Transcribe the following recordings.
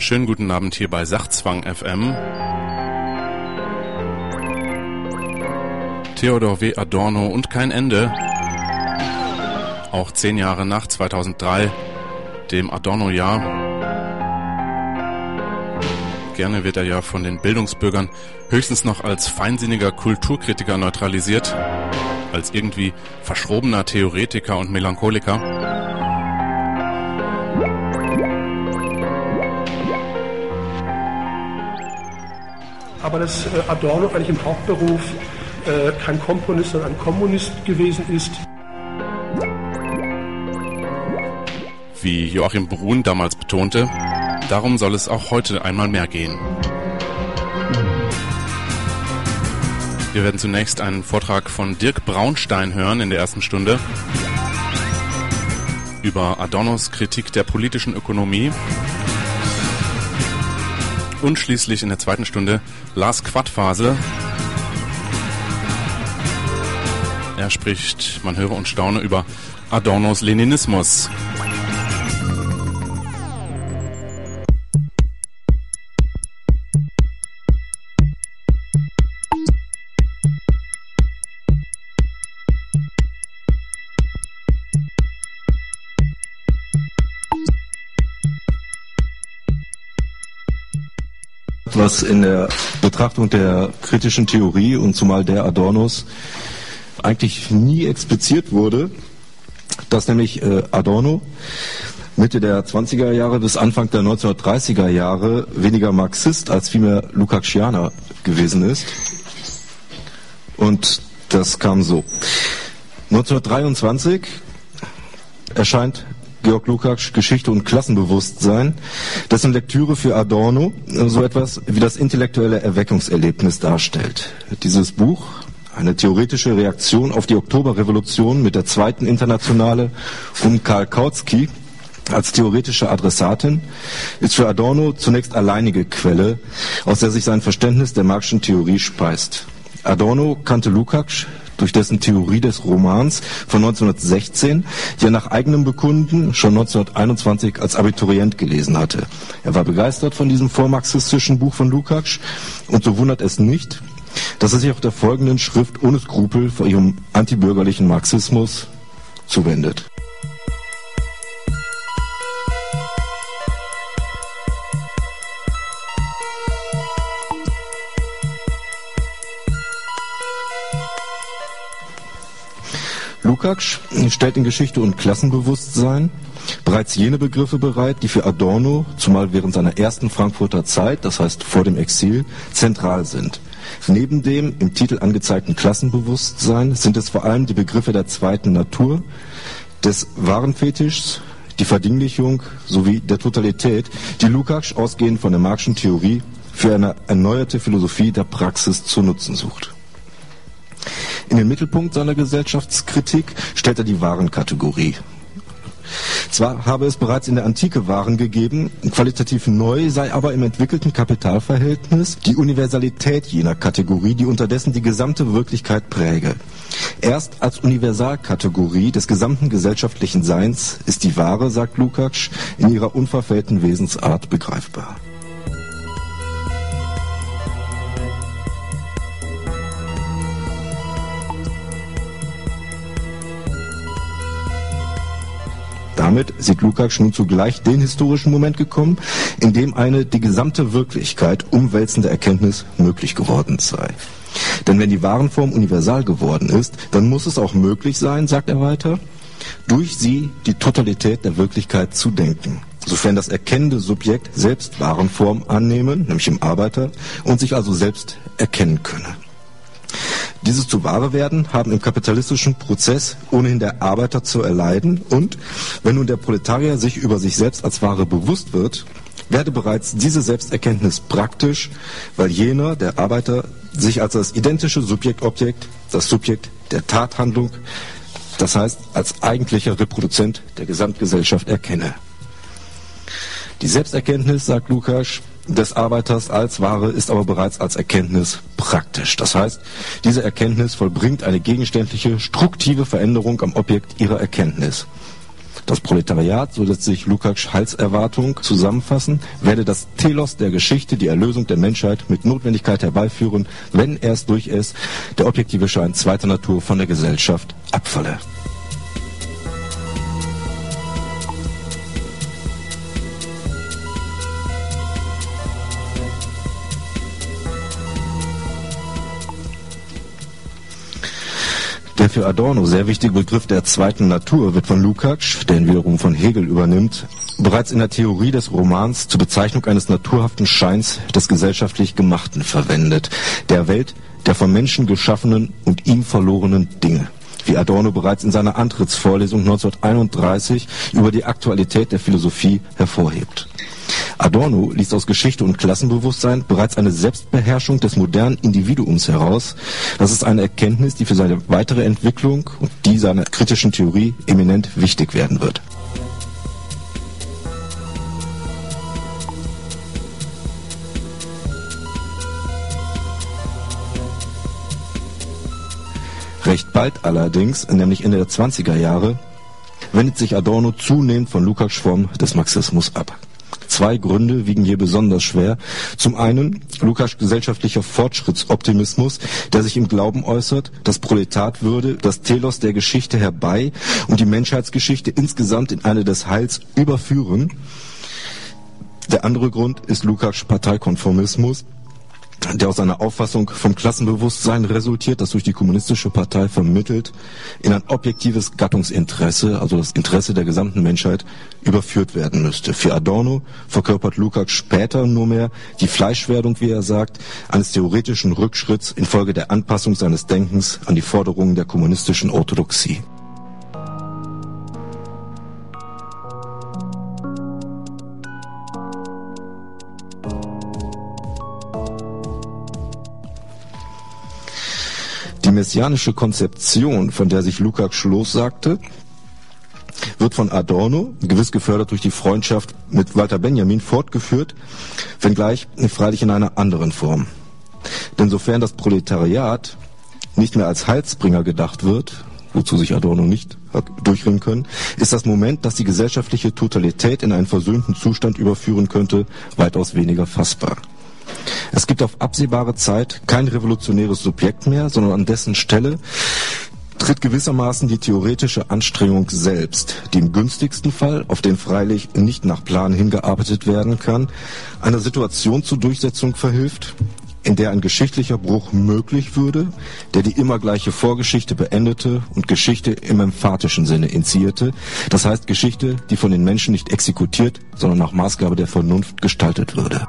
Schönen guten Abend hier bei Sachzwang FM. Theodor W. Adorno und kein Ende. Auch 10 Jahre nach 2003, dem Adorno-Jahr. Gerne wird er ja von den Bildungsbürgern höchstens noch als feinsinniger Kulturkritiker neutralisiert, als irgendwie verschrobener Theoretiker und Melancholiker. Aber dass Adorno eigentlich im Hauptberuf kein Komponist, sondern ein Kommunist gewesen ist. Wie Joachim Brun damals betonte, darum soll es auch heute einmal mehr gehen. Wir werden zunächst einen Vortrag von Dirk Braunstein hören in der ersten Stunde über Adornos Kritik der politischen Ökonomie. Und schließlich in der zweiten Stunde Lars Quadfasel. Er spricht, man höre und staune, über Adornos Leninismus. Was in der Betrachtung der kritischen Theorie und zumal der Adornos eigentlich nie expliziert wurde, dass nämlich Adorno Mitte der 20er Jahre bis Anfang der 1930er Jahre weniger Marxist als vielmehr Lukácsianer gewesen ist. Und das kam so. 1923 erscheint Georg Lukács Geschichte und Klassenbewusstsein, dessen Lektüre für Adorno so etwas wie das intellektuelle Erweckungserlebnis darstellt. Dieses Buch, eine theoretische Reaktion auf die Oktoberrevolution mit der zweiten Internationale um Karl Kautsky als theoretische Adressatin, ist für Adorno zunächst alleinige Quelle, aus der sich sein Verständnis der Marxischen Theorie speist. Adorno kannte Lukács durch dessen Theorie des Romans von 1916, die er nach eigenem Bekunden schon 1921 als Abiturient gelesen hatte. Er war begeistert von diesem vormarxistischen Buch von Lukács und so wundert es nicht, dass er sich auf der folgenden Schrift ohne Skrupel vor ihrem antibürgerlichen Marxismus zuwendet. Lukács stellt in Geschichte und Klassenbewusstsein bereits jene Begriffe bereit, die für Adorno, zumal während seiner ersten Frankfurter Zeit, das heißt vor dem Exil, zentral sind. Neben dem im Titel angezeigten Klassenbewusstsein sind es vor allem die Begriffe der zweiten Natur, des Warenfetischs, die Verdinglichung sowie der Totalität, die Lukács ausgehend von der Marxischen Theorie für eine erneuerte Philosophie der Praxis zu nutzen sucht. In den Mittelpunkt seiner Gesellschaftskritik stellt er die Warenkategorie. Zwar habe es bereits in der Antike Waren gegeben, qualitativ neu sei aber im entwickelten Kapitalverhältnis die Universalität jener Kategorie, die unterdessen die gesamte Wirklichkeit präge. Erst als Universalkategorie des gesamten gesellschaftlichen Seins ist die Ware, sagt Lukács, in ihrer unverfällten Wesensart begreifbar. Damit sieht Lukács nun zugleich den historischen Moment gekommen, in dem eine die gesamte Wirklichkeit umwälzende Erkenntnis möglich geworden sei. Denn wenn die Warenform universal geworden ist, dann muss es auch möglich sein, sagt er weiter, durch sie die Totalität der Wirklichkeit zu denken. Sofern das erkennende Subjekt selbst Warenform annehmen, nämlich im Arbeiter, und sich also selbst erkennen könne. Dieses zu Ware werden haben im kapitalistischen Prozess ohnehin der Arbeiter zu erleiden und, wenn nun der Proletarier sich über sich selbst als Ware bewusst wird, werde bereits diese Selbsterkenntnis praktisch, weil jener, der Arbeiter, sich als das identische Subjekt-Objekt, das Subjekt der Tathandlung, das heißt als eigentlicher Reproduzent der Gesamtgesellschaft erkenne. Die Selbsterkenntnis, sagt Lukács, des Arbeiters als Ware ist aber bereits als Erkenntnis praktisch. Das heißt, diese Erkenntnis vollbringt eine gegenständliche, struktive Veränderung am Objekt ihrer Erkenntnis. Das Proletariat, so lässt sich Lukács Heilserwartung zusammenfassen, werde das Telos der Geschichte, die Erlösung der Menschheit mit Notwendigkeit herbeiführen, wenn erst durch es der objektive Schein zweiter Natur von der Gesellschaft abfalle. Der für Adorno sehr wichtige Begriff der zweiten Natur wird von Lukács, der ihn wiederum von Hegel übernimmt, bereits in der Theorie des Romans zur Bezeichnung eines naturhaften Scheins des gesellschaftlich Gemachten verwendet, der Welt der vom Menschen geschaffenen und ihm verlorenen Dinge, wie Adorno bereits in seiner Antrittsvorlesung 1931 über die Aktualität der Philosophie hervorhebt. Adorno liest aus Geschichte und Klassenbewusstsein bereits eine Selbstbeherrschung des modernen Individuums heraus. Das ist eine Erkenntnis, die für seine weitere Entwicklung und die seiner kritischen Theorie eminent wichtig werden wird. Recht bald allerdings, nämlich Ende der 20er Jahre, wendet sich Adorno zunehmend von Lukács' Form des Marxismus ab. Zwei Gründe wiegen hier besonders schwer. Zum einen Lukács' gesellschaftlicher Fortschrittsoptimismus, der sich im Glauben äußert, das Proletat würde das Telos der Geschichte herbei und die Menschheitsgeschichte insgesamt in eine des Heils überführen. Der andere Grund ist Lukács' Parteikonformismus, der aus einer Auffassung vom Klassenbewusstsein resultiert, das durch die kommunistische Partei vermittelt, in ein objektives Gattungsinteresse, also das Interesse der gesamten Menschheit, überführt werden müsste. Für Adorno verkörpert Lukács später nur mehr die Fleischwerdung, wie er sagt, eines theoretischen Rückschritts infolge der Anpassung seines Denkens an die Forderungen der kommunistischen Orthodoxie. Die messianische Konzeption, von der sich Lukács lossagte, wird von Adorno, gewiss gefördert durch die Freundschaft mit Walter Benjamin, fortgeführt, wenngleich freilich in einer anderen Form. Denn sofern das Proletariat nicht mehr als Heilsbringer gedacht wird, wozu sich Adorno nicht hat durchringen können, ist das Moment, das die gesellschaftliche Totalität in einen versöhnten Zustand überführen könnte, weitaus weniger fassbar. Es gibt auf absehbare Zeit kein revolutionäres Subjekt mehr, sondern an dessen Stelle tritt gewissermaßen die theoretische Anstrengung selbst, die im günstigsten Fall, auf den freilich nicht nach Plan hingearbeitet werden kann, einer Situation zur Durchsetzung verhilft, in der ein geschichtlicher Bruch möglich würde, der die immer gleiche Vorgeschichte beendete und Geschichte im emphatischen Sinne initiierte, das heißt Geschichte, die von den Menschen nicht exekutiert, sondern nach Maßgabe der Vernunft gestaltet würde.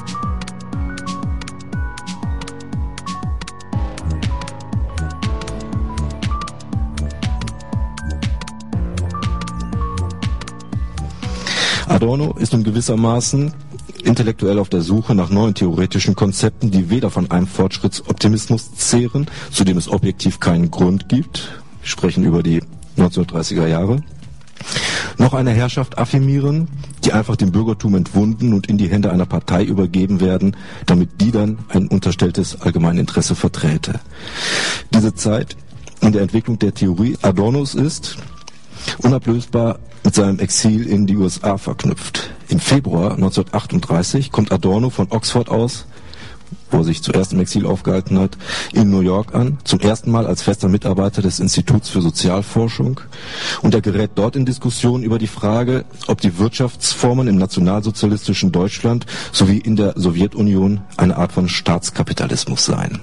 Adorno ist nun gewissermaßen intellektuell auf der Suche nach neuen theoretischen Konzepten, die weder von einem Fortschrittsoptimismus zehren, zu dem es objektiv keinen Grund gibt, wir sprechen über die 1930er Jahre, noch eine Herrschaft affirmieren, die einfach dem Bürgertum entwunden und in die Hände einer Partei übergeben werden, damit die dann ein unterstelltes Allgemeininteresse verträte. Diese Zeit in der Entwicklung der Theorie Adornos ist unablösbar mit seinem Exil in die USA verknüpft. Im Februar 1938 kommt Adorno von Oxford aus, wo er sich zuerst im Exil aufgehalten hat, in New York an, zum ersten Mal als fester Mitarbeiter des Instituts für Sozialforschung, und er gerät dort in Diskussion über die Frage, ob die Wirtschaftsformen im nationalsozialistischen Deutschland sowie in der Sowjetunion eine Art von Staatskapitalismus seien.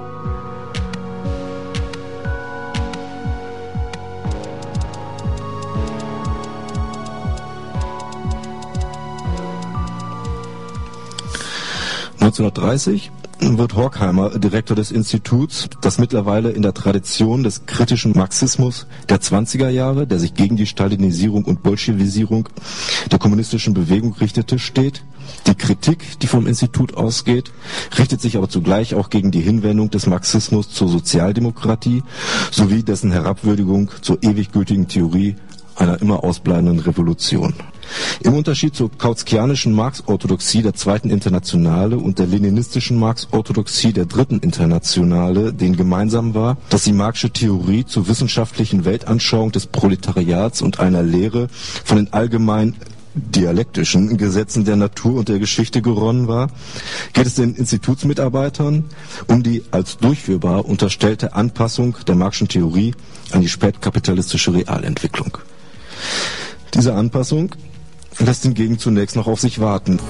(1930) wird Horkheimer Direktor des Instituts, das mittlerweile in der Tradition des kritischen Marxismus der 20er Jahre, der sich gegen die Stalinisierung und Bolschewisierung der kommunistischen Bewegung richtete, steht. Die Kritik, die vom Institut ausgeht, richtet sich aber zugleich auch gegen die Hinwendung des Marxismus zur Sozialdemokratie sowie dessen Herabwürdigung zur ewig gültigen Theorie einer immer ausbleibenden Revolution. Im Unterschied zur kautskianischen Marx-Orthodoxie der Zweiten Internationale und der leninistischen Marx-Orthodoxie der Dritten Internationale, denen gemeinsam war, dass die Marxische Theorie zur wissenschaftlichen Weltanschauung des Proletariats und einer Lehre von den allgemein dialektischen Gesetzen der Natur und der Geschichte geronnen war, geht es den Institutsmitarbeitern um die als durchführbar unterstellte Anpassung der Marxischen Theorie an die spätkapitalistische Realentwicklung. Diese Anpassung lässt hingegen zunächst noch auf sich warten.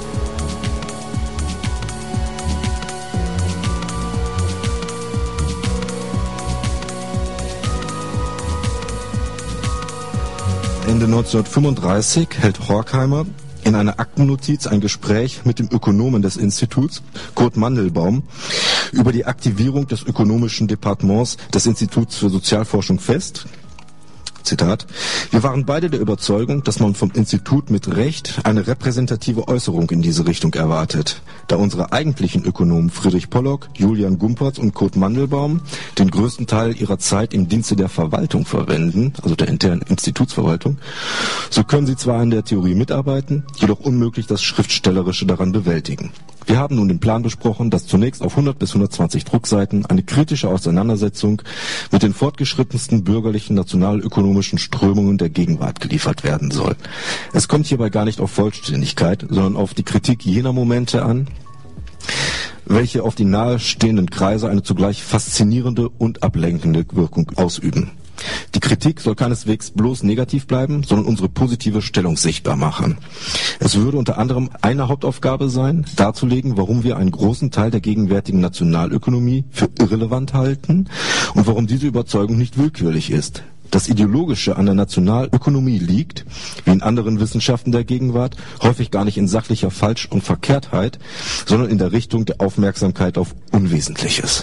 Ende 1935 hält Horkheimer in einer Aktennotiz ein Gespräch mit dem Ökonomen des Instituts, Kurt Mandelbaum, über die Aktivierung des ökonomischen Departements des Instituts für Sozialforschung fest. Zitat: Wir waren beide der Überzeugung, dass man vom Institut mit Recht eine repräsentative Äußerung in diese Richtung erwartet. Da unsere eigentlichen Ökonomen Friedrich Pollock, Julian Gumperz und Kurt Mandelbaum den größten Teil ihrer Zeit im Dienste der Verwaltung verwenden, also der internen Institutsverwaltung, so können sie zwar an der Theorie mitarbeiten, jedoch unmöglich das Schriftstellerische daran bewältigen. Wir haben nun den Plan besprochen, dass zunächst auf 100 bis 120 Druckseiten eine kritische Auseinandersetzung mit den fortgeschrittensten bürgerlichen nationalökonomischen Strömungen der Gegenwart geliefert werden soll. Es kommt hierbei gar nicht auf Vollständigkeit, sondern auf die Kritik jener Momente an, welche auf die nahestehenden Kreise eine zugleich faszinierende und ablenkende Wirkung ausüben. Die Kritik soll keineswegs bloß negativ bleiben, sondern unsere positive Stellung sichtbar machen. Es würde unter anderem eine Hauptaufgabe sein, darzulegen, warum wir einen großen Teil der gegenwärtigen Nationalökonomie für irrelevant halten und warum diese Überzeugung nicht willkürlich ist. Das Ideologische an der Nationalökonomie liegt, wie in anderen Wissenschaften der Gegenwart, häufig gar nicht in sachlicher Falsch- und Verkehrtheit, sondern in der Richtung der Aufmerksamkeit auf Unwesentliches.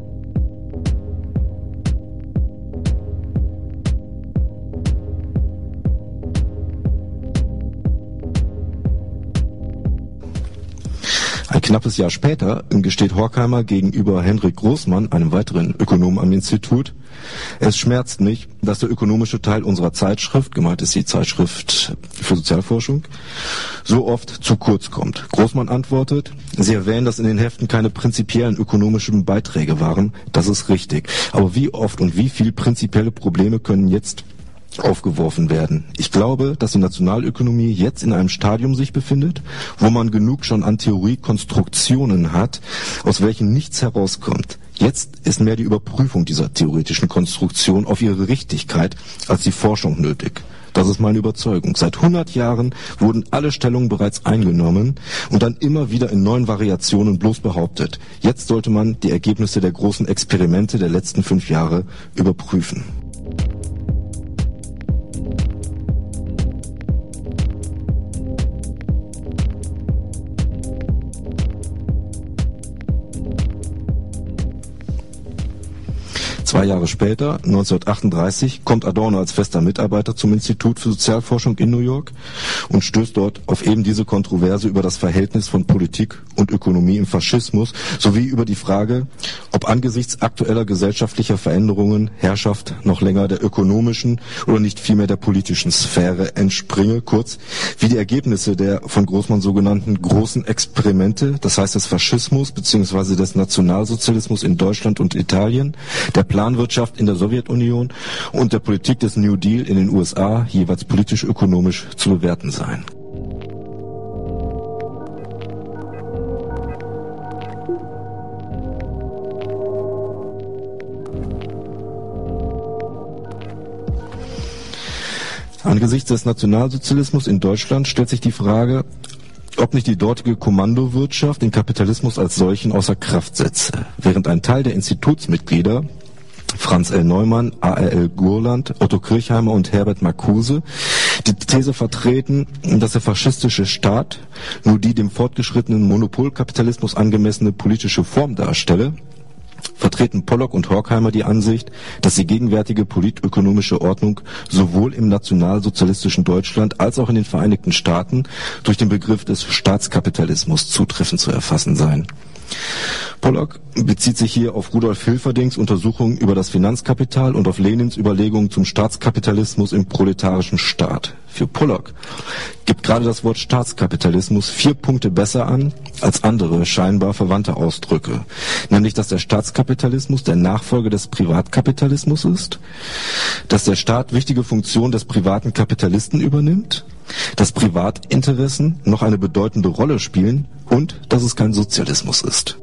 Ein knappes Jahr später gesteht Horkheimer gegenüber Henrik Großmann, einem weiteren Ökonomen am Institut: Es schmerzt mich, dass der ökonomische Teil unserer Zeitschrift, gemeint ist die Zeitschrift für Sozialforschung, so oft zu kurz kommt. Großmann antwortet: Sie erwähnen, dass in den Heften keine prinzipiellen ökonomischen Beiträge waren. Das ist richtig. Aber wie oft und wie viel prinzipielle Probleme können jetzt aufgeworfen werden? Ich glaube, dass die Nationalökonomie jetzt in einem Stadium sich befindet, wo man genug schon an Theoriekonstruktionen hat, aus welchen nichts herauskommt. Jetzt ist mehr die Überprüfung dieser theoretischen Konstruktion auf ihre Richtigkeit als die Forschung nötig. Das ist meine Überzeugung. Seit 100 Jahren wurden alle Stellungen bereits eingenommen und dann immer wieder in neuen Variationen bloß behauptet. Jetzt sollte man die Ergebnisse der großen Experimente der letzten 5 Jahre überprüfen. Zwei Jahre später, 1938, kommt Adorno als fester Mitarbeiter zum Institut für Sozialforschung in New York und stößt dort auf eben diese Kontroverse über das Verhältnis von Politik und Ökonomie im Faschismus sowie über die Frage, ob angesichts aktueller gesellschaftlicher Veränderungen Herrschaft noch länger der ökonomischen oder nicht vielmehr der politischen Sphäre entspringe. Kurz, wie die Ergebnisse der von Großmann sogenannten großen Experimente, das heißt des Faschismus bzw. des Nationalsozialismus in Deutschland und Italien, der Planwirtschaft in der Sowjetunion und der Politik des New Deal in den USA jeweils politisch-ökonomisch zu bewerten seien. Angesichts des Nationalsozialismus in Deutschland stellt sich die Frage, ob nicht die dortige Kommandowirtschaft den Kapitalismus als solchen außer Kraft setze. Während ein Teil der Institutsmitglieder, Franz L. Neumann, A.R.L. Gurland, Otto Kirchheimer und Herbert Marcuse, die These vertreten, dass der faschistische Staat nur die dem fortgeschrittenen Monopolkapitalismus angemessene politische Form darstelle, vertreten Pollock und Horkheimer die Ansicht, dass die gegenwärtige politökonomische Ordnung sowohl im nationalsozialistischen Deutschland als auch in den Vereinigten Staaten durch den Begriff des Staatskapitalismus zutreffend zu erfassen seien. Pollock bezieht sich hier auf Rudolf Hilferdings Untersuchungen über das Finanzkapital und auf Lenins Überlegungen zum Staatskapitalismus im proletarischen Staat. Für Pollock gibt gerade das Wort Staatskapitalismus 4 Punkte besser an als andere scheinbar verwandte Ausdrücke. Nämlich, dass der Staatskapitalismus der Nachfolger des Privatkapitalismus ist, dass der Staat wichtige Funktionen des privaten Kapitalisten übernimmt, dass Privatinteressen noch eine bedeutende Rolle spielen und dass es kein Sozialismus ist.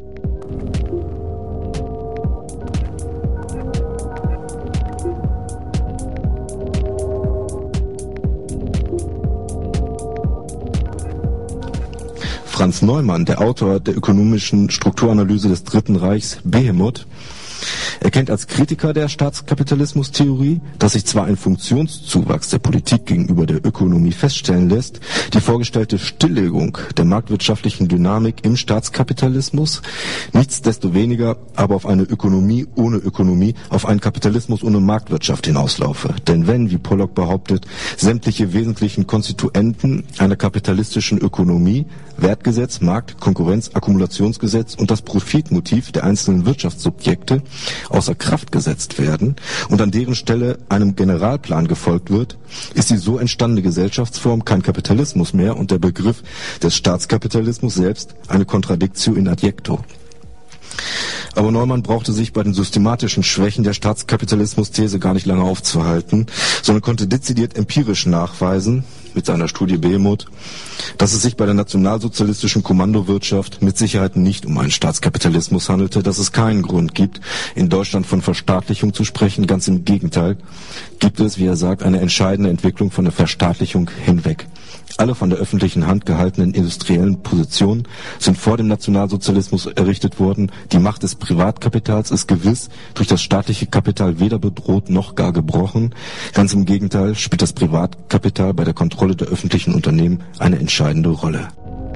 Franz Neumann, der Autor der ökonomischen Strukturanalyse des Dritten Reichs, Behemoth, erkennt als Kritiker der Staatskapitalismustheorie, dass sich zwar ein Funktionszuwachs der Politik gegenüber der Ökonomie feststellen lässt, die vorgestellte Stilllegung der marktwirtschaftlichen Dynamik im Staatskapitalismus nichtsdestoweniger aber auf eine Ökonomie ohne Ökonomie, auf einen Kapitalismus ohne Marktwirtschaft hinauslaufe. Denn wenn, wie Pollock behauptet, sämtliche wesentlichen Konstituenten einer kapitalistischen Ökonomie, Wertgesetz, Markt, Konkurrenz, Akkumulationsgesetz und das Profitmotiv der einzelnen Wirtschaftssubjekte außer Kraft gesetzt werden und an deren Stelle einem Generalplan gefolgt wird, ist die so entstandene Gesellschaftsform kein Kapitalismus mehr und der Begriff des Staatskapitalismus selbst eine Contradictio in adjecto. Aber Neumann brauchte sich bei den systematischen Schwächen der Staatskapitalismus-These gar nicht lange aufzuhalten, sondern konnte dezidiert empirisch nachweisen, mit seiner Studie Behemoth, dass es sich bei der nationalsozialistischen Kommandowirtschaft mit Sicherheit nicht um einen Staatskapitalismus handelte, dass es keinen Grund gibt, in Deutschland von Verstaatlichung zu sprechen. Ganz im Gegenteil gibt es, wie er sagt, eine entscheidende Entwicklung von der Verstaatlichung hinweg. Alle von der öffentlichen Hand gehaltenen industriellen Positionen sind vor dem Nationalsozialismus errichtet worden. Die Macht des Privatkapitals ist gewiss durch das staatliche Kapital weder bedroht noch gar gebrochen. Ganz im Gegenteil spielt das Privatkapital bei der Kontrolle der öffentlichen Unternehmen eine entscheidende Rolle.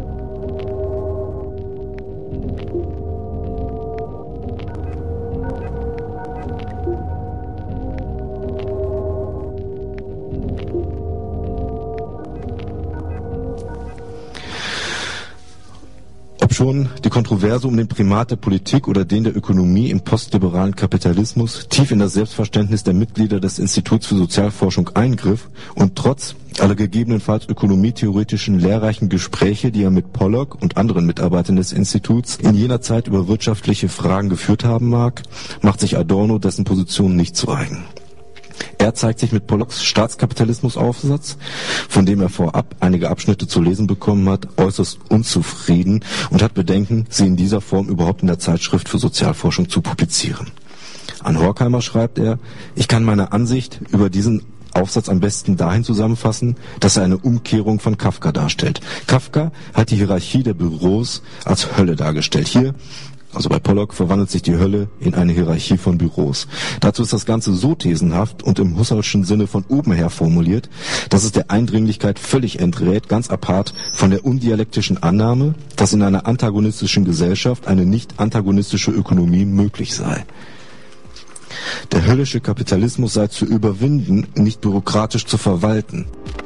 Schon die Kontroverse um den Primat der Politik oder den der Ökonomie im postliberalen Kapitalismus tief in das Selbstverständnis der Mitglieder des Instituts für Sozialforschung eingriff und trotz aller gegebenenfalls ökonomietheoretischen lehrreichen Gespräche, die er mit Pollock und anderen Mitarbeitern des Instituts in jener Zeit über wirtschaftliche Fragen geführt haben mag, macht sich Adorno dessen Position nicht zu eigen. Er zeigt sich mit Pollocks Staatskapitalismusaufsatz, von dem er vorab einige Abschnitte zu lesen bekommen hat, äußerst unzufrieden und hat Bedenken, sie in dieser Form überhaupt in der Zeitschrift für Sozialforschung zu publizieren. An Horkheimer schreibt er, ich kann meine Ansicht über diesen Aufsatz am besten dahin zusammenfassen, dass er eine Umkehrung von Kafka darstellt. Kafka hat die Hierarchie der Büros als Hölle dargestellt. Hier, also bei Pollock, verwandelt sich die Hölle in eine Hierarchie von Büros. Dazu ist das Ganze so thesenhaft und im Husserlschen Sinne von oben her formuliert, dass es der Eindringlichkeit völlig enträt, ganz apart von der undialektischen Annahme, dass in einer antagonistischen Gesellschaft eine nicht antagonistische Ökonomie möglich sei. Der höllische Kapitalismus sei zu überwinden, nicht bürokratisch zu verwalten.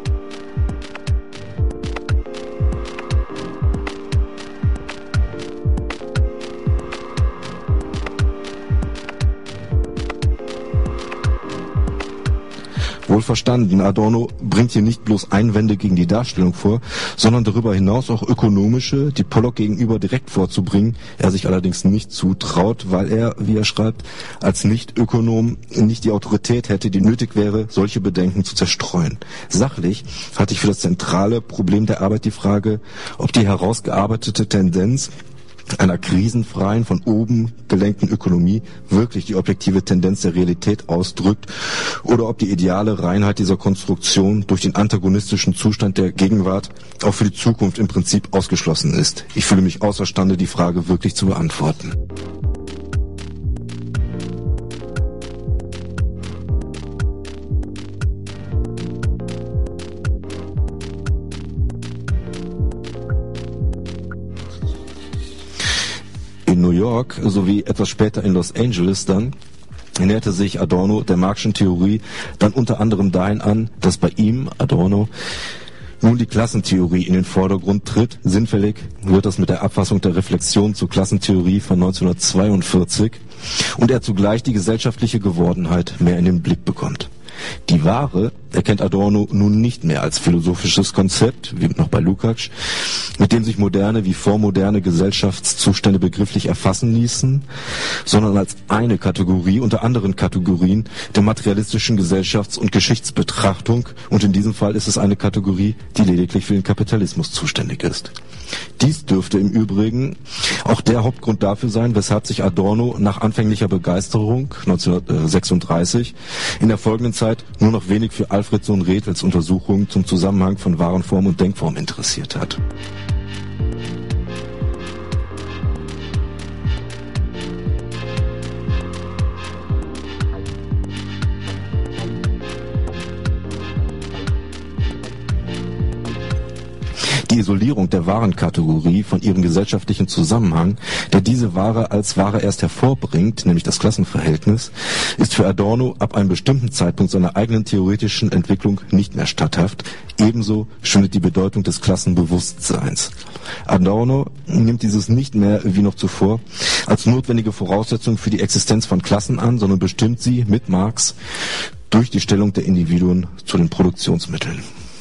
Wohlverstanden, Adorno bringt hier nicht bloß Einwände gegen die Darstellung vor, sondern darüber hinaus auch ökonomische, die Pollock gegenüber direkt vorzubringen, er sich allerdings nicht zutraut, weil er, wie er schreibt, als Nicht-Ökonom nicht die Autorität hätte, die nötig wäre, solche Bedenken zu zerstreuen. Sachlich hatte ich für das zentrale Problem der Arbeit die Frage, ob die herausgearbeitete Tendenz einer krisenfreien, von oben gelenkten Ökonomie wirklich die objektive Tendenz der Realität ausdrückt oder ob die ideale Reinheit dieser Konstruktion durch den antagonistischen Zustand der Gegenwart auch für die Zukunft im Prinzip ausgeschlossen ist. Ich fühle mich außerstande, die Frage wirklich zu beantworten. In New York sowie etwas später in Los Angeles dann näherte sich Adorno der Marxischen Theorie dann unter anderem dahin an, dass bei ihm, Adorno, nun die Klassentheorie in den Vordergrund tritt, sinnfällig wird das mit der Abfassung der Reflexion zur Klassentheorie von 1942 und er zugleich die gesellschaftliche Gewordenheit mehr in den Blick bekommt. Die Ware erkennt Adorno nun nicht mehr als philosophisches Konzept, wie noch bei Lukács, mit dem sich moderne wie vormoderne Gesellschaftszustände begrifflich erfassen ließen, sondern als eine Kategorie unter anderen Kategorien der materialistischen Gesellschafts- und Geschichtsbetrachtung, und in diesem Fall ist es eine Kategorie, die lediglich für den Kapitalismus zuständig ist. Dies dürfte im Übrigen auch der Hauptgrund dafür sein, weshalb sich Adorno nach anfänglicher Begeisterung 1936 in der folgenden Zeit nur noch wenig für Alfred Sohn-Rethels Untersuchungen zum Zusammenhang von Warenform und Denkform interessiert hat. Die Isolierung der Warenkategorie von ihrem gesellschaftlichen Zusammenhang, der diese Ware als Ware erst hervorbringt, nämlich das Klassenverhältnis, ist für Adorno ab einem bestimmten Zeitpunkt seiner eigenen theoretischen Entwicklung nicht mehr statthaft. Ebenso schwindet die Bedeutung des Klassenbewusstseins. Adorno nimmt dieses nicht mehr, wie noch zuvor, als notwendige Voraussetzung für die Existenz von Klassen an, sondern bestimmt sie mit Marx durch die Stellung der Individuen zu den Produktionsmitteln.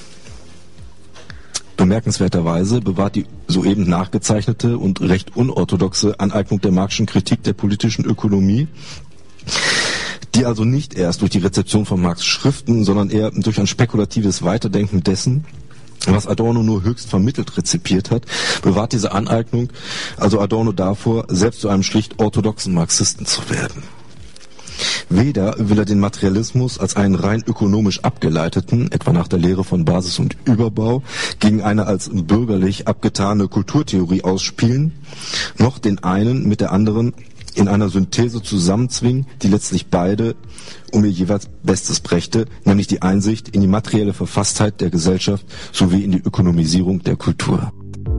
Bemerkenswerterweise bewahrt die soeben nachgezeichnete und recht unorthodoxe Aneignung der Marxischen Kritik der politischen Ökonomie, die also nicht erst durch die Rezeption von Marx' Schriften, sondern eher durch ein spekulatives Weiterdenken dessen, was Adorno nur höchst vermittelt rezipiert hat, bewahrt diese Aneignung also Adorno davor, selbst zu einem schlicht orthodoxen Marxisten zu werden. Weder will er den Materialismus als einen rein ökonomisch abgeleiteten, etwa nach der Lehre von Basis und Überbau, gegen eine als bürgerlich abgetane Kulturtheorie ausspielen, noch den einen mit der anderen in einer Synthese zusammenzwingen, die letztlich beide um ihr jeweils Bestes brächte, nämlich die Einsicht in die materielle Verfasstheit der Gesellschaft sowie in die Ökonomisierung der Kultur.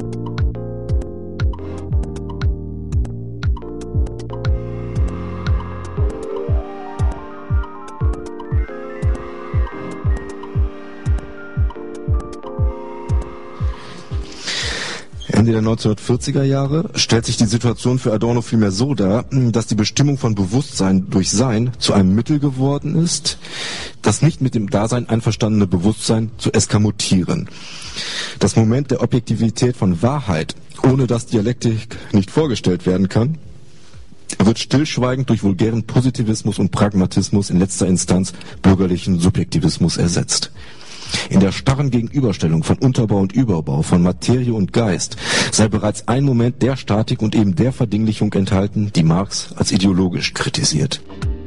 Ende der 1940er Jahre stellt sich die Situation für Adorno vielmehr so dar, dass die Bestimmung von Bewusstsein durch Sein zu einem Mittel geworden ist, das nicht mit dem Dasein einverstandene Bewusstsein zu eskamotieren. Das Moment der Objektivität von Wahrheit, ohne dass Dialektik nicht vorgestellt werden kann, wird stillschweigend durch vulgären Positivismus und Pragmatismus, in letzter Instanz bürgerlichen Subjektivismus ersetzt. In der starren Gegenüberstellung von Unterbau und Überbau, von Materie und Geist, sei bereits ein Moment der Statik und eben der Verdinglichung enthalten, die Marx als ideologisch kritisiert.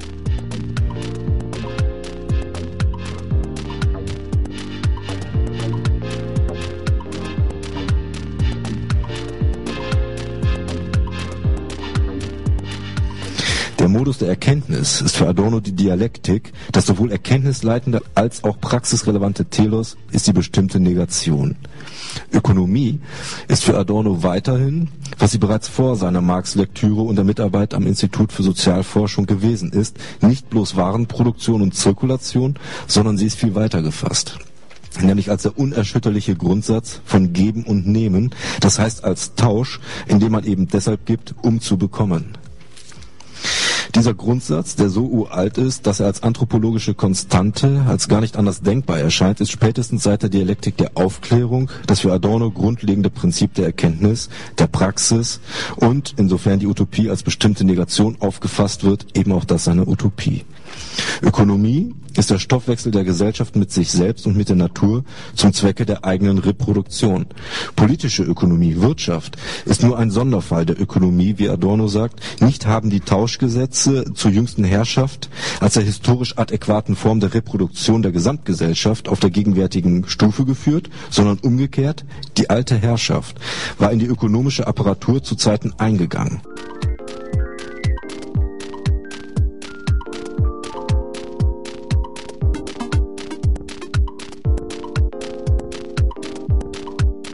Der Modus der Erkenntnis ist für Adorno die Dialektik, das sowohl erkenntnisleitende als auch praxisrelevante Telos ist die bestimmte Negation. Ökonomie ist für Adorno weiterhin, was sie bereits vor seiner Marx-Lektüre und der Mitarbeit am Institut für Sozialforschung gewesen ist, nicht bloß Warenproduktion und Zirkulation, sondern sie ist viel weiter gefasst. Nämlich als der unerschütterliche Grundsatz von Geben und Nehmen, das heißt als Tausch, indem man eben deshalb gibt, um zu bekommen. Dieser Grundsatz, der so uralt ist, dass er als anthropologische Konstante, als gar nicht anders denkbar erscheint, ist spätestens seit der Dialektik der Aufklärung das für Adorno grundlegende Prinzip der Erkenntnis, der Praxis und, insofern die Utopie als bestimmte Negation aufgefasst wird, eben auch das seine Utopie. Ökonomie ist der Stoffwechsel der Gesellschaft mit sich selbst und mit der Natur zum Zwecke der eigenen Reproduktion. Politische Ökonomie, Wirtschaft, ist nur ein Sonderfall der Ökonomie, wie Adorno sagt. Nicht haben die Tauschgesetze zur jüngsten Herrschaft als der historisch adäquaten Form der Reproduktion der Gesamtgesellschaft auf der gegenwärtigen Stufe geführt, sondern umgekehrt, die alte Herrschaft war in die ökonomische Apparatur zu Zeiten eingegangen.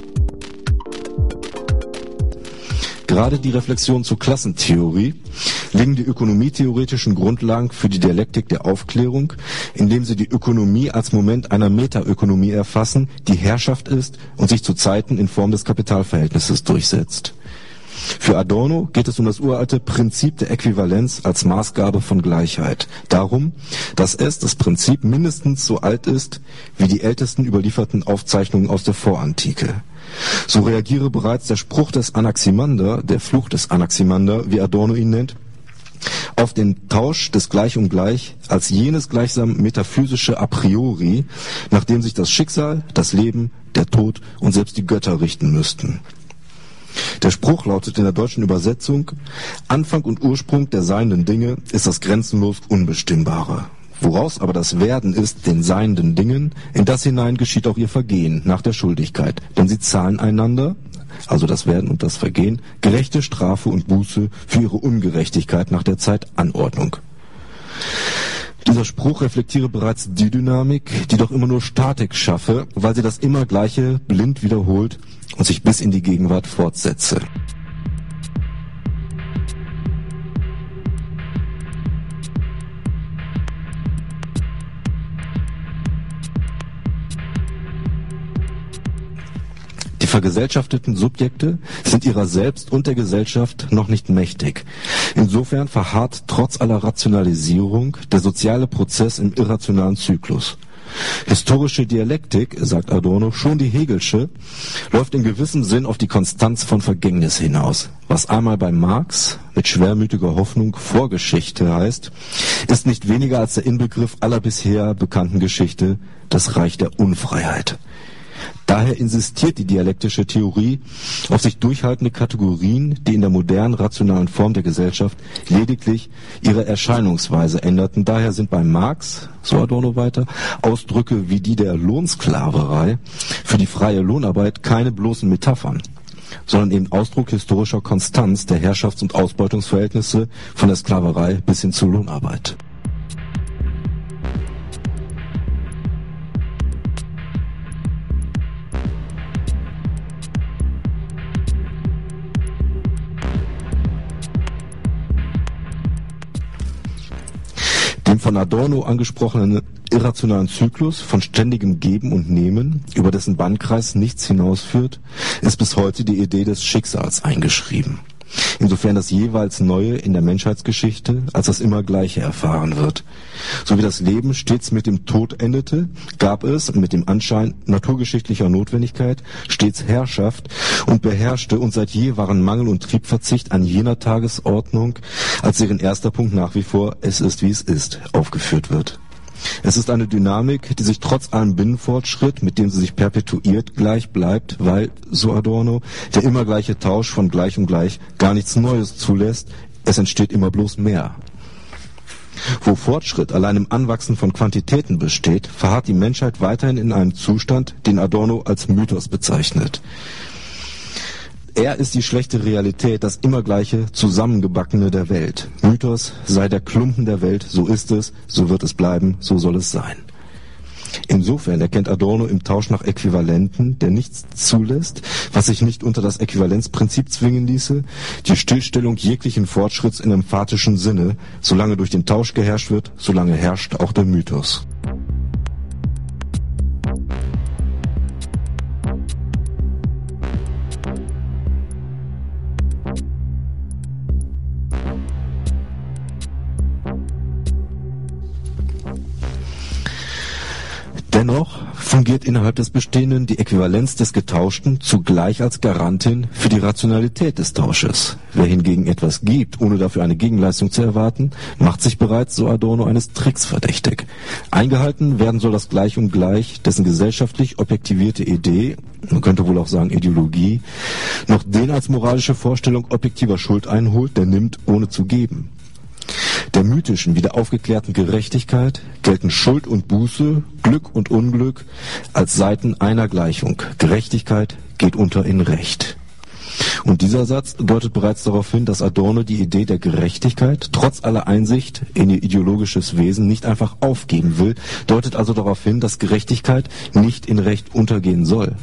Gerade die Reflexion zur Klassentheorie legen die ökonomietheoretischen Grundlagen für die Dialektik der Aufklärung, indem sie die Ökonomie als Moment einer Metaökonomie erfassen, die Herrschaft ist und sich zu Zeiten in Form des Kapitalverhältnisses durchsetzt. Für Adorno geht es um das uralte Prinzip der Äquivalenz als Maßgabe von Gleichheit. Darum, dass das Prinzip mindestens so alt ist wie die ältesten überlieferten Aufzeichnungen aus der Vorantike. So reagiere bereits der Spruch des Anaximander, der Fluch des Anaximander, wie Adorno ihn nennt, auf den Tausch des Gleich und Gleich als jenes gleichsam metaphysische a priori, nach dem sich das Schicksal, das Leben, der Tod und selbst die Götter richten müssten. Der Spruch lautet in der deutschen Übersetzung: Anfang und Ursprung der seienden Dinge ist das grenzenlos Unbestimmbare. Woraus aber das Werden ist den seienden Dingen, in das hinein geschieht auch ihr Vergehen nach der Schuldigkeit. Denn sie zahlen einander, also das Werden und das Vergehen, gerechte Strafe und Buße für ihre Ungerechtigkeit nach der Zeitanordnung. Dieser Spruch reflektiere bereits die Dynamik, die doch immer nur Statik schaffe, weil sie das immer Gleiche blind wiederholt und sich bis in die Gegenwart fortsetze. Die vergesellschafteten Subjekte sind ihrer selbst und der Gesellschaft noch nicht mächtig. Insofern verharrt trotz aller Rationalisierung der soziale Prozess im irrationalen Zyklus. Historische Dialektik, sagt Adorno, schon die Hegelsche, läuft in gewissem Sinn auf die Konstanz von Vergängnis hinaus. Was einmal bei Marx mit schwermütiger Hoffnung Vorgeschichte heißt, ist nicht weniger als der Inbegriff aller bisher bekannten Geschichte, das Reich der Unfreiheit. Daher insistiert die dialektische Theorie auf sich durchhaltende Kategorien, die in der modernen rationalen Form der Gesellschaft lediglich ihre Erscheinungsweise änderten. Daher sind bei Marx, so Adorno weiter, Ausdrücke wie die der Lohnsklaverei für die freie Lohnarbeit keine bloßen Metaphern, sondern eben Ausdruck historischer Konstanz der Herrschafts- und Ausbeutungsverhältnisse von der Sklaverei bis hin zur Lohnarbeit. Dem von Adorno angesprochenen irrationalen Zyklus von ständigem Geben und Nehmen, über dessen Bannkreis nichts hinausführt, ist bis heute die Idee des Schicksals eingeschrieben. Insofern das jeweils Neue in der Menschheitsgeschichte als das immer Gleiche erfahren wird. So wie das Leben stets mit dem Tod endete, gab es mit dem Anschein naturgeschichtlicher Notwendigkeit stets Herrschaft und beherrschte und seit je waren Mangel und Triebverzicht an jener Tagesordnung, als deren erster Punkt nach wie vor "Es ist, wie es ist" aufgeführt wird. Es ist eine Dynamik, die sich trotz allem Binnenfortschritt, mit dem sie sich perpetuiert, gleich bleibt, weil, so Adorno, der immer gleiche Tausch von Gleich und Gleich gar nichts Neues zulässt, es entsteht immer bloß mehr. Wo Fortschritt allein im Anwachsen von Quantitäten besteht, verharrt die Menschheit weiterhin in einem Zustand, den Adorno als Mythos bezeichnet. Er ist die schlechte Realität, das immer gleiche Zusammengebackene der Welt. Mythos sei der Klumpen der Welt, so ist es, so wird es bleiben, so soll es sein. Insofern erkennt Adorno im Tausch nach Äquivalenten, der nichts zulässt, was sich nicht unter das Äquivalenzprinzip zwingen ließe, die Stillstellung jeglichen Fortschritts in emphatischen Sinne. Solange durch den Tausch geherrscht wird, solange herrscht auch der Mythos. Dennoch fungiert innerhalb des Bestehenden die Äquivalenz des Getauschten zugleich als Garantin für die Rationalität des Tausches. Wer hingegen etwas gibt, ohne dafür eine Gegenleistung zu erwarten, macht sich bereits, so Adorno, eines Tricks verdächtig. Eingehalten werden soll das Gleich und Gleich, dessen gesellschaftlich objektivierte Idee, man könnte wohl auch sagen Ideologie, noch den als moralische Vorstellung objektiver Schuld einholt, der nimmt, ohne zu geben. Der mythischen wie der aufgeklärten Gerechtigkeit gelten Schuld und Buße, Glück und Unglück als Seiten einer Gleichung. Gerechtigkeit geht unter in Recht. Und dieser Satz deutet bereits darauf hin, dass Adorno die Idee der Gerechtigkeit trotz aller Einsicht in ihr ideologisches Wesen nicht einfach aufgeben will, deutet also darauf hin, dass Gerechtigkeit nicht in Recht untergehen soll.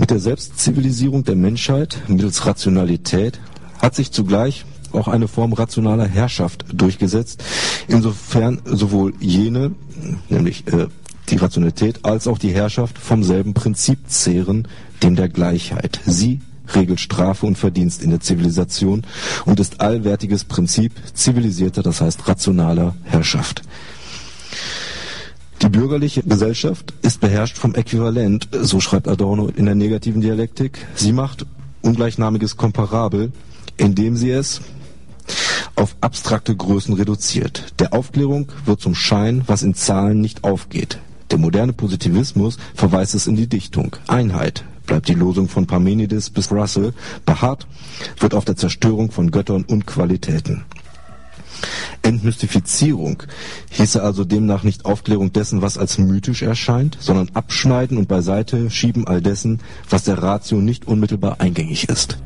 Mit der Selbstzivilisierung der Menschheit mittels Rationalität hat sich zugleich auch eine Form rationaler Herrschaft durchgesetzt, insofern sowohl jene, nämlich die Rationalität, als auch die Herrschaft vom selben Prinzip zehren, dem der Gleichheit. Sie regelt Strafe und Verdienst in der Zivilisation und ist allwärtiges Prinzip zivilisierter, das heißt rationaler Herrschaft. Die bürgerliche Gesellschaft ist beherrscht vom Äquivalent, so schreibt Adorno in der negativen Dialektik. Sie macht ungleichnamiges Komparabel, indem sie es auf abstrakte Größen reduziert. Der Aufklärung wird zum Schein, was in Zahlen nicht aufgeht. Der moderne Positivismus verweist es in die Dichtung. Einheit, bleibt die Losung von Parmenides bis Russell, beharrt wird auf der Zerstörung von Göttern und Qualitäten. Entmystifizierung hieße also demnach nicht Aufklärung dessen, was als mythisch erscheint, sondern Abschneiden und beiseite schieben all dessen, was der Ratio nicht unmittelbar eingängig ist.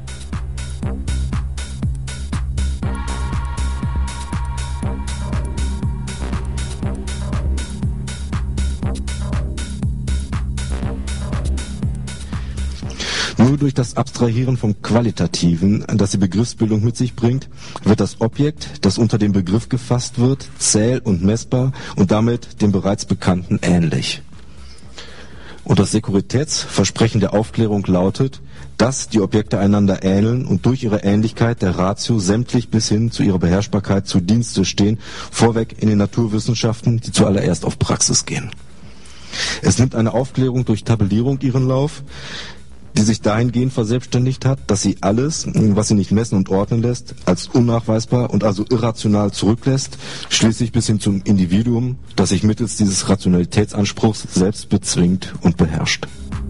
Nur durch das Abstrahieren vom Qualitativen, das die Begriffsbildung mit sich bringt, wird das Objekt, das unter dem Begriff gefasst wird, zähl- und messbar und damit dem bereits Bekannten ähnlich. Und das Sekuritätsversprechen der Aufklärung lautet, dass die Objekte einander ähneln und durch ihre Ähnlichkeit der Ratio sämtlich bis hin zu ihrer Beherrschbarkeit zu Dienste stehen, vorweg in den Naturwissenschaften, die zuallererst auf Praxis gehen. Es nimmt eine Aufklärung durch Tabellierung ihren Lauf, die sich dahingehend verselbstständigt hat, dass sie alles, was sie nicht messen und ordnen lässt, als unnachweisbar und also irrational zurücklässt, schließlich bis hin zum Individuum, das sich mittels dieses Rationalitätsanspruchs selbst bezwingt und beherrscht.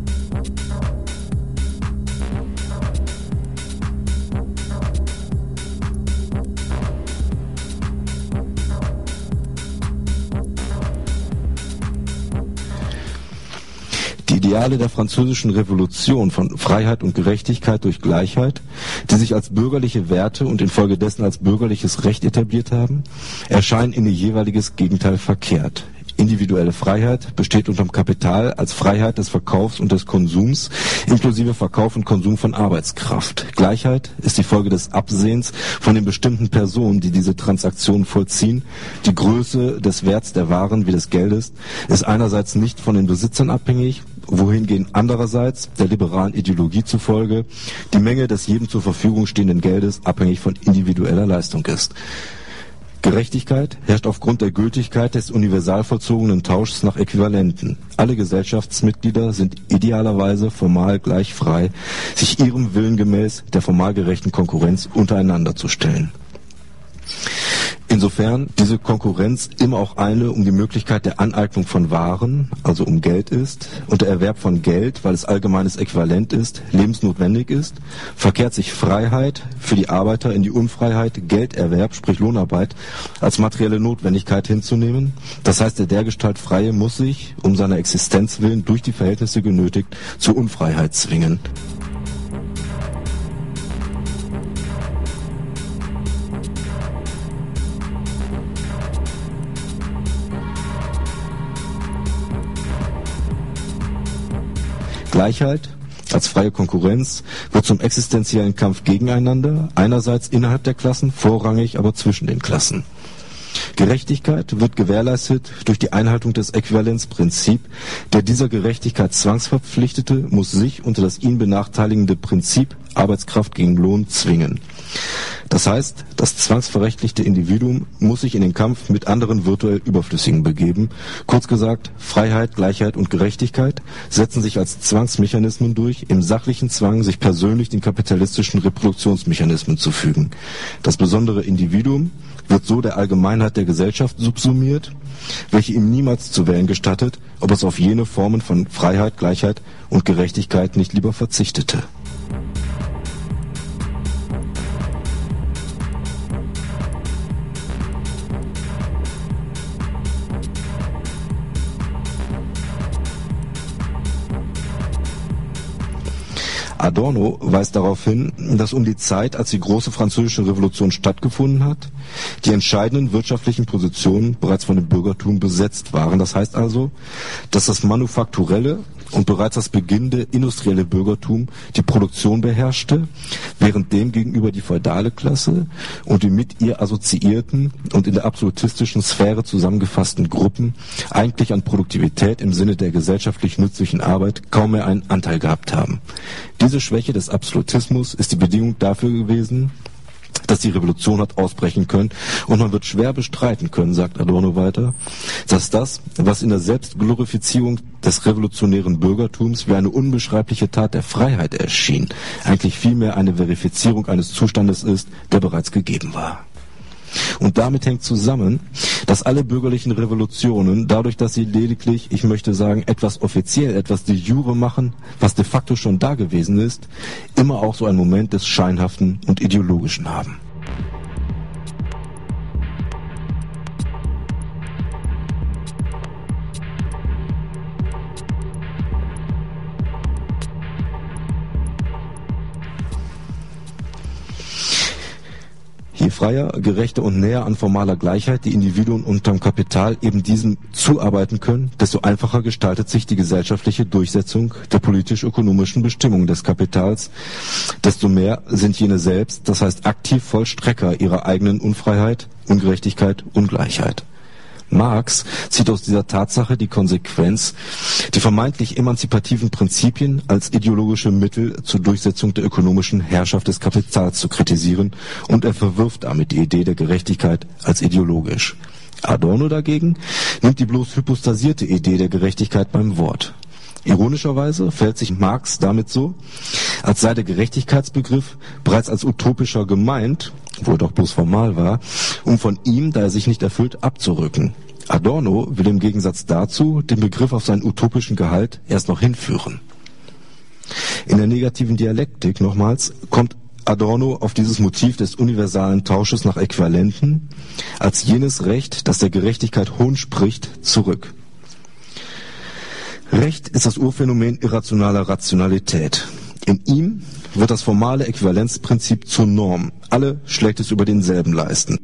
Die Ideale der französischen Revolution von Freiheit und Gerechtigkeit durch Gleichheit, die sich als bürgerliche Werte und infolgedessen als bürgerliches Recht etabliert haben, erscheinen in ihr jeweiliges Gegenteil verkehrt. Individuelle Freiheit besteht unterm Kapital als Freiheit des Verkaufs und des Konsums, inklusive Verkauf und Konsum von Arbeitskraft. Gleichheit ist die Folge des Absehens von den bestimmten Personen, die diese Transaktionen vollziehen. Die Größe des Werts der Waren wie des Geldes ist einerseits nicht von den Besitzern abhängig, wohingegen andererseits, der liberalen Ideologie zufolge, die Menge des jedem zur Verfügung stehenden Geldes abhängig von individueller Leistung ist. Gerechtigkeit herrscht aufgrund der Gültigkeit des universal vollzogenen Tauschs nach Äquivalenten. Alle Gesellschaftsmitglieder sind idealerweise formal gleich frei, sich ihrem Willen gemäß der formal gerechten Konkurrenz untereinander zu stellen. Insofern diese Konkurrenz immer auch eine um die Möglichkeit der Aneignung von Waren, also um Geld ist, und der Erwerb von Geld, weil es allgemeines Äquivalent ist, lebensnotwendig ist, verkehrt sich Freiheit für die Arbeiter in die Unfreiheit, Gelderwerb, sprich Lohnarbeit, als materielle Notwendigkeit hinzunehmen. Das heißt, der dergestalt Freie muss sich, um seiner Existenz willen, durch die Verhältnisse genötigt, zur Unfreiheit zwingen. Gleichheit als freie Konkurrenz wird zum existenziellen Kampf gegeneinander, einerseits innerhalb der Klassen, vorrangig aber zwischen den Klassen. Gerechtigkeit wird gewährleistet durch die Einhaltung des Äquivalenzprinzips. Der dieser Gerechtigkeit Zwangsverpflichtete muss sich unter das ihn benachteiligende Prinzip Arbeitskraft gegen Lohn zwingen. Das heißt, das zwangsverrechtlichte Individuum muss sich in den Kampf mit anderen virtuell Überflüssigen begeben. Kurz gesagt, Freiheit, Gleichheit und Gerechtigkeit setzen sich als Zwangsmechanismen durch, im sachlichen Zwang, sich persönlich den kapitalistischen Reproduktionsmechanismen zu fügen. Das besondere Individuum wird so der Allgemeinheit der Gesellschaft subsumiert, welche ihm niemals zu wählen gestattet, ob es auf jene Formen von Freiheit, Gleichheit und Gerechtigkeit nicht lieber verzichtete. Adorno weist darauf hin, dass um die Zeit, als die große französische Revolution stattgefunden hat, die entscheidenden wirtschaftlichen Positionen bereits von dem Bürgertum besetzt waren. Das heißt also, dass das manufakturelle, und bereits das beginnende industrielle Bürgertum die Produktion beherrschte, während dem gegenüber die feudale Klasse und die mit ihr assoziierten und in der absolutistischen Sphäre zusammengefassten Gruppen eigentlich an Produktivität im Sinne der gesellschaftlich nützlichen Arbeit kaum mehr einen Anteil gehabt haben. Diese Schwäche des Absolutismus ist die Bedingung dafür gewesen, dass die Revolution hat ausbrechen können, und man wird schwer bestreiten können, sagt Adorno weiter, dass das, was in der Selbstglorifizierung des revolutionären Bürgertums wie eine unbeschreibliche Tat der Freiheit erschien, eigentlich vielmehr eine Verifizierung eines Zustandes ist, der bereits gegeben war. Und damit hängt zusammen, dass alle bürgerlichen Revolutionen, dadurch, dass sie lediglich, ich möchte sagen, etwas offiziell, etwas de jure machen, was de facto schon da gewesen ist, immer auch so einen Moment des Scheinhaften und Ideologischen haben. Je freier, gerechter und näher an formaler Gleichheit die Individuen unterm Kapital eben diesem zuarbeiten können, desto einfacher gestaltet sich die gesellschaftliche Durchsetzung der politisch-ökonomischen Bestimmungen des Kapitals, desto mehr sind jene selbst, das heißt aktiv Vollstrecker ihrer eigenen Unfreiheit, Ungerechtigkeit, Ungleichheit. Marx zieht aus dieser Tatsache die Konsequenz, die vermeintlich emanzipativen Prinzipien als ideologische Mittel zur Durchsetzung der ökonomischen Herrschaft des Kapitals zu kritisieren, und er verwirft damit die Idee der Gerechtigkeit als ideologisch. Adorno dagegen nimmt die bloß hypostasierte Idee der Gerechtigkeit beim Wort. Ironischerweise verhält sich Marx damit so, als sei der Gerechtigkeitsbegriff bereits als utopischer gemeint, wo er doch bloß formal war, um von ihm, da er sich nicht erfüllt, abzurücken. Adorno will im Gegensatz dazu den Begriff auf seinen utopischen Gehalt erst noch hinführen. In der negativen Dialektik, nochmals, kommt Adorno auf dieses Motiv des universalen Tausches nach Äquivalenten als jenes Recht, das der Gerechtigkeit Hohn spricht, zurück. Recht ist das Urphänomen irrationaler Rationalität. In ihm wird das formale Äquivalenzprinzip zur Norm. Alle schlägt es über denselben Leisten.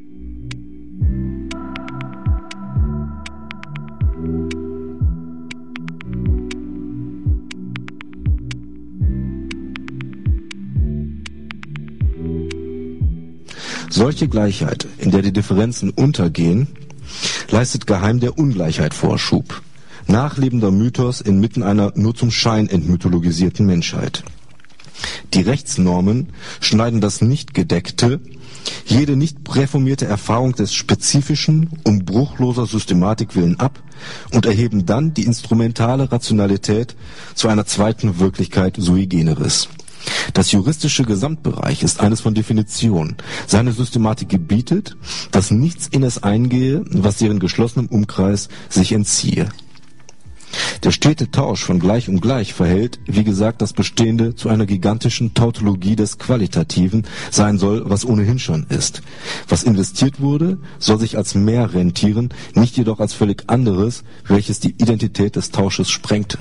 Solche Gleichheit, in der die Differenzen untergehen, leistet geheim der Ungleichheit Vorschub. Nachlebender Mythos inmitten einer nur zum Schein entmythologisierten Menschheit. Die Rechtsnormen schneiden das Nicht-Gedeckte, jede nicht präformierte Erfahrung des Spezifischen um bruchloser Systematik willen ab und erheben dann die instrumentale Rationalität zu einer zweiten Wirklichkeit sui generis. Das juristische Gesamtbereich ist eines von Definition. Seine Systematik gebietet, dass nichts in es eingehe, was deren geschlossenem Umkreis sich entziehe. Der stete Tausch von Gleich um Gleich verhält, wie gesagt, das Bestehende zu einer gigantischen Tautologie des Qualitativen sein soll, was ohnehin schon ist. Was investiert wurde, soll sich als mehr rentieren, nicht jedoch als völlig anderes, welches die Identität des Tausches sprengte.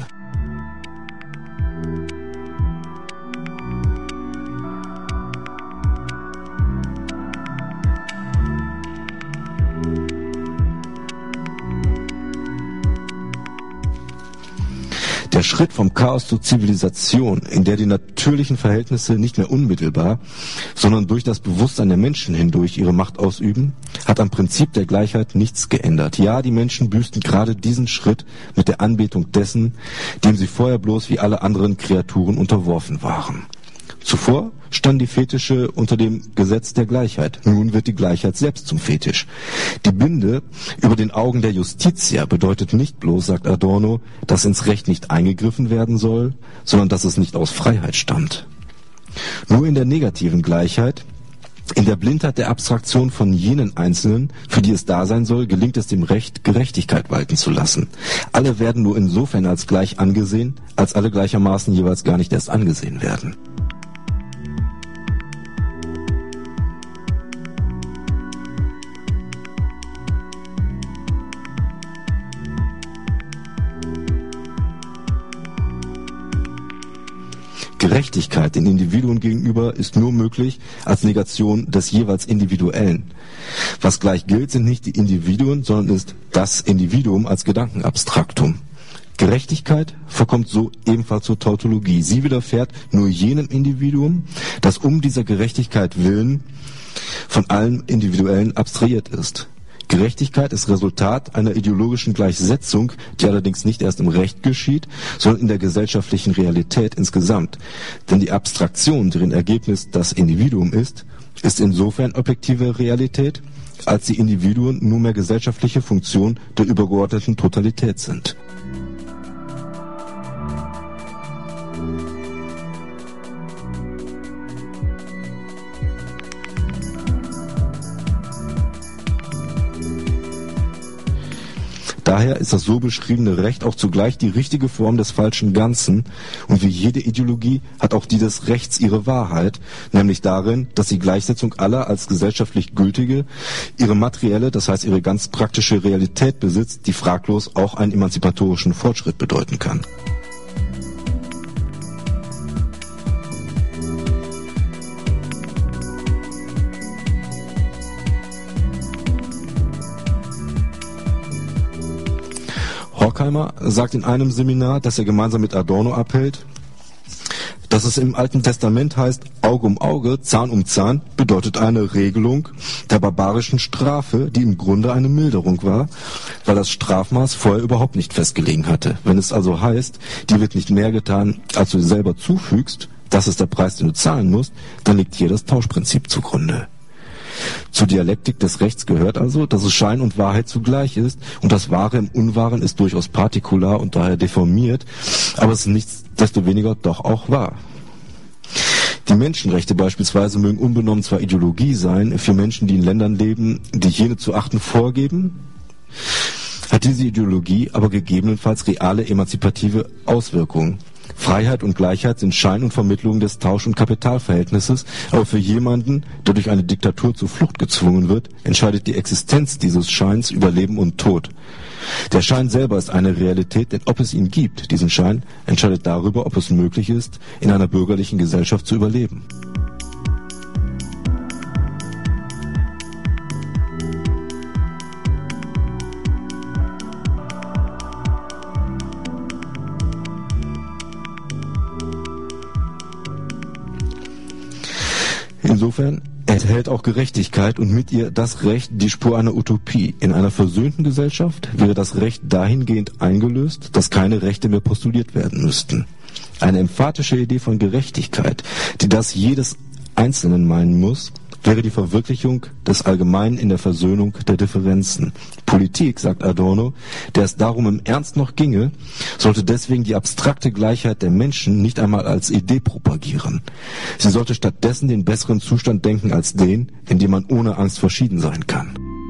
Der Schritt vom Chaos zur Zivilisation, in der die natürlichen Verhältnisse nicht mehr unmittelbar, sondern durch das Bewusstsein der Menschen hindurch ihre Macht ausüben, hat am Prinzip der Gleichheit nichts geändert. Ja, die Menschen büßten gerade diesen Schritt mit der Anbetung dessen, dem sie vorher bloß wie alle anderen Kreaturen unterworfen waren. Zuvor standen die Fetische unter dem Gesetz der Gleichheit. Nun wird die Gleichheit selbst zum Fetisch. Die Binde über den Augen der Justitia bedeutet nicht bloß, sagt Adorno, dass ins Recht nicht eingegriffen werden soll, sondern dass es nicht aus Freiheit stammt. Nur in der negativen Gleichheit, in der Blindheit der Abstraktion von jenen Einzelnen, für die es da sein soll, gelingt es dem Recht, Gerechtigkeit walten zu lassen. Alle werden nur insofern als gleich angesehen, als alle gleichermaßen jeweils gar nicht erst angesehen werden. Gerechtigkeit den Individuen gegenüber ist nur möglich als Negation des jeweils Individuellen. Was gleich gilt, sind nicht die Individuen, sondern ist das Individuum als Gedankenabstraktum. Gerechtigkeit verkommt so ebenfalls zur Tautologie. Sie widerfährt nur jenem Individuum, das um dieser Gerechtigkeit willen von allem Individuellen abstrahiert ist. Gerechtigkeit ist Resultat einer ideologischen Gleichsetzung, die allerdings nicht erst im Recht geschieht, sondern in der gesellschaftlichen Realität insgesamt. Denn die Abstraktion, deren Ergebnis das Individuum ist insofern objektive Realität, als die Individuen nur mehr gesellschaftliche Funktionen der übergeordneten Totalität sind. Daher ist das so beschriebene Recht auch zugleich die richtige Form des falschen Ganzen, und wie jede Ideologie hat auch die des Rechts ihre Wahrheit, nämlich darin, dass die Gleichsetzung aller als gesellschaftlich gültige ihre materielle, das heißt ihre ganz praktische Realität besitzt, die fraglos auch einen emanzipatorischen Fortschritt bedeuten kann. Horkheimer sagt in einem Seminar, das er gemeinsam mit Adorno abhält, dass es im Alten Testament heißt, Auge um Auge, Zahn um Zahn, bedeutet eine Regelung der barbarischen Strafe, die im Grunde eine Milderung war, weil das Strafmaß vorher überhaupt nicht festgelegen hatte. Wenn es also heißt, dir wird nicht mehr getan, als du dir selber zufügst, das ist der Preis, den du zahlen musst, dann liegt hier das Tauschprinzip zugrunde. Zur Dialektik des Rechts gehört also, dass es Schein und Wahrheit zugleich ist, und das Wahre im Unwahren ist durchaus partikular und daher deformiert, aber es ist nichtsdestoweniger doch auch wahr. Die Menschenrechte beispielsweise mögen unbenommen zwar Ideologie sein, für Menschen, die in Ländern leben, die jene zu achten vorgeben, hat diese Ideologie aber gegebenenfalls reale emanzipative Auswirkungen. Freiheit und Gleichheit sind Schein und Vermittlung des Tausch- und Kapitalverhältnisses, aber für jemanden, der durch eine Diktatur zur Flucht gezwungen wird, entscheidet die Existenz dieses Scheins über Leben und Tod. Der Schein selber ist eine Realität, denn ob es ihn gibt, diesen Schein, entscheidet darüber, ob es möglich ist, in einer bürgerlichen Gesellschaft zu überleben. Insofern enthält auch Gerechtigkeit und mit ihr das Recht die Spur einer Utopie. In einer versöhnten Gesellschaft wäre das Recht dahingehend eingelöst, dass keine Rechte mehr postuliert werden müssten. Eine emphatische Idee von Gerechtigkeit, die das jedes Einzelnen meinen muss, wäre die Verwirklichung des Allgemeinen in der Versöhnung der Differenzen. Politik, sagt Adorno, der es darum im Ernst noch ginge, sollte deswegen die abstrakte Gleichheit der Menschen nicht einmal als Idee propagieren. Sie sollte stattdessen den besseren Zustand denken als den, in dem man ohne Angst verschieden sein kann.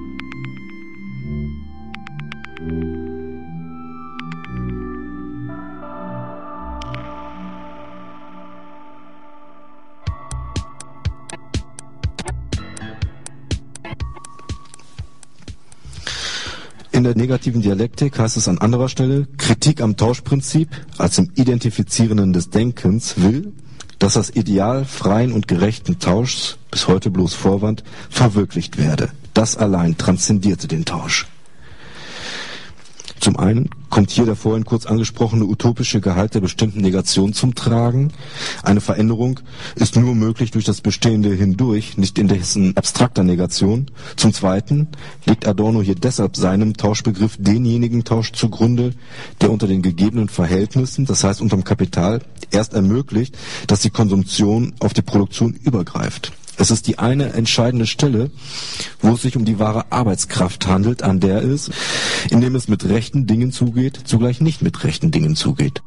In der negativen Dialektik heißt es an anderer Stelle, Kritik am Tauschprinzip als im Identifizierenden des Denkens will, dass das Ideal freien und gerechten Tauschs, bis heute bloß Vorwand, verwirklicht werde. Das allein transzendierte den Tausch. Zum einen kommt hier der vorhin kurz angesprochene utopische Gehalt der bestimmten Negation zum Tragen. Eine Veränderung ist nur möglich durch das Bestehende hindurch, nicht in dessen abstrakter Negation. Zum zweiten legt Adorno hier deshalb seinem Tauschbegriff denjenigen Tausch zugrunde, der unter den gegebenen Verhältnissen, das heißt unterm Kapital, erst ermöglicht, dass die Konsumtion auf die Produktion übergreift. Es ist die eine entscheidende Stelle, wo es sich um die wahre Arbeitskraft handelt, an der es, indem es mit rechten Dingen zugeht, zugleich nicht mit rechten Dingen zugeht.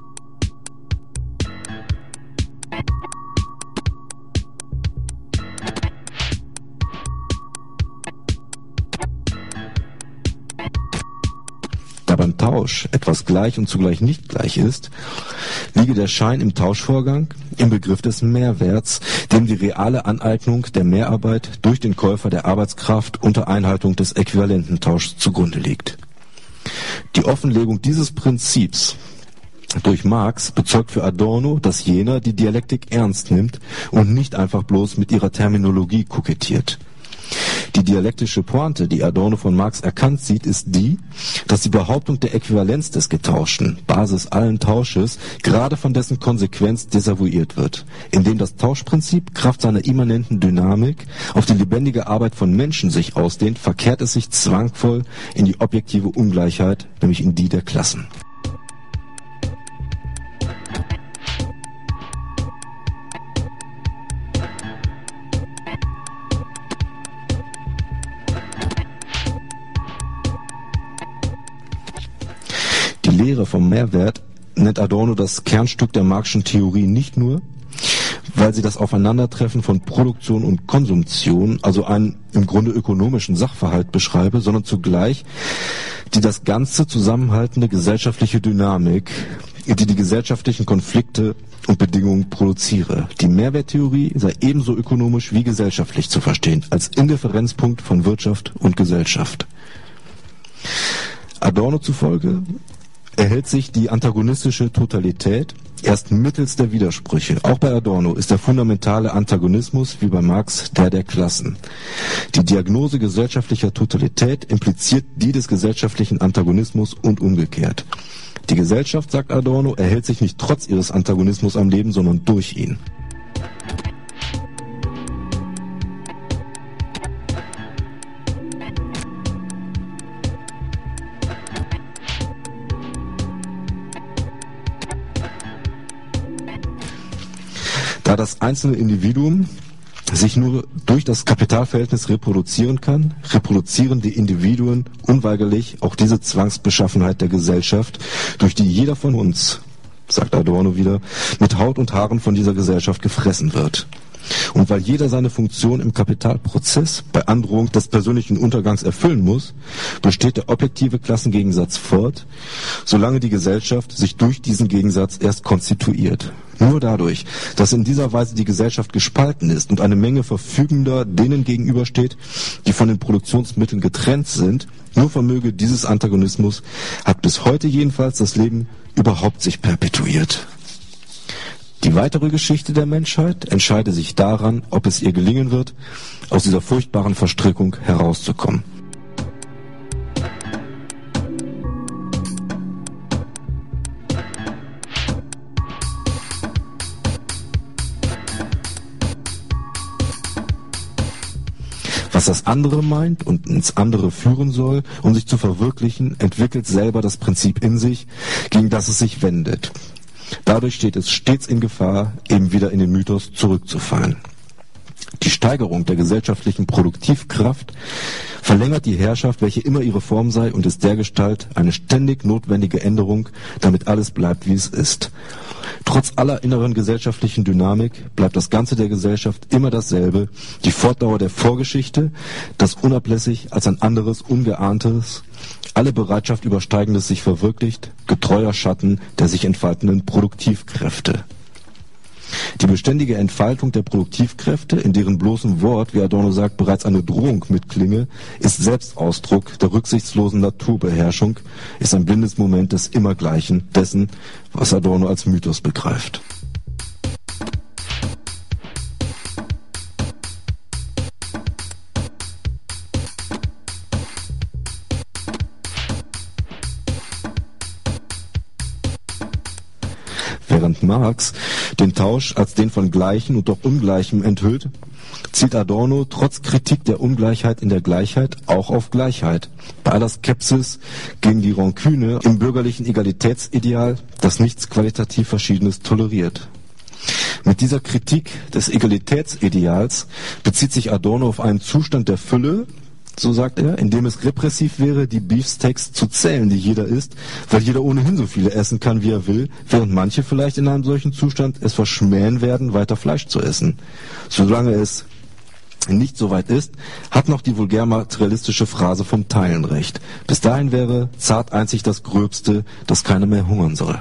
Da beim Tausch etwas gleich und zugleich nicht gleich ist, liege der Schein im Tauschvorgang, im Begriff des Mehrwerts, dem die reale Aneignung der Mehrarbeit durch den Käufer der Arbeitskraft unter Einhaltung des Äquivalententauschs zugrunde liegt. Die Offenlegung dieses Prinzips durch Marx bezeugt für Adorno, dass jener die Dialektik ernst nimmt und nicht einfach bloß mit ihrer Terminologie kokettiert. Die dialektische Pointe, die Adorno von Marx erkannt sieht, ist die, dass die Behauptung der Äquivalenz des Getauschten, Basis allen Tausches, gerade von dessen Konsequenz desavouiert wird, indem das Tauschprinzip Kraft seiner immanenten Dynamik auf die lebendige Arbeit von Menschen sich ausdehnt, verkehrt es sich zwangvoll in die objektive Ungleichheit, nämlich in die der Klassen. Die Lehre vom Mehrwert nennt Adorno das Kernstück der Marxischen Theorie nicht nur, weil sie das Aufeinandertreffen von Produktion und Konsumption, also einen im Grunde ökonomischen Sachverhalt beschreibe, sondern zugleich die das ganze zusammenhaltende gesellschaftliche Dynamik, die gesellschaftlichen Konflikte und Bedingungen produziere. Die Mehrwerttheorie sei ebenso ökonomisch wie gesellschaftlich zu verstehen, als Indifferenzpunkt von Wirtschaft und Gesellschaft. Adorno zufolge erhält sich die antagonistische Totalität erst mittels der Widersprüche. Auch bei Adorno ist der fundamentale Antagonismus wie bei Marx der Klassen. Die Diagnose gesellschaftlicher Totalität impliziert die des gesellschaftlichen Antagonismus und umgekehrt. Die Gesellschaft, sagt Adorno, erhält sich nicht trotz ihres Antagonismus am Leben, sondern durch ihn. Da das einzelne Individuum sich nur durch das Kapitalverhältnis reproduzieren kann, reproduzieren die Individuen unweigerlich auch diese Zwangsbeschaffenheit der Gesellschaft, durch die jeder von uns, sagt Adorno wieder, mit Haut und Haaren von dieser Gesellschaft gefressen wird. Und weil jeder seine Funktion im Kapitalprozess bei Androhung des persönlichen Untergangs erfüllen muss, besteht der objektive Klassengegensatz fort, solange die Gesellschaft sich durch diesen Gegensatz erst konstituiert. Nur dadurch, dass in dieser Weise die Gesellschaft gespalten ist und eine Menge Verfügender denen gegenübersteht, die von den Produktionsmitteln getrennt sind, nur vermöge dieses Antagonismus, hat bis heute jedenfalls das Leben überhaupt sich perpetuiert. Die weitere Geschichte der Menschheit entscheide sich daran, ob es ihr gelingen wird, aus dieser furchtbaren Verstrickung herauszukommen. Was das andere meint und ins andere führen soll, um sich zu verwirklichen, entwickelt selber das Prinzip in sich, gegen das es sich wendet. Dadurch steht es stets in Gefahr, eben wieder in den Mythos zurückzufallen. Die Steigerung der gesellschaftlichen Produktivkraft verlängert die Herrschaft, welche immer ihre Form sei, und ist dergestalt eine ständig notwendige Änderung, damit alles bleibt, wie es ist. Trotz aller inneren gesellschaftlichen Dynamik bleibt das Ganze der Gesellschaft immer dasselbe, die Fortdauer der Vorgeschichte, das unablässig als ein anderes, ungeahntes, alle Bereitschaft übersteigendes sich verwirklicht, getreuer Schatten der sich entfaltenden Produktivkräfte. Die beständige Entfaltung der Produktivkräfte, in deren bloßem Wort, wie Adorno sagt, bereits eine Drohung mitklinge, ist Selbstausdruck der rücksichtslosen Naturbeherrschung, ist ein blindes Moment des Immergleichen, dessen, was Adorno als Mythos begreift. Während Marx den Tausch als den von Gleichen und doch Ungleichem enthüllt, zielt Adorno trotz Kritik der Ungleichheit in der Gleichheit auch auf Gleichheit. Bei aller Skepsis gegen die Ranküne im bürgerlichen Egalitätsideal, das nichts qualitativ Verschiedenes toleriert. Mit dieser Kritik des Egalitätsideals bezieht sich Adorno auf einen Zustand der Fülle, so sagt er, in dem es repressiv wäre, die Beefsteaks zu zählen, die jeder isst, weil jeder ohnehin so viele essen kann, wie er will, während manche vielleicht in einem solchen Zustand es verschmähen werden, weiter Fleisch zu essen. Solange es nicht so weit ist, hat noch die vulgär materialistische Phrase vom Teilen recht. Bis dahin wäre zart einzig das Gröbste, dass keiner mehr hungern soll.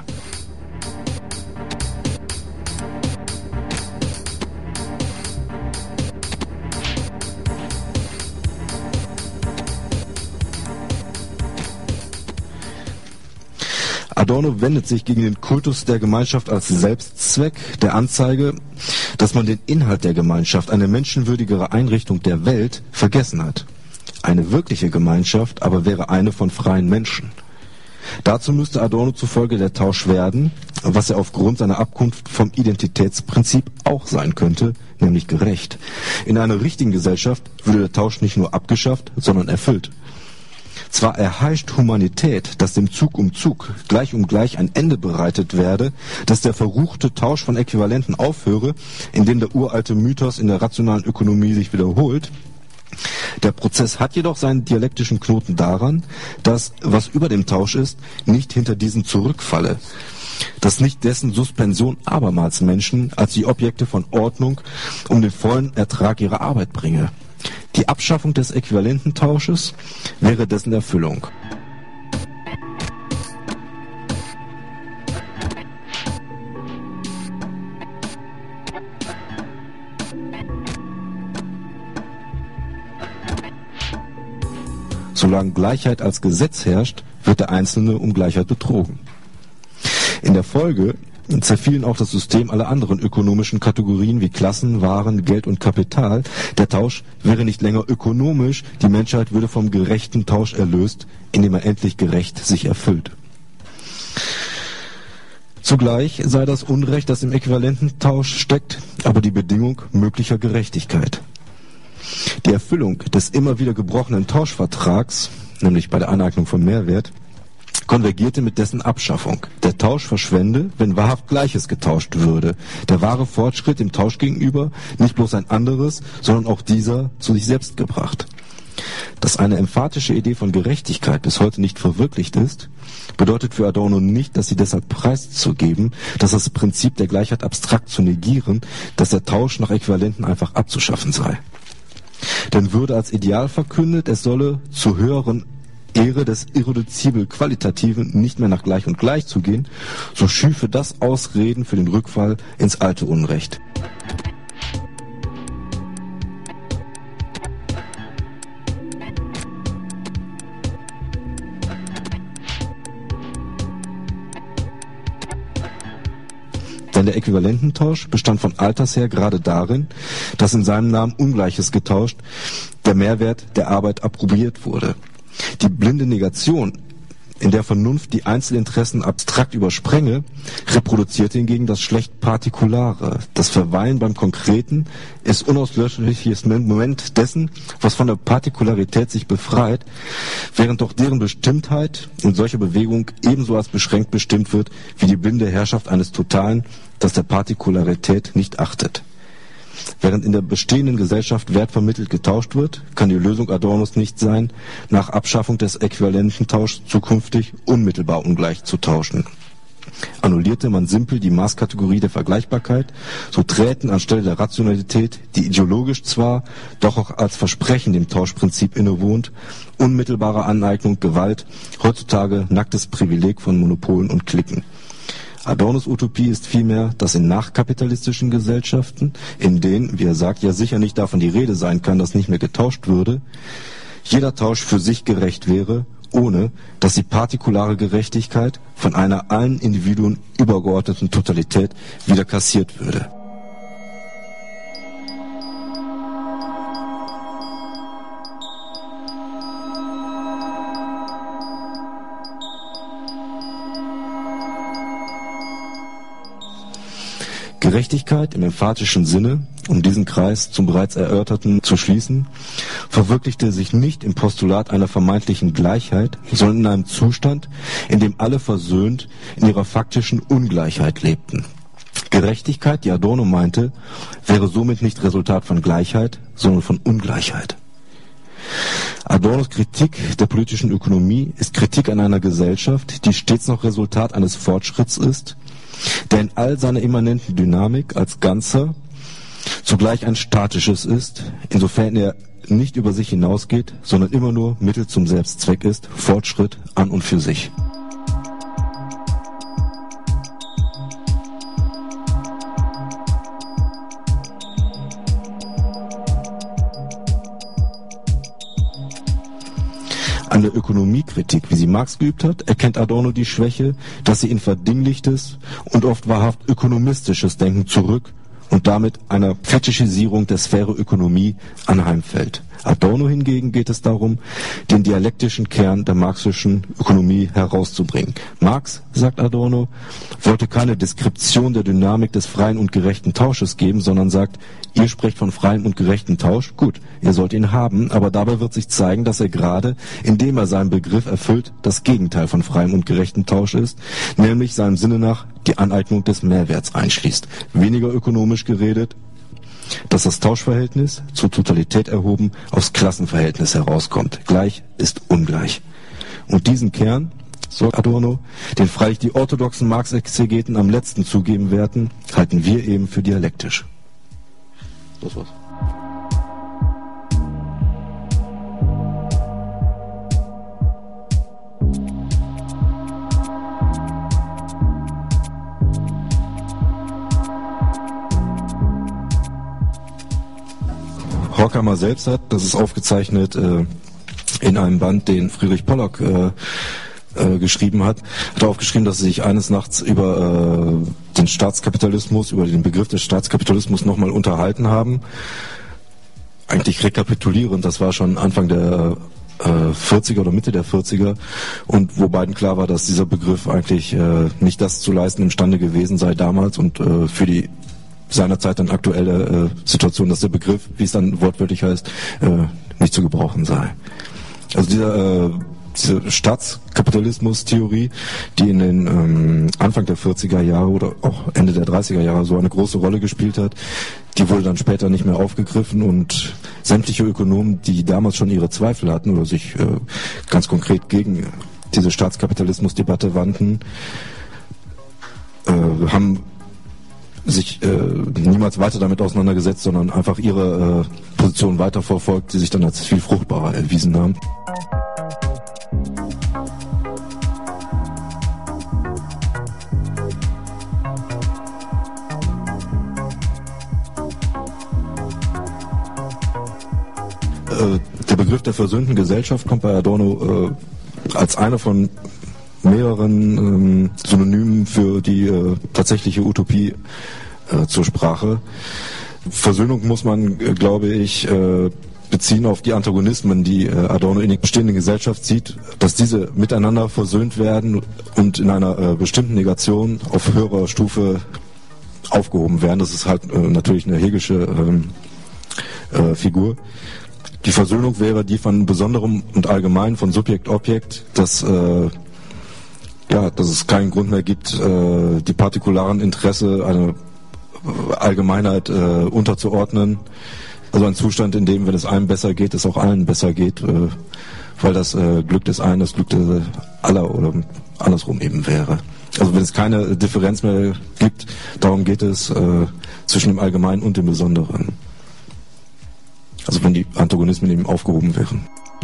Adorno wendet sich gegen den Kultus der Gemeinschaft als Selbstzweck, der Anzeige, dass man den Inhalt der Gemeinschaft, eine menschenwürdigere Einrichtung der Welt, vergessen hat. Eine wirkliche Gemeinschaft aber wäre eine von freien Menschen. Dazu müsste Adorno zufolge der Tausch werden, was er aufgrund seiner Abkunft vom Identitätsprinzip auch sein könnte, nämlich gerecht. In einer richtigen Gesellschaft würde der Tausch nicht nur abgeschafft, sondern erfüllt. Zwar erheischt Humanität, dass dem Zug um Zug, gleich um gleich ein Ende bereitet werde, dass der verruchte Tausch von Äquivalenten aufhöre, indem der uralte Mythos in der rationalen Ökonomie sich wiederholt. Der Prozess hat jedoch seinen dialektischen Knoten daran, dass, was über dem Tausch ist, nicht hinter diesen zurückfalle, dass nicht dessen Suspension abermals Menschen als die Objekte von Ordnung um den vollen Ertrag ihrer Arbeit bringe. Die Abschaffung des Äquivalententausches wäre dessen Erfüllung. Solange Gleichheit als Gesetz herrscht, wird der Einzelne um Gleichheit betrogen. In der Folge zerfielen auch das System aller anderen ökonomischen Kategorien wie Klassen, Waren, Geld und Kapital. Der Tausch wäre nicht länger ökonomisch, die Menschheit würde vom gerechten Tausch erlöst, indem er endlich gerecht sich erfüllt. Zugleich sei das Unrecht, das im Äquivalententausch steckt, aber die Bedingung möglicher Gerechtigkeit. Die Erfüllung des immer wieder gebrochenen Tauschvertrags, nämlich bei der Aneignung von Mehrwert, konvergierte mit dessen Abschaffung. Der Tausch verschwände, wenn wahrhaft Gleiches getauscht würde. Der wahre Fortschritt dem Tausch gegenüber nicht bloß ein anderes, sondern auch dieser zu sich selbst gebracht. Dass eine emphatische Idee von Gerechtigkeit bis heute nicht verwirklicht ist, bedeutet für Adorno nicht, dass sie deshalb preiszugeben, dass das Prinzip der Gleichheit abstrakt zu negieren, dass der Tausch nach Äquivalenten einfach abzuschaffen sei. Denn würde als Ideal verkündet, es solle zur höheren Ehre des irreduzibel Qualitativen nicht mehr nach Gleich und Gleich zu gehen, so schüfe das Ausreden für den Rückfall ins alte Unrecht. Denn der Äquivalententausch bestand von alters her gerade darin, dass in seinem Namen Ungleiches getauscht, der Mehrwert der Arbeit approbiert wurde. Die blinde Negation, in der Vernunft die Einzelinteressen abstrakt übersprenge, reproduzierte hingegen das schlecht Partikulare. Das Verweilen beim Konkreten ist unauslöschliches Moment dessen, was von der Partikularität sich befreit, während doch deren Bestimmtheit in solcher Bewegung ebenso als beschränkt bestimmt wird, wie die blinde Herrschaft eines Totalen, das der Partikularität nicht achtet. Während in der bestehenden Gesellschaft Wert vermittelt getauscht wird, kann die Lösung Adornos nicht sein, nach Abschaffung des Äquivalententauschs zukünftig unmittelbar ungleich zu tauschen. Annullierte man simpel die Maßkategorie der Vergleichbarkeit, so träten anstelle der Rationalität, die ideologisch zwar, doch auch als Versprechen dem Tauschprinzip innewohnt, unmittelbare Aneignung, Gewalt, heutzutage nacktes Privileg von Monopolen und Cliquen. Adornos Utopie ist vielmehr, dass in nachkapitalistischen Gesellschaften, in denen, wie er sagt, ja sicher nicht davon die Rede sein kann, dass nicht mehr getauscht würde, jeder Tausch für sich gerecht wäre, ohne dass die partikulare Gerechtigkeit von einer allen Individuen übergeordneten Totalität wieder kassiert würde. Gerechtigkeit im emphatischen Sinne, um diesen Kreis zum bereits Erörterten zu schließen, verwirklichte sich nicht im Postulat einer vermeintlichen Gleichheit, sondern in einem Zustand, in dem alle versöhnt in ihrer faktischen Ungleichheit lebten. Gerechtigkeit, die Adorno meinte, wäre somit nicht Resultat von Gleichheit, sondern von Ungleichheit. Adornos Kritik der politischen Ökonomie ist Kritik an einer Gesellschaft, die stets noch Resultat eines Fortschritts ist, der in all seiner immanenten Dynamik als Ganzer zugleich ein statisches ist, insofern er nicht über sich hinausgeht, sondern immer nur Mittel zum Selbstzweck ist, Fortschritt an und für sich. An der Ökonomiekritik, wie sie Marx geübt hat, erkennt Adorno die Schwäche, dass sie in verdinglichtes und oft wahrhaft ökonomistisches Denken zurück und damit einer Fetischisierung der Sphäre Ökonomie anheimfällt. Adorno hingegen geht es darum, den dialektischen Kern der marxischen Ökonomie herauszubringen. Marx, sagt Adorno, wollte keine Deskription der Dynamik des freien und gerechten Tausches geben, sondern sagt, ihr sprecht von freiem und gerechten Tausch, gut, ihr sollt ihn haben, aber dabei wird sich zeigen, dass er gerade, indem er seinen Begriff erfüllt, das Gegenteil von freiem und gerechten Tausch ist, nämlich seinem Sinne nach die Aneignung des Mehrwerts einschließt. Weniger ökonomisch geredet, dass das Tauschverhältnis, zur Totalität erhoben, aufs Klassenverhältnis herauskommt. Gleich ist ungleich. Und diesen Kern, so Adorno, den freilich die orthodoxen Marx-Exegeten am letzten zugeben werden, halten wir eben für dialektisch. Das war's. Horkheimer selbst hat, das ist aufgezeichnet in einem Band, den Friedrich Pollock geschrieben hat er aufgeschrieben, dass sie sich eines Nachts über den Staatskapitalismus, über den Begriff des Staatskapitalismus nochmal unterhalten haben. Eigentlich rekapitulierend, das war schon Anfang der 40er oder Mitte der 40er, und wo beiden klar war, dass dieser Begriff eigentlich nicht das zu leisten imstande gewesen sei damals und für die seinerzeit dann aktuelle Situation, dass der Begriff, wie es dann wortwörtlich heißt, nicht zu gebrauchen sei. Also diese Staatskapitalismus-Theorie, die in den Anfang der 40er Jahre oder auch Ende der 30er Jahre so eine große Rolle gespielt hat, die wurde dann später nicht mehr aufgegriffen, und sämtliche Ökonomen, die damals schon ihre Zweifel hatten oder sich ganz konkret gegen diese Staatskapitalismus-Debatte wandten, haben sich niemals weiter damit auseinandergesetzt, sondern einfach ihre Position weiter verfolgt, die sich dann als viel fruchtbarer erwiesen haben. Der Begriff der versöhnten Gesellschaft kommt bei Adorno als einer von mehreren Synonymen für die tatsächliche Utopie zur Sprache. Versöhnung muss man, glaube ich, beziehen auf die Antagonismen, die Adorno in der bestehenden Gesellschaft sieht, dass diese miteinander versöhnt werden und in einer bestimmten Negation auf höherer Stufe aufgehoben werden. Das ist halt natürlich eine Hegelische Figur. Die Versöhnung wäre die von Besonderem und Allgemein, von Subjekt-Objekt, dass es keinen Grund mehr gibt, die partikularen Interesse einer Allgemeinheit unterzuordnen. Also ein Zustand, in dem, wenn es einem besser geht, es auch allen besser geht, weil das Glück des einen das Glück aller oder andersrum eben wäre. Also wenn es keine Differenz mehr gibt, darum geht es zwischen dem Allgemeinen und dem Besonderen. Also wenn die Antagonismen eben aufgehoben wären.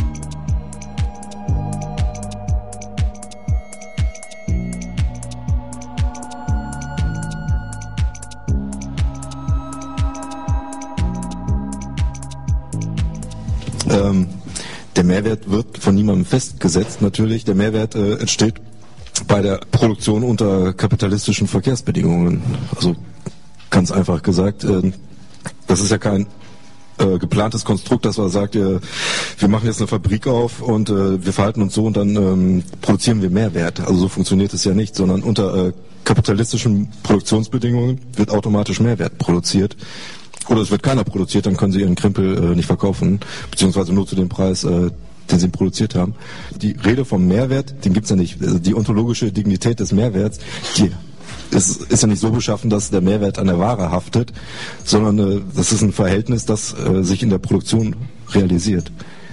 Der Mehrwert wird von niemandem festgesetzt, natürlich. Der Mehrwert entsteht bei der Produktion unter kapitalistischen Verkehrsbedingungen. Also ganz einfach gesagt, das ist ja kein geplantes Konstrukt, dass man sagt, wir machen jetzt eine Fabrik auf und wir verhalten uns so und dann produzieren wir Mehrwert. Also so funktioniert es ja nicht, sondern unter kapitalistischen Produktionsbedingungen wird automatisch Mehrwert produziert. Oder es wird keiner produziert, dann können sie ihren Krempel nicht verkaufen, beziehungsweise nur zu dem Preis, den sie produziert haben. Die Rede vom Mehrwert, den gibt's ja nicht. Also die ontologische Dignität des Mehrwerts, die ist ja nicht so beschaffen, dass der Mehrwert an der Ware haftet, sondern das ist ein Verhältnis, das sich in der Produktion realisiert.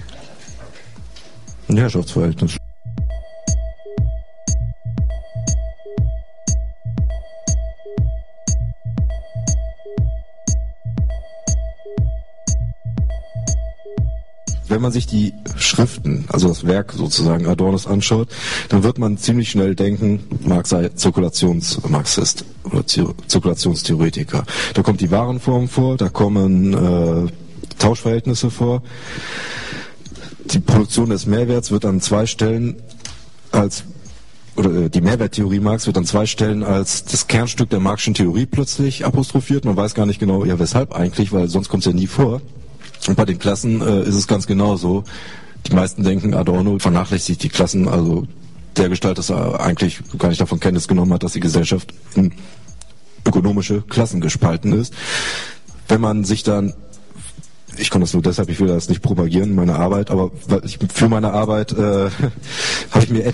Ein Herrschaftsverhältnis. Wenn man sich die Schriften, also das Werk sozusagen Adornos anschaut, dann wird man ziemlich schnell denken, Marx sei Zirkulationsmarxist oder Zirkulationstheoretiker. Da kommt die Warenform vor, da kommen Tauschverhältnisse vor. Die Produktion des Mehrwerts wird an zwei Stellen als oder die Mehrwerttheorie Marx wird an 2 Stellen als das Kernstück der Marxischen Theorie plötzlich apostrophiert. Man weiß gar nicht genau, ja, weshalb eigentlich, weil sonst kommt es ja nie vor. Und bei den Klassen ist es ganz genauso. Die meisten denken, Adorno vernachlässigt die Klassen, also dergestalt, dass er eigentlich gar nicht davon Kenntnis genommen hat, dass die Gesellschaft in ökonomische Klassen gespalten ist. Wenn man sich dann, ich kann das nur deshalb, ich will das nicht propagieren, meine Arbeit, aber für meine Arbeit habe ich mir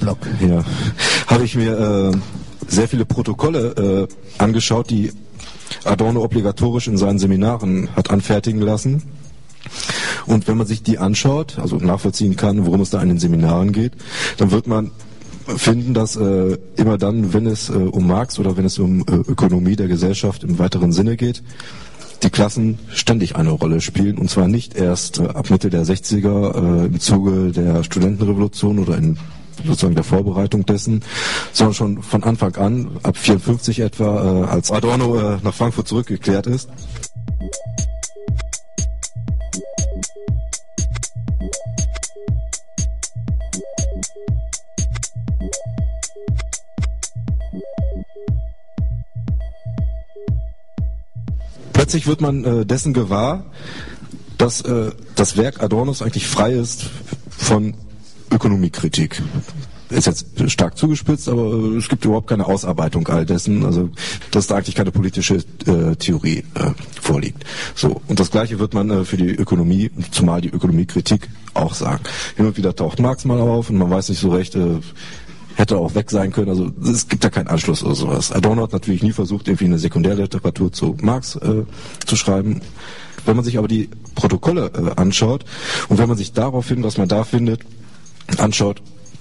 sehr viele Protokolle angeschaut, die Adorno obligatorisch in seinen Seminaren hat anfertigen lassen. Und wenn man sich die anschaut, also nachvollziehen kann, worum es da in den Seminaren geht, dann wird man finden, dass immer dann, wenn es um Marx oder wenn es um Ökonomie der Gesellschaft im weiteren Sinne geht, die Klassen ständig eine Rolle spielen, und zwar nicht erst ab Mitte der 60er im Zuge der Studentenrevolution oder in sozusagen der Vorbereitung dessen, sondern schon von Anfang an, ab 54 etwa, als Adorno nach Frankfurt zurückgekehrt ist. Plötzlich wird man dessen gewahr, dass das Werk Adornos eigentlich frei ist von Ökonomiekritik. Ist jetzt stark zugespitzt, aber es gibt überhaupt keine Ausarbeitung all dessen, also dass da eigentlich keine politische Theorie vorliegt. So, und das Gleiche wird man für die Ökonomie, zumal die Ökonomiekritik, auch sagen. Hin und wieder taucht Marx mal auf und man weiß nicht so recht, hätte auch weg sein können, also es gibt da keinen Anschluss oder sowas. Adorno hat natürlich nie versucht, irgendwie eine Sekundärliteratur zu Marx zu schreiben. Wenn man sich aber die Protokolle anschaut und wenn man sich daraufhin, was man da findet, anschaut,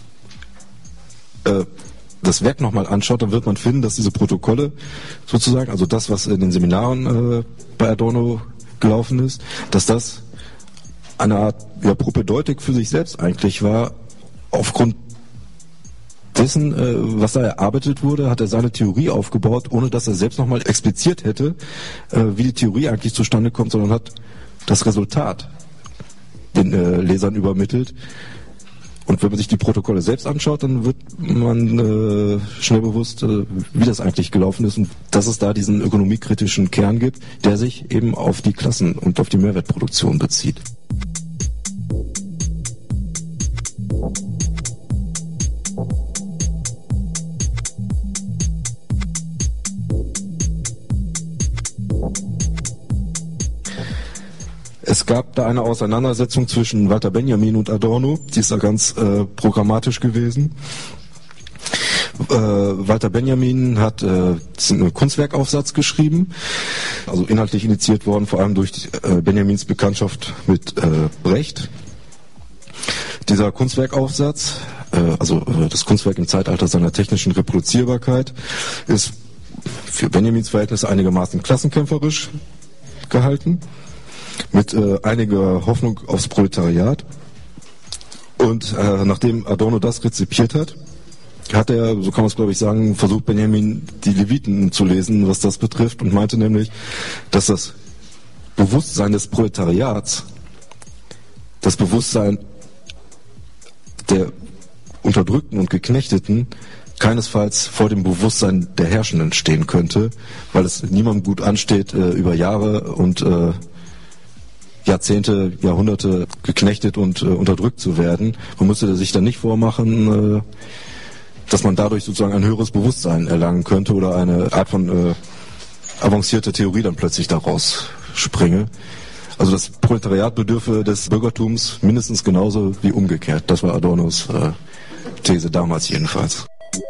das Werk nochmal anschaut, dann wird man finden, dass diese Protokolle sozusagen, also das, was in den Seminaren bei Adorno gelaufen ist, dass das eine Art Propedeutik für sich selbst eigentlich war. Aufgrund dessen, was da erarbeitet wurde, hat er seine Theorie aufgebaut, ohne dass er selbst nochmal expliziert hätte, wie die Theorie eigentlich zustande kommt, sondern hat das Resultat den Lesern übermittelt. Und wenn man sich die Protokolle selbst anschaut, dann wird man schnell bewusst, wie das eigentlich gelaufen ist und dass es da diesen ökonomiekritischen Kern gibt, der sich eben auf die Klassen und auf die Mehrwertproduktion bezieht. Es gab da eine Auseinandersetzung zwischen Walter Benjamin und Adorno, die ist da ganz programmatisch gewesen. Walter Benjamin hat einen Kunstwerkaufsatz geschrieben, also inhaltlich initiiert worden, vor allem durch Benjamins Bekanntschaft mit Brecht. Dieser Kunstwerkaufsatz, also das Kunstwerk im Zeitalter seiner technischen Reproduzierbarkeit, ist für Benjamins Verhältnisse einigermaßen klassenkämpferisch gehalten, mit einiger Hoffnung aufs Proletariat. Und nachdem Adorno das rezipiert hat, hat er, so kann man es glaube ich sagen, versucht Benjamin die Leviten zu lesen, was das betrifft, und meinte nämlich, dass das Bewusstsein des Proletariats, das Bewusstsein der Unterdrückten und Geknechteten keinesfalls vor dem Bewusstsein der Herrschenden stehen könnte, weil es niemandem gut ansteht, über Jahre und Jahrzehnte, Jahrhunderte geknechtet und unterdrückt zu werden. Man müsste sich dann nicht vormachen, dass man dadurch sozusagen ein höheres Bewusstsein erlangen könnte oder eine Art von avancierte Theorie dann plötzlich daraus springe. Also das Proletariat bedürfe des Bürgertums mindestens genauso wie umgekehrt. Das war Adornos These damals jedenfalls.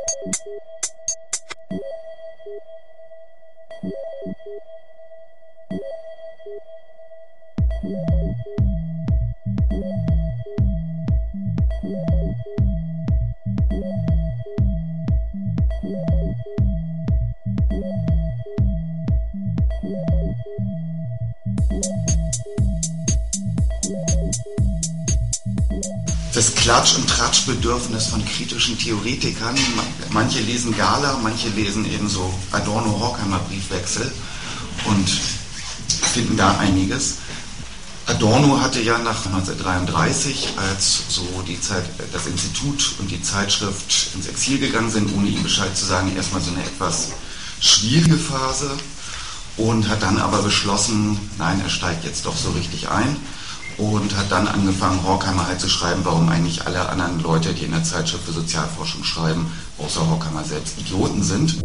Das Klatsch- und Tratschbedürfnis von kritischen Theoretikern. Manche lesen Gala, manche lesen eben so Adorno-Horkheimer Briefwechsel und finden da einiges. Adorno hatte ja nach 1933, als so das Institut und die Zeitschrift ins Exil gegangen sind, ohne ihm Bescheid zu sagen, erstmal so eine etwas schwierige Phase und hat dann aber beschlossen, nein, er steigt jetzt doch so richtig ein und hat dann angefangen, Horkheimer halt zu schreiben, warum eigentlich alle anderen Leute, die in der Zeitschrift für Sozialforschung schreiben, außer Horkheimer selbst Idioten sind.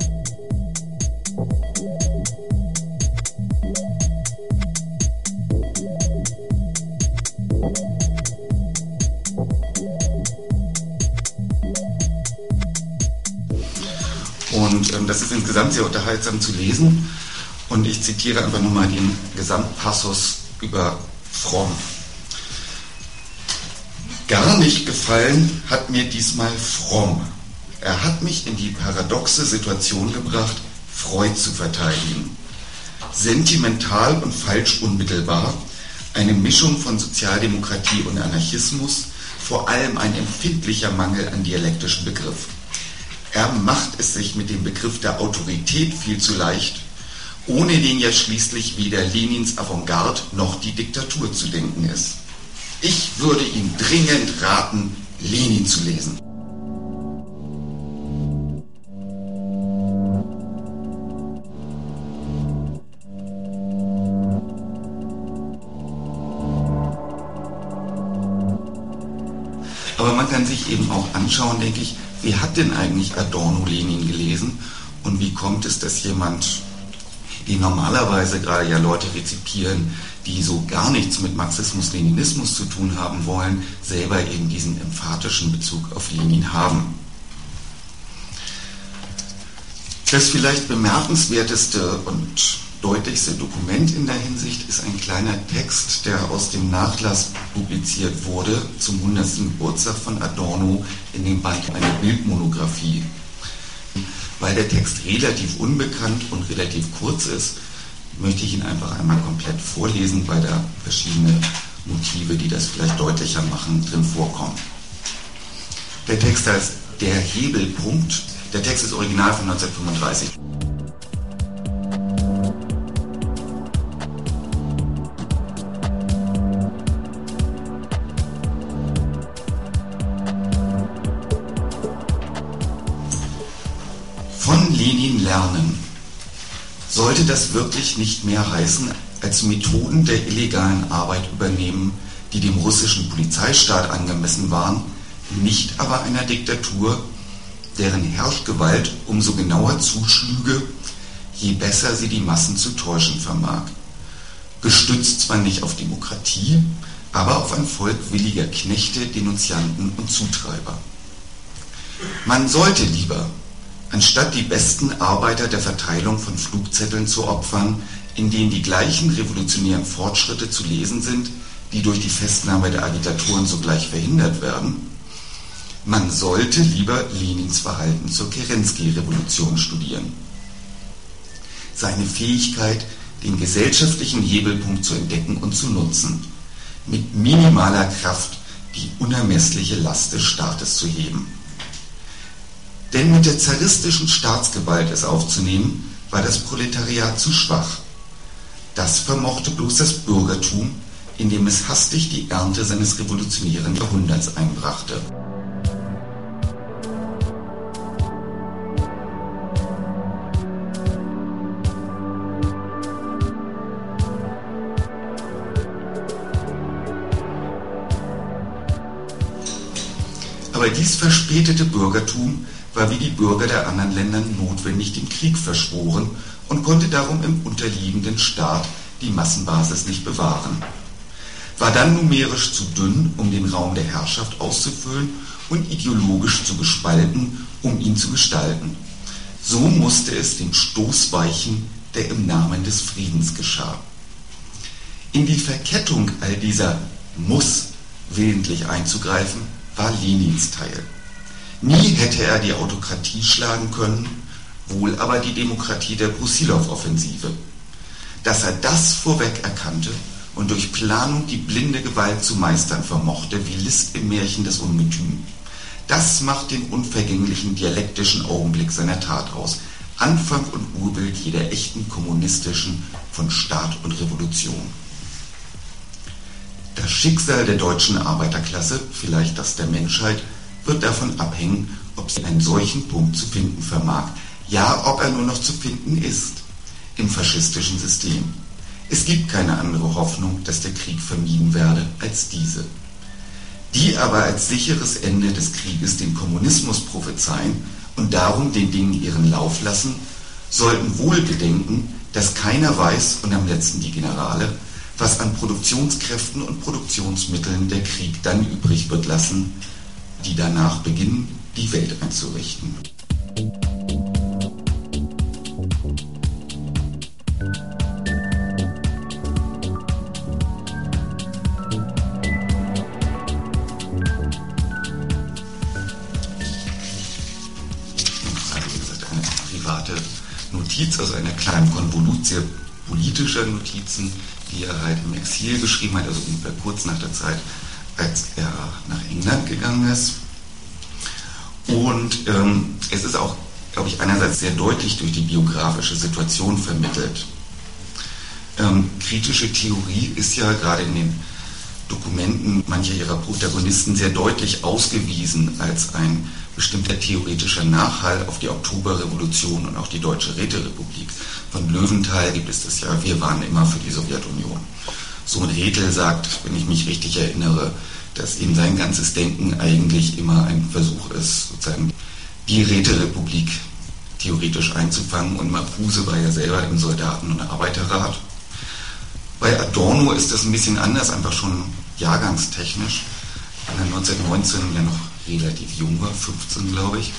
Und das ist insgesamt sehr unterhaltsam zu lesen. Und ich zitiere einfach nochmal den Gesamtpassus über Fromm. Gar nicht gefallen hat mir diesmal Fromm. Er hat mich in die paradoxe Situation gebracht, Freud zu verteidigen. Sentimental und falsch unmittelbar, eine Mischung von Sozialdemokratie und Anarchismus, vor allem ein empfindlicher Mangel an dialektischem Begriff. Er macht es sich mit dem Begriff der Autorität viel zu leicht, ohne den ja schließlich weder Lenins Avantgarde noch die Diktatur zu denken ist. Ich würde ihm dringend raten, Lenin zu lesen. Aber man kann sich eben auch anschauen, denke ich, wie hat denn eigentlich Adorno Lenin gelesen und wie kommt es, dass jemand, die normalerweise gerade ja Leute rezipieren, die so gar nichts mit Marxismus-Leninismus zu tun haben wollen, selber eben diesen emphatischen Bezug auf Lenin haben. Das vielleicht bemerkenswerteste und deutlichste Dokument in der Hinsicht ist ein kleiner Text, der aus dem Nachlass publiziert wurde zum 100. Geburtstag von Adorno in dem Band Eine Bildmonographie. Weil der Text relativ unbekannt und relativ kurz ist, möchte ich ihn einfach einmal komplett vorlesen, weil da verschiedene Motive, die das vielleicht deutlicher machen, drin vorkommen. Der Text heißt Der Hebelpunkt. Der Text ist original von 1935. Von Lenin lernen. Sollte das wirklich nicht mehr heißen, als Methoden der illegalen Arbeit übernehmen, die dem russischen Polizeistaat angemessen waren, nicht aber einer Diktatur, deren Herrschgewalt umso genauer zuschlüge, je besser sie die Massen zu täuschen vermag. Gestützt zwar nicht auf Demokratie, aber auf ein Volk williger Knechte, Denunzianten und Zutreiber. Man sollte lieber, anstatt die besten Arbeiter der Verteilung von Flugzetteln zu opfern, in denen die gleichen revolutionären Fortschritte zu lesen sind, die durch die Festnahme der Agitatoren sogleich verhindert werden, man sollte lieber Lenins Verhalten zur Kerensky-Revolution studieren. Seine Fähigkeit, den gesellschaftlichen Hebelpunkt zu entdecken und zu nutzen, mit minimaler Kraft die unermessliche Last des Staates zu heben. Denn mit der zaristischen Staatsgewalt es aufzunehmen, war das Proletariat zu schwach. Das vermochte bloß das Bürgertum, indem es hastig die Ernte seines revolutionären Jahrhunderts einbrachte. Aber dies verspätete Bürgertum war wie die Bürger der anderen Länder notwendig dem Krieg verschworen und konnte darum im unterliegenden Staat die Massenbasis nicht bewahren. War dann numerisch zu dünn, um den Raum der Herrschaft auszufüllen und ideologisch zu gespalten, um ihn zu gestalten. So musste es dem Stoß weichen, der im Namen des Friedens geschah. In die Verkettung all dieser Muss willentlich einzugreifen, war Lenins Teil. Nie hätte er die Autokratie schlagen können, wohl aber die Demokratie der Brusilow-Offensive. Dass er das vorweg erkannte und durch Planung die blinde Gewalt zu meistern vermochte, wie Liszt im Märchen des Ungetüm, das macht den unvergänglichen dialektischen Augenblick seiner Tat aus, Anfang und Urbild jeder echten kommunistischen von Staat und Revolution. Das Schicksal der deutschen Arbeiterklasse, vielleicht das der Menschheit, wird davon abhängen, ob sie einen solchen Punkt zu finden vermag. Ja, ob er nur noch zu finden ist im faschistischen System. Es gibt keine andere Hoffnung, dass der Krieg vermieden werde, als diese. Die aber als sicheres Ende des Krieges den Kommunismus prophezeien und darum den Dingen ihren Lauf lassen, sollten wohl bedenken, dass keiner weiß, und am letzten die Generale, was an Produktionskräften und Produktionsmitteln der Krieg dann übrig wird lassen, die danach beginnen, die Welt einzurichten. Notiz, also einer kleinen Konvolut sehr politischer Notizen, die er halt im Exil geschrieben hat, also ungefähr kurz nach der Zeit, als er nach England gegangen ist. Und es ist auch, glaube ich, einerseits sehr deutlich durch die biografische Situation vermittelt. Kritische Theorie ist ja gerade in den Dokumenten mancher ihrer Protagonisten sehr deutlich ausgewiesen als ein bestimmter theoretischer Nachhall auf die Oktoberrevolution und auch die Deutsche Räterepublik. Von Löwenthal gibt es das ja, wir waren immer für die Sowjetunion. So ein Rethel sagt, wenn ich mich richtig erinnere, dass ihm sein ganzes Denken eigentlich immer ein Versuch ist, sozusagen die Räterepublik theoretisch einzufangen, und Mapuse war ja selber im Soldaten- und Arbeiterrat. Bei Adorno ist das ein bisschen anders, einfach schon jahrgangstechnisch, weil er 1919 ja noch relativ jung war, 15 glaube ich.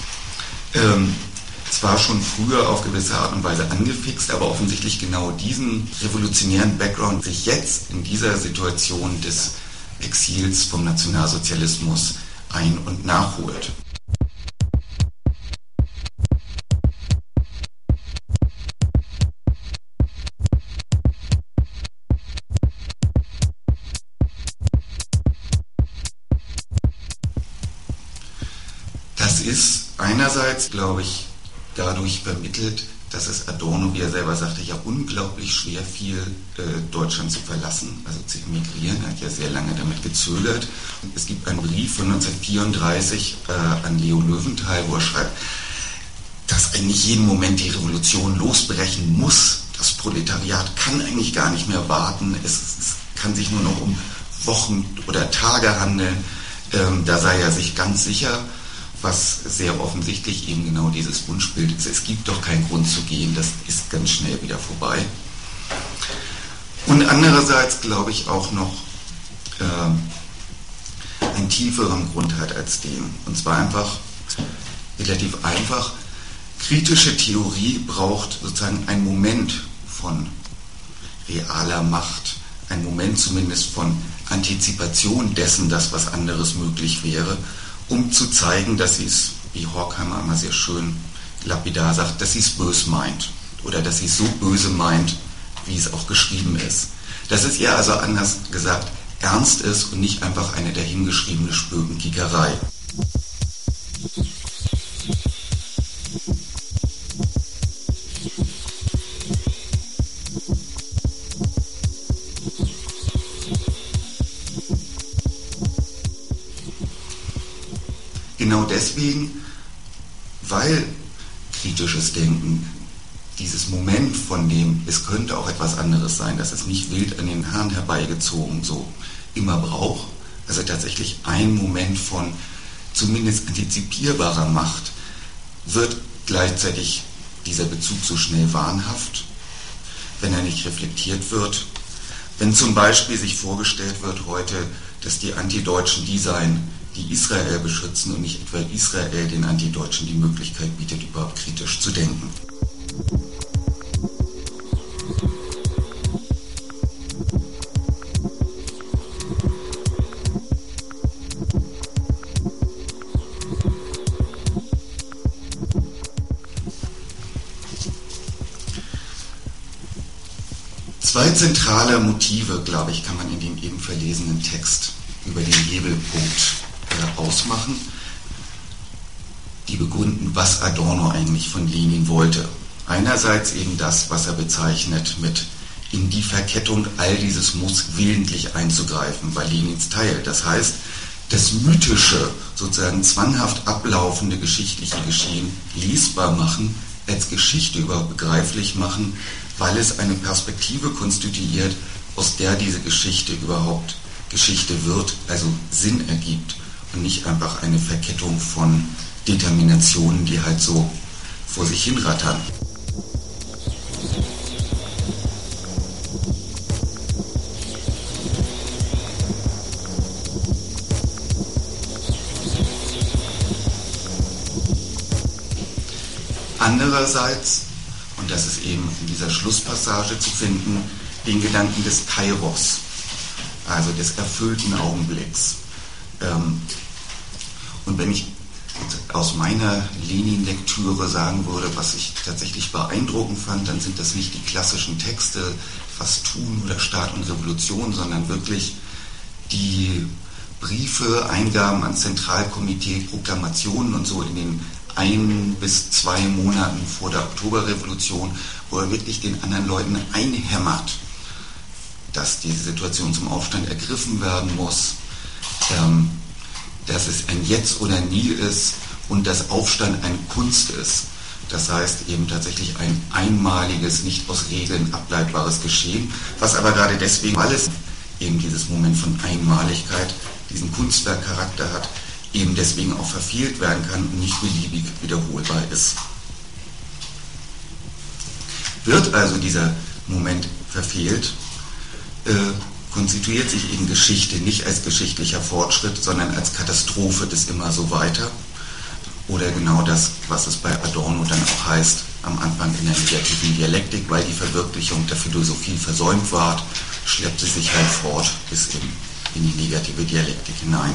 Zwar schon früher auf gewisse Art und Weise angefixt, aber offensichtlich genau diesen revolutionären Background sich jetzt in dieser Situation des Exils vom Nationalsozialismus ein- und nachholt. Das ist einerseits, glaube ich, dadurch vermittelt, dass es Adorno, wie er selber sagte, ja unglaublich schwer fiel, Deutschland zu verlassen, also zu emigrieren. Er hat ja sehr lange damit gezögert. Und es gibt einen Brief von 1934 an Leo Löwenthal, wo er schreibt, dass eigentlich jeden Moment die Revolution losbrechen muss. Das Proletariat kann eigentlich gar nicht mehr warten. Es kann sich nur noch um Wochen oder Tage handeln. Da sei er sich ganz sicher, was sehr offensichtlich eben genau dieses Wunschbild ist. Es gibt doch keinen Grund zu gehen, das ist ganz schnell wieder vorbei. Und andererseits glaube ich auch noch einen tieferen Grund hat als den. Und zwar einfach, relativ einfach, kritische Theorie braucht sozusagen einen Moment von realer Macht, einen Moment zumindest von Antizipation dessen, dass was anderes möglich wäre, um zu zeigen, dass sie es, wie Horkheimer immer sehr schön lapidar sagt, dass sie es böse meint oder dass sie es so böse meint, wie es auch geschrieben ist. Dass es ihr also anders gesagt ernst ist und nicht einfach eine dahingeschriebene Spökenkickerei. Genau deswegen, weil kritisches Denken dieses Moment, von dem es könnte auch etwas anderes sein, dass es nicht wild an den Haaren herbeigezogen so immer braucht, also tatsächlich ein Moment von zumindest antizipierbarer Macht, wird gleichzeitig dieser Bezug so schnell wahnhaft, wenn er nicht reflektiert wird. Wenn zum Beispiel sich vorgestellt wird heute, dass die Antideutschen die seien, die Israel beschützen und nicht etwa Israel den Antideutschen die Möglichkeit bietet, überhaupt kritisch zu denken. Zwei zentrale Motive, glaube ich, kann man in dem eben verlesenen Text über den Hebelpunkt ausmachen, die begründen, was Adorno eigentlich von Lenin wollte. Einerseits eben das, was er bezeichnet mit in die Verkettung all dieses Muss willentlich einzugreifen, war Lenins Teil. Das heißt, das mythische, sozusagen zwanghaft ablaufende geschichtliche Geschehen lesbar machen, als Geschichte überhaupt begreiflich machen, weil es eine Perspektive konstituiert, aus der diese Geschichte überhaupt Geschichte wird, also Sinn ergibt und nicht einfach eine Verkettung von Determinationen, die halt so vor sich hinrattern. Andererseits, und das ist eben in dieser Schlusspassage zu finden, den Gedanken des Kairos, also des erfüllten Augenblicks. Und wenn ich aus meiner Lenin-Lektüre sagen würde, was ich tatsächlich beeindruckend fand, dann sind das nicht die klassischen Texte, was tun oder Staat und Revolution, sondern wirklich die Briefe, Eingaben ans Zentralkomitee, Proklamationen und so in den 1 bis 2 Monaten vor der Oktoberrevolution, wo er wirklich den anderen Leuten einhämmert, dass diese Situation zum Aufstand ergriffen werden muss, dass es ein Jetzt oder Nie ist und dass Aufstand eine Kunst ist. Das heißt eben tatsächlich ein einmaliges, nicht aus Regeln ableitbares Geschehen, was aber gerade deswegen, weil es eben dieses Moment von Einmaligkeit, diesen Kunstwerkcharakter hat, eben deswegen auch verfehlt werden kann und nicht beliebig wiederholbar ist. Wird also dieser Moment verfehlt, konstituiert sich eben Geschichte nicht als geschichtlicher Fortschritt, sondern als Katastrophe des immer so weiter. Oder genau das, was es bei Adorno dann auch heißt, am Anfang in der negativen Dialektik, weil die Verwirklichung der Philosophie versäumt ward, schleppt es sich halt fort bis in die negative Dialektik hinein.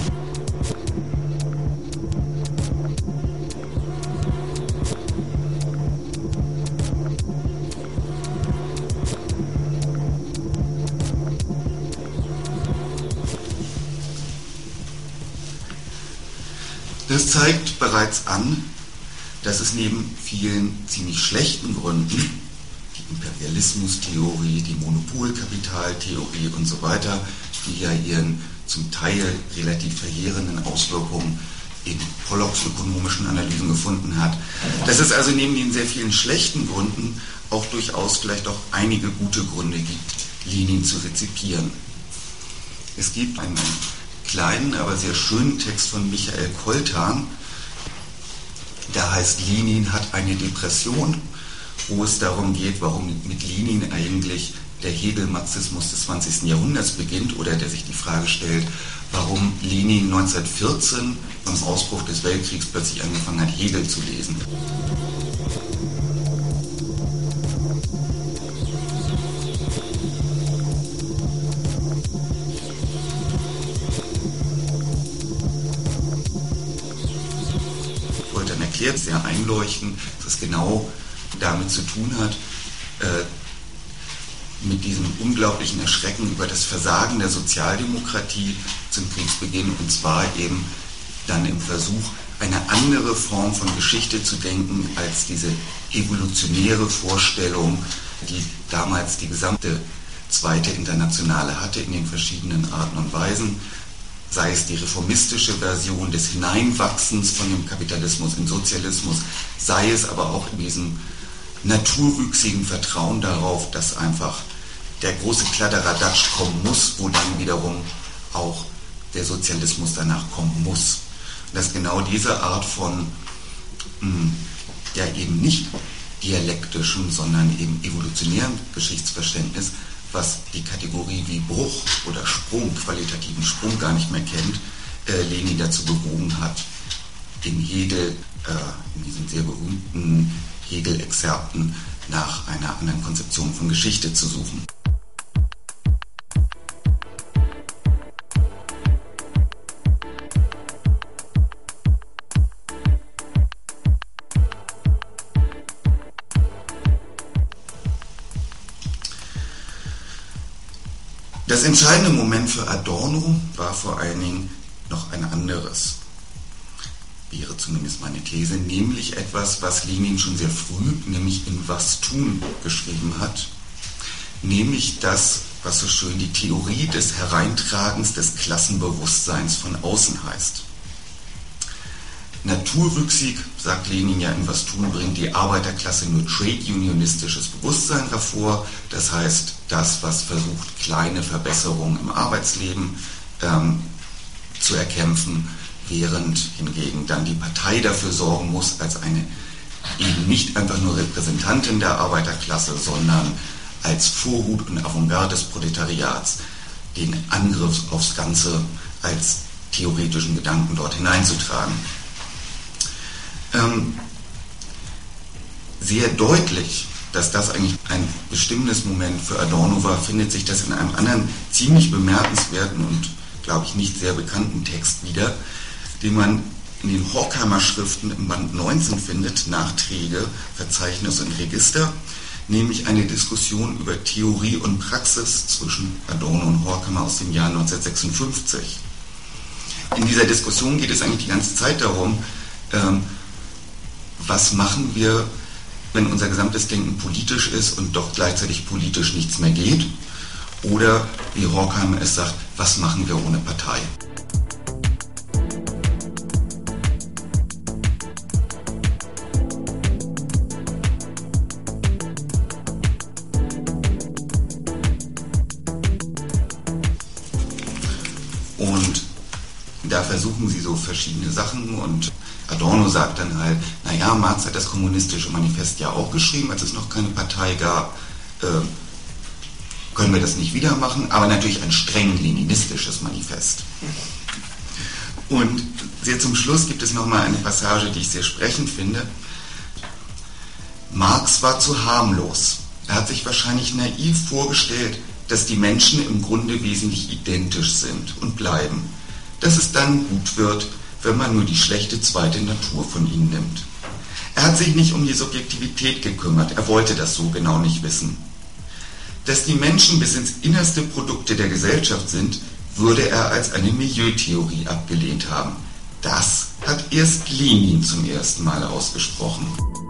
Das zeigt bereits an, dass es neben vielen ziemlich schlechten Gründen, die Imperialismustheorie, die Monopolkapitaltheorie und so weiter, die ja ihren zum Teil relativ verheerenden Auswirkungen in Pollocks ökonomischen Analysen gefunden hat, dass es also neben den sehr vielen schlechten Gründen auch durchaus vielleicht auch einige gute Gründe gibt, Lenin zu rezipieren. Es gibt einen kleinen, aber sehr schönen Text von Michael Koltan, der heißt Lenin hat eine Depression, wo es darum geht, warum mit Lenin eigentlich der Hegel-Marxismus des 20. Jahrhunderts beginnt oder der sich die Frage stellt, warum Lenin 1914 beim Ausbruch des Weltkriegs plötzlich angefangen hat, Hegel zu lesen. Erklärt sehr einleuchtend, dass es genau damit zu tun hat, mit diesem unglaublichen Erschrecken über das Versagen der Sozialdemokratie zum Kriegsbeginn, und zwar eben dann im Versuch, eine andere Form von Geschichte zu denken als diese evolutionäre Vorstellung, die damals die gesamte Zweite Internationale hatte in den verschiedenen Arten und Weisen, sei es die reformistische Version des Hineinwachsens von dem Kapitalismus in Sozialismus, sei es aber auch in diesem naturwüchsigen Vertrauen darauf, dass einfach der große Kladderadatsch kommen muss, wo dann wiederum auch der Sozialismus danach kommen muss. Und dass genau diese Art von ja eben nicht dialektischem, sondern eben evolutionärem Geschichtsverständnis, was die Kategorie wie Bruch oder Sprung, qualitativen Sprung gar nicht mehr kennt, Lenin dazu bewogen hat, in Hegel, in diesen sehr berühmten Hegel-Exzerpten nach einer anderen Konzeption von Geschichte zu suchen. Das entscheidende Moment für Adorno war vor allen Dingen noch ein anderes, wäre zumindest meine These, nämlich etwas, was Lenin schon sehr früh, nämlich in Was tun, geschrieben hat, nämlich das, was so schön die Theorie des Hereintragens des Klassenbewusstseins von außen heißt. Naturwüchsig, sagt Lenin ja in Was tun, bringt die Arbeiterklasse nur trade-unionistisches Bewusstsein hervor, das heißt das, was versucht, kleine Verbesserungen im Arbeitsleben zu erkämpfen, während hingegen dann die Partei dafür sorgen muss, als eine eben nicht einfach nur Repräsentantin der Arbeiterklasse, sondern als Vorhut und Avantgarde des Proletariats den Angriff aufs Ganze als theoretischen Gedanken dort hineinzutragen. Sehr deutlich, dass das eigentlich ein bestimmendes Moment für Adorno war, findet sich das in einem anderen ziemlich bemerkenswerten und, glaube ich, nicht sehr bekannten Text wieder, den man in den Horkheimer Schriften im Band 19 findet, Nachträge, Verzeichnis und Register, nämlich eine Diskussion über Theorie und Praxis zwischen Adorno und Horkheimer aus dem Jahr 1956. In dieser Diskussion geht es eigentlich die ganze Zeit darum, was machen wir, wenn unser gesamtes Denken politisch ist und doch gleichzeitig politisch nichts mehr geht? Oder, wie Horkheimer es sagt, was machen wir ohne Partei? Und da versuchen sie so verschiedene Sachen und Adorno sagt dann halt, naja, Marx hat das kommunistische Manifest ja auch geschrieben, als es noch keine Partei gab, können wir das nicht wieder machen, aber natürlich ein streng leninistisches Manifest. Und sehr zum Schluss gibt es nochmal eine Passage, die ich sehr sprechend finde. Marx war zu harmlos. Er hat sich wahrscheinlich naiv vorgestellt, dass die Menschen im Grunde wesentlich identisch sind und bleiben. Dass es dann gut wird, wenn man nur die schlechte zweite Natur von ihnen nimmt. Er hat sich nicht um die Subjektivität gekümmert, er wollte das so genau nicht wissen. Dass die Menschen bis ins Innerste Produkte der Gesellschaft sind, würde er als eine Milieutheorie abgelehnt haben. Das hat erst Lenin zum ersten Mal ausgesprochen.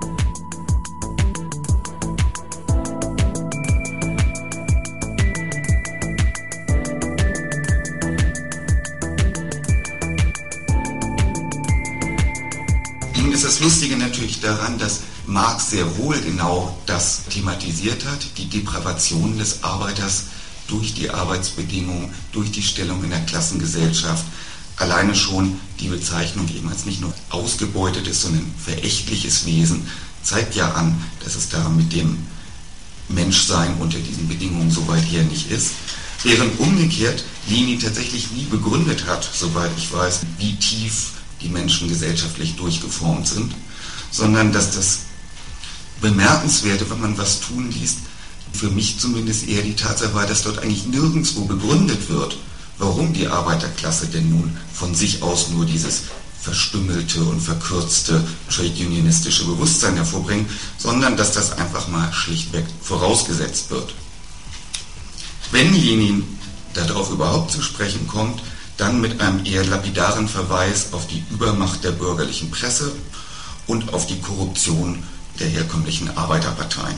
Ist das Lustige natürlich daran, dass Marx sehr wohl genau das thematisiert hat, die Depravation des Arbeiters durch die Arbeitsbedingungen, durch die Stellung in der Klassengesellschaft. Alleine schon die Bezeichnung eben als nicht nur ausgebeutetes, sondern verächtliches Wesen zeigt ja an, dass es da mit dem Menschsein unter diesen Bedingungen so weit her nicht ist. Während umgekehrt Lenin tatsächlich nie begründet hat, soweit ich weiß, wie tief die Menschen gesellschaftlich durchgeformt sind, sondern dass das Bemerkenswerte, wenn man Was tun liest, für mich zumindest eher die Tatsache war, dass dort eigentlich nirgendwo begründet wird, warum die Arbeiterklasse denn nun von sich aus nur dieses verstümmelte und verkürzte trade-unionistische Bewusstsein hervorbringt, sondern dass das einfach mal schlichtweg vorausgesetzt wird. Wenn Lenin darauf überhaupt zu sprechen kommt, dann mit einem eher lapidaren Verweis auf die Übermacht der bürgerlichen Presse und auf die Korruption der herkömmlichen Arbeiterparteien.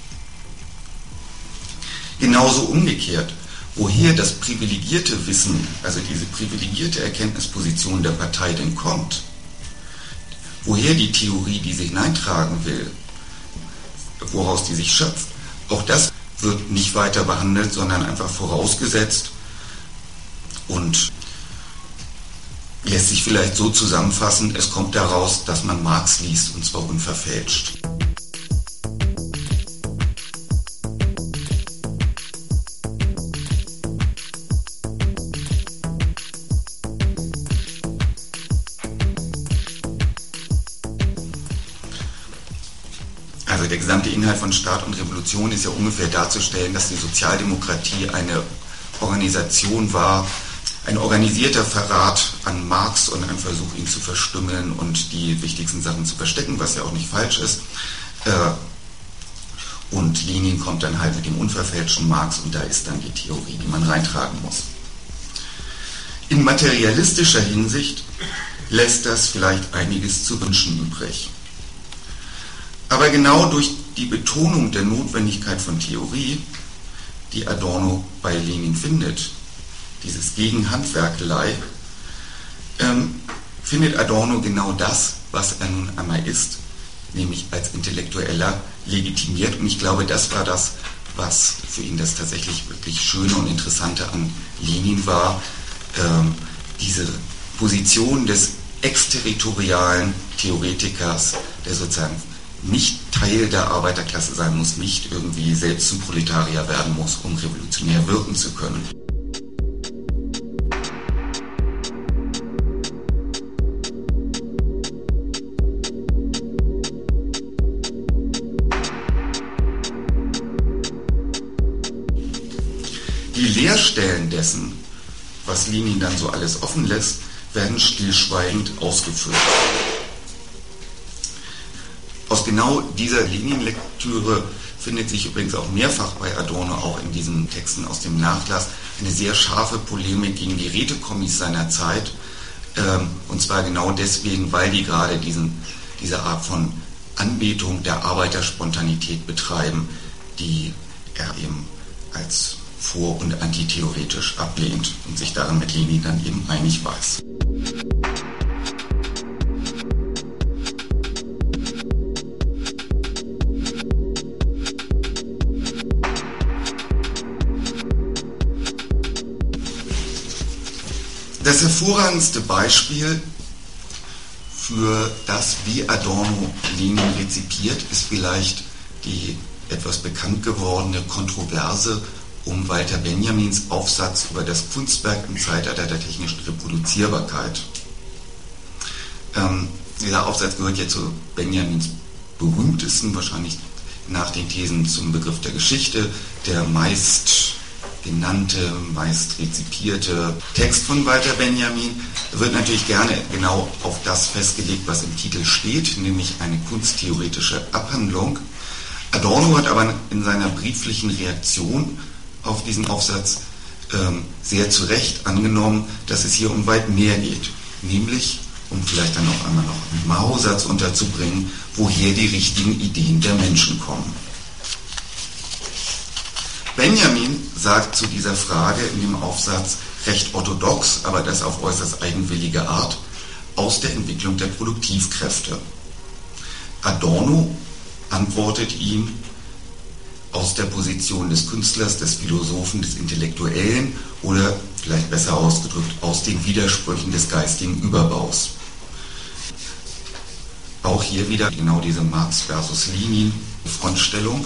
Genauso umgekehrt, woher das privilegierte Wissen, also diese privilegierte Erkenntnisposition der Partei denn kommt, woher die Theorie, die sie hineintragen will, woraus die sich schöpft, auch das wird nicht weiter behandelt, sondern einfach vorausgesetzt und lässt sich vielleicht so zusammenfassen, es kommt daraus, dass man Marx liest, und zwar unverfälscht. Also der gesamte Inhalt von Staat und Revolution ist ja ungefähr darzustellen, dass die Sozialdemokratie eine Organisation war, ein organisierter Verrat an Marx und ein Versuch, ihn zu verstümmeln und die wichtigsten Sachen zu verstecken, was ja auch nicht falsch ist. Und Lenin kommt dann halt mit dem unverfälschten Marx und da ist dann die Theorie, die man reintragen muss. In materialistischer Hinsicht lässt das vielleicht einiges zu wünschen übrig. Aber genau durch die Betonung der Notwendigkeit von Theorie die Adorno bei Lenin findet, dieses Gegenhandwerkelei, findet Adorno genau das, was er nun einmal ist, nämlich als Intellektueller legitimiert. Und ich glaube, das war das, was für ihn das tatsächlich wirklich Schöne und Interessante an Lenin war, diese Position des exterritorialen Theoretikers, der sozusagen nicht Teil der Arbeiterklasse sein muss, nicht irgendwie selbst zum Proletarier werden muss, um revolutionär wirken zu können. Die Leerstellen dessen, was Lenin dann so alles offen lässt, werden stillschweigend ausgefüllt. Aus genau dieser Lenin-Lektüre findet sich übrigens auch mehrfach bei Adorno, auch in diesen Texten aus dem Nachlass, eine sehr scharfe Polemik gegen die Rätekommis seiner Zeit. Und zwar genau deswegen, weil die gerade diese Art von Anbetung der Arbeiterspontanität betreiben, die er eben als vor- und antitheoretisch ablehnt und sich darin mit Lenin dann eben einig weiß. Das hervorragendste Beispiel für das, wie Adorno Lenin rezipiert, ist vielleicht die etwas bekannt gewordene Kontroverse um Walter Benjamins Aufsatz über das Kunstwerk im Zeitalter der technischen Reproduzierbarkeit. Dieser Aufsatz gehört jetzt zu Benjamins berühmtesten, wahrscheinlich nach den Thesen zum Begriff der Geschichte, der meist genannte, meist rezipierte Text von Walter Benjamin. Wird natürlich gerne genau auf das festgelegt, was im Titel steht, nämlich eine kunsttheoretische Abhandlung. Adorno hat aber in seiner brieflichen Reaktion auf diesen Aufsatz sehr zu Recht angenommen, dass es hier um weit mehr geht, nämlich, um vielleicht dann noch einmal noch einen Mao-Satz unterzubringen, woher die richtigen Ideen der Menschen kommen. Benjamin sagt zu dieser Frage in dem Aufsatz recht orthodox, aber das auf äußerst eigenwillige Art, aus der Entwicklung der Produktivkräfte. Adorno antwortet ihm aus der Position des Künstlers, des Philosophen, des Intellektuellen oder vielleicht besser ausgedrückt aus den Widersprüchen des geistigen Überbaus. Auch hier wieder genau diese Marx versus Lenin Frontstellung.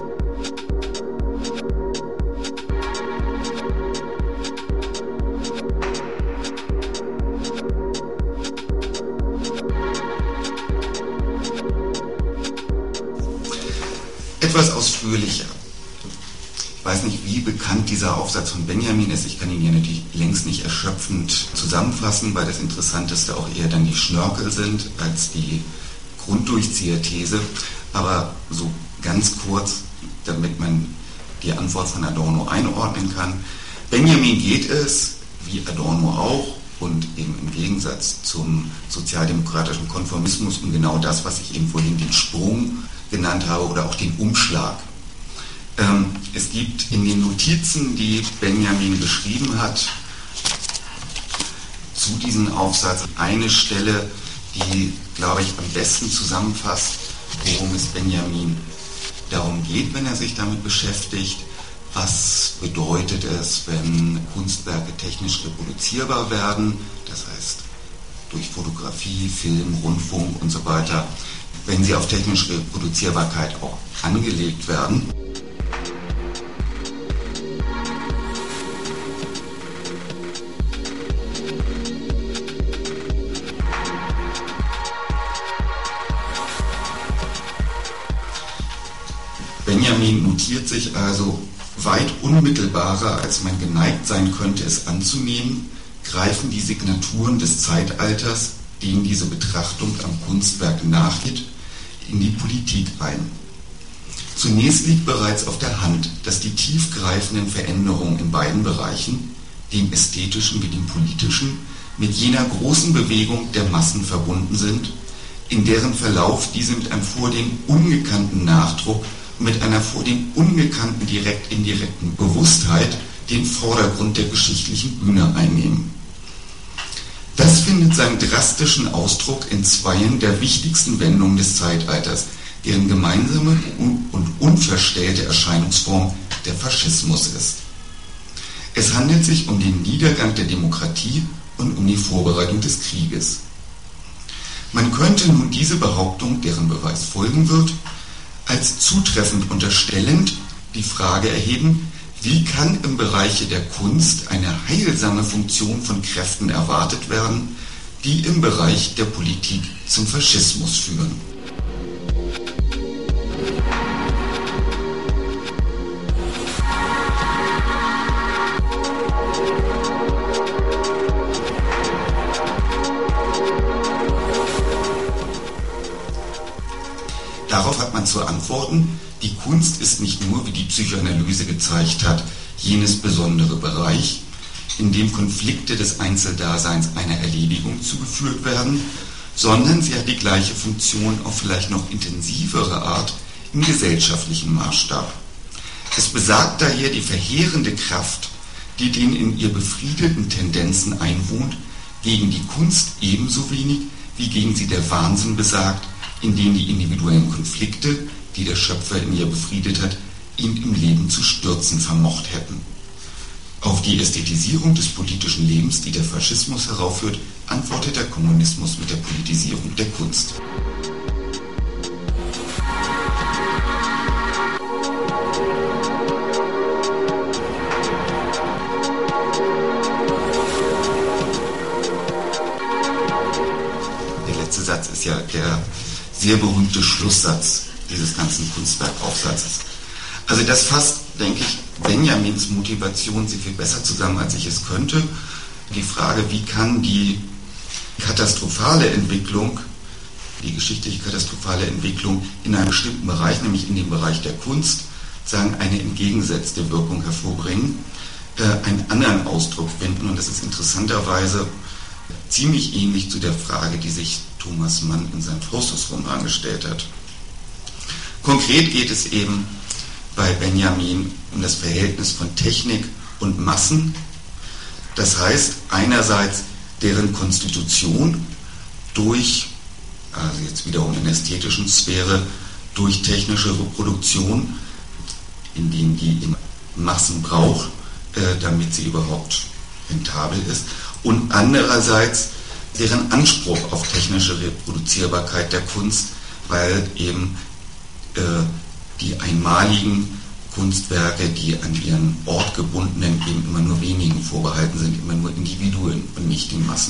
Etwas ausführlicher. Ich weiß nicht, wie bekannt dieser Aufsatz von Benjamin ist. Ich kann ihn hier natürlich längst nicht erschöpfend zusammenfassen, weil das Interessanteste auch eher dann die Schnörkel sind als die Grunddurchzieherthese. Aber so ganz kurz, damit man die Antwort von Adorno einordnen kann. Benjamin geht es, wie Adorno auch, und eben im Gegensatz zum sozialdemokratischen Konformismus um genau das, was ich eben vorhin den Sprung genannt habe oder auch den Umschlag. Es gibt in den Notizen, die Benjamin geschrieben hat, zu diesem Aufsatz eine Stelle, die, glaube ich, am besten zusammenfasst, worum es Benjamin darum geht, wenn er sich damit beschäftigt. Was bedeutet es, wenn Kunstwerke technisch reproduzierbar werden, das heißt durch Fotografie, Film, Rundfunk und so weiter, wenn sie auf technische Reproduzierbarkeit auch angelegt werden. Benjamin notiert sich also, weit unmittelbarer, als man geneigt sein könnte, es anzunehmen, greifen die Signaturen des Zeitalters, denen diese Betrachtung am Kunstwerk nachgeht, in die Politik ein. Zunächst liegt bereits auf der Hand, dass die tiefgreifenden Veränderungen in beiden Bereichen, dem ästhetischen wie dem politischen, mit jener großen Bewegung der Massen verbunden sind, in deren Verlauf diese mit einem vordem ungekannten Nachdruck mit einer vor dem Ungekannten direkt-indirekten Bewusstheit den Vordergrund der geschichtlichen Bühne einnehmen. Das findet seinen drastischen Ausdruck in zweien der wichtigsten Wendungen des Zeitalters, deren gemeinsame und unverstellte Erscheinungsform der Faschismus ist. Es handelt sich um den Niedergang der Demokratie und um die Vorbereitung des Krieges. Man könnte nun diese Behauptung, deren Beweis folgen wird, als zutreffend unterstellend die Frage erheben, wie kann im Bereiche der Kunst eine heilsame Funktion von Kräften erwartet werden, die im Bereich der Politik zum Faschismus führen? Darauf hat man zu antworten, die Kunst ist nicht nur, wie die Psychoanalyse gezeigt hat, jenes besondere Bereich, in dem Konflikte des Einzeldaseins einer Erledigung zugeführt werden, sondern sie hat die gleiche Funktion auf vielleicht noch intensivere Art im gesellschaftlichen Maßstab. Es besagt daher die verheerende Kraft, die den in ihr befriedeten Tendenzen einwohnt, gegen die Kunst ebenso wenig, wie gegen sie der Wahnsinn besagt, in dem die individuellen Konflikte, die der Schöpfer in ihr befriedet hat, ihn im Leben zu stürzen vermocht hätten. Auf die Ästhetisierung des politischen Lebens, die der Faschismus heraufführt, antwortet der Kommunismus mit der Politisierung der Kunst. Der letzte Satz ist ja der sehr berühmte Schlusssatz dieses ganzen Kunstwerkaufsatzes. Also das fasst, denke ich, Benjamins Motivation sehr viel besser zusammen, als ich es könnte. Die Frage, wie kann die katastrophale Entwicklung, die geschichtliche katastrophale Entwicklung in einem bestimmten Bereich, nämlich in dem Bereich der Kunst, sagen, eine entgegengesetzte Wirkung hervorbringen, einen anderen Ausdruck finden. Und das ist interessanterweise ziemlich ähnlich zu der Frage, die sich Thomas Mann in seinem Faustus-Roman gestellt hat. Konkret geht es eben bei Benjamin um das Verhältnis von Technik und Massen. Das heißt, einerseits deren Konstitution durch, also jetzt wiederum in der ästhetischen Sphäre, durch technische Reproduktion, in denen die Massen braucht, damit sie überhaupt rentabel ist, und andererseits deren Anspruch auf technische Reproduzierbarkeit der Kunst, weil eben die einmaligen Kunstwerke, die an ihren Ort gebundenen, eben immer nur wenigen vorbehalten sind, immer nur Individuen und nicht den Massen.